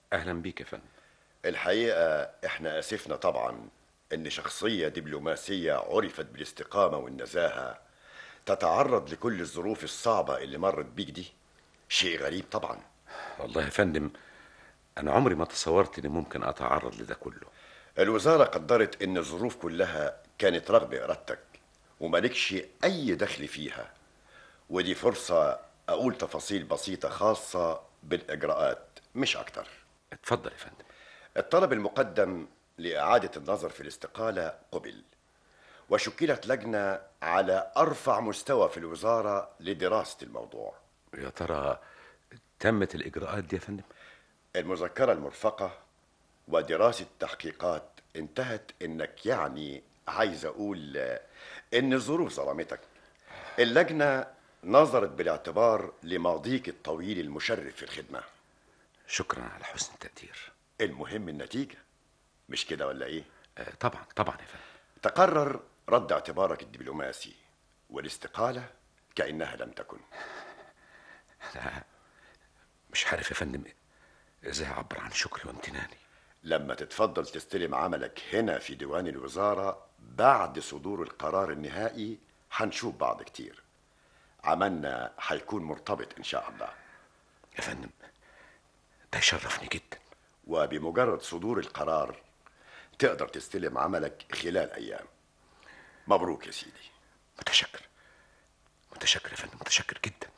اهلا بيك يا فندم. الحقيقة احنا اسفنا طبعا ان شخصية دبلوماسية عرفت بالاستقامة والنزاهة تتعرض لكل الظروف الصعبة اللي مرت بيك دي. شيء غريب طبعا. والله يا فندم انا عمري ما تصورت اني ممكن اتعرض لده كله. الوزارة قدرت ان الظروف كلها كانت رغم ارادتك ومالكش اي دخل فيها، ودي فرصة اقول تفاصيل بسيطة خاصة بالاجراءات مش اكتر. اتفضل يا فندم. الطلب المقدم لإعادة النظر في الاستقالة قبل، وشكلت لجنة على أرفع مستوى في الوزارة لدراسة الموضوع. يا ترى تمت الإجراءات دي يا فندم؟ المذكرة المرفقة ودراسة تحقيقات انتهت إنك يعني عايز أقول إن الظروف ظلمتك. اللجنة نظرت بالاعتبار لماضيك الطويل المشرف في الخدمة. شكرا على حسن التقدير. المهم النتيجة، مش كده ولا إيه؟ طبعا طبعا يا فندم. تقرر رد اعتبارك الدبلوماسي والاستقالة كأنها لم تكن. لا مش عارف يا فندم ازاي اعبر عن شكري وامتناني. لما تتفضل تستلم عملك هنا في ديوان الوزارة بعد صدور القرار النهائي هنشوف بعض كتير. عملنا هيكون مرتبط إن شاء الله. يا فندم ده يشرفني جدا. وبمجرد صدور القرار تقدر تستلم عملك خلال أيام. مبروك يا سيدي. متشكر متشكر يا فندم، متشكر جدا.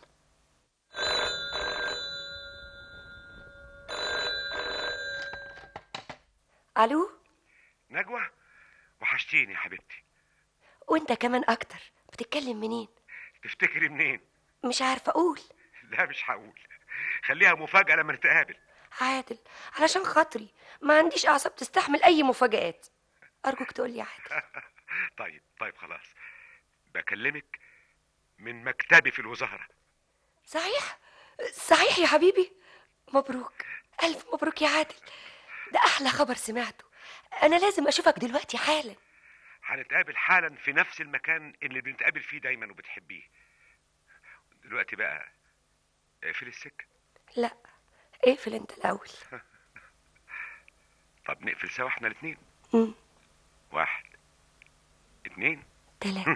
الو نجوى، وحشتيني يا حبيبتي. وانت كمان اكتر. بتتكلم منين؟ تفتكري منين؟ مش عارفه اقول. لا مش هقول، خليها مفاجأة لما نتقابل. عادل علشان خاطري ما عنديش اعصاب تستحمل اي مفاجآت، ارجوك تقول لي عادل. طيب خلاص، بكلمك من مكتبي في الوزارة. صحيح يا حبيبي. مبروك، الف مبروك يا عادل، ده احلى خبر سمعته. انا لازم اشوفك دلوقتي حالا. هنتقابل حالا في نفس المكان اللي بنتقابل فيه دايما وبتحبيه. دلوقتي بقى اقفل السكة. لا اقفل انت الاول. طب نقفل سوا احنا الاتنين. 1 2 3.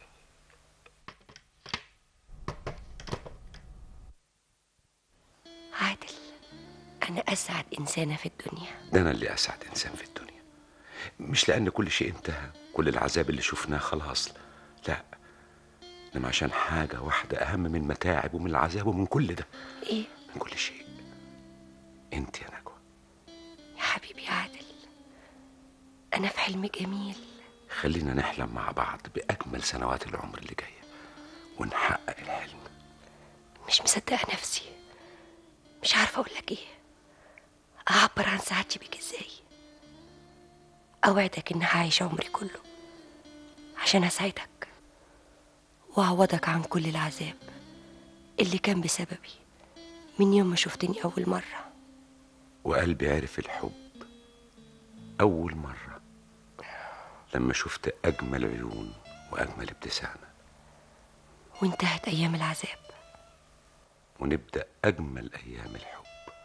عادل انا اسعد انسانة في الدنيا. ده انا اللي اسعد انسان في الدنيا، مش لان كل شيء انتهى، كل العذاب اللي شفناه خلاص، لا، انما عشان حاجة واحدة اهم من المتاعب ومن العذاب ومن كل ده. ايه؟ من كل شيء. انت يا نجوى. يا حبيبي يا عادل، انا في حلم جميل. خلينا نحلم مع بعض بأجمل سنوات العمر اللي جاية ونحقق الحلم. مش مصدقة نفسي، مش عارفة أقول لك إيه، أعبر عن سعادتي بيك إزاي. أوعدك إن هعيش عمري كله عشان أسعدك وأعوضك عن كل العذاب اللي كان بسببي من يوم ما شفتني أول مرة. وقلبي عرف الحب أول مرة لما شفت أجمل عيون وأجمل ابتسامة. وانتهت أيام العذاب ونبدأ أجمل أيام الحب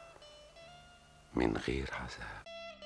من غير عذاب.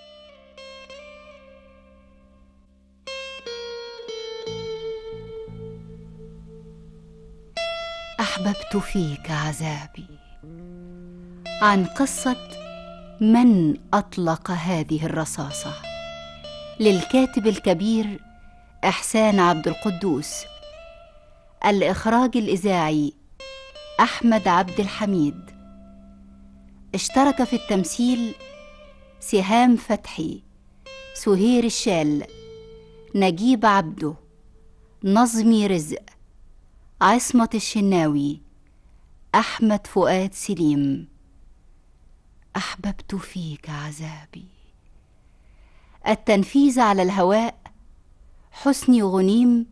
أحببت فيك عذابي، عن قصة من أطلق هذه الرصاصة، للكاتب الكبير إحسان عبد القدوس. الإخراج الإذاعي أحمد عبد الحميد. اشترك في التمثيل سهام فتحي، سهير الشال، نجيب عبده، نظمي رزق، عصمة الشناوي، أحمد فؤاد سليم. أحببت فيك عذابي. التنفيذ على الهواء حسني غنيم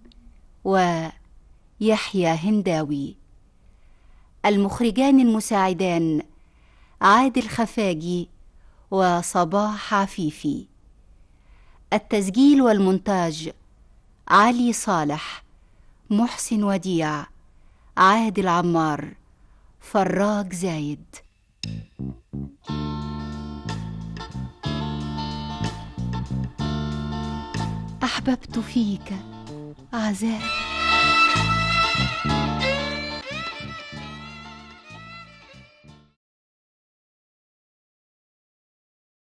ويحيى هنداوي. المخرجان المساعدان عادل خفاجي وصباح عفيفي. التسجيل والمونتاج علي صالح، محسن وديع، عادل عمار، فراج زايد. أحببت فيك عذاب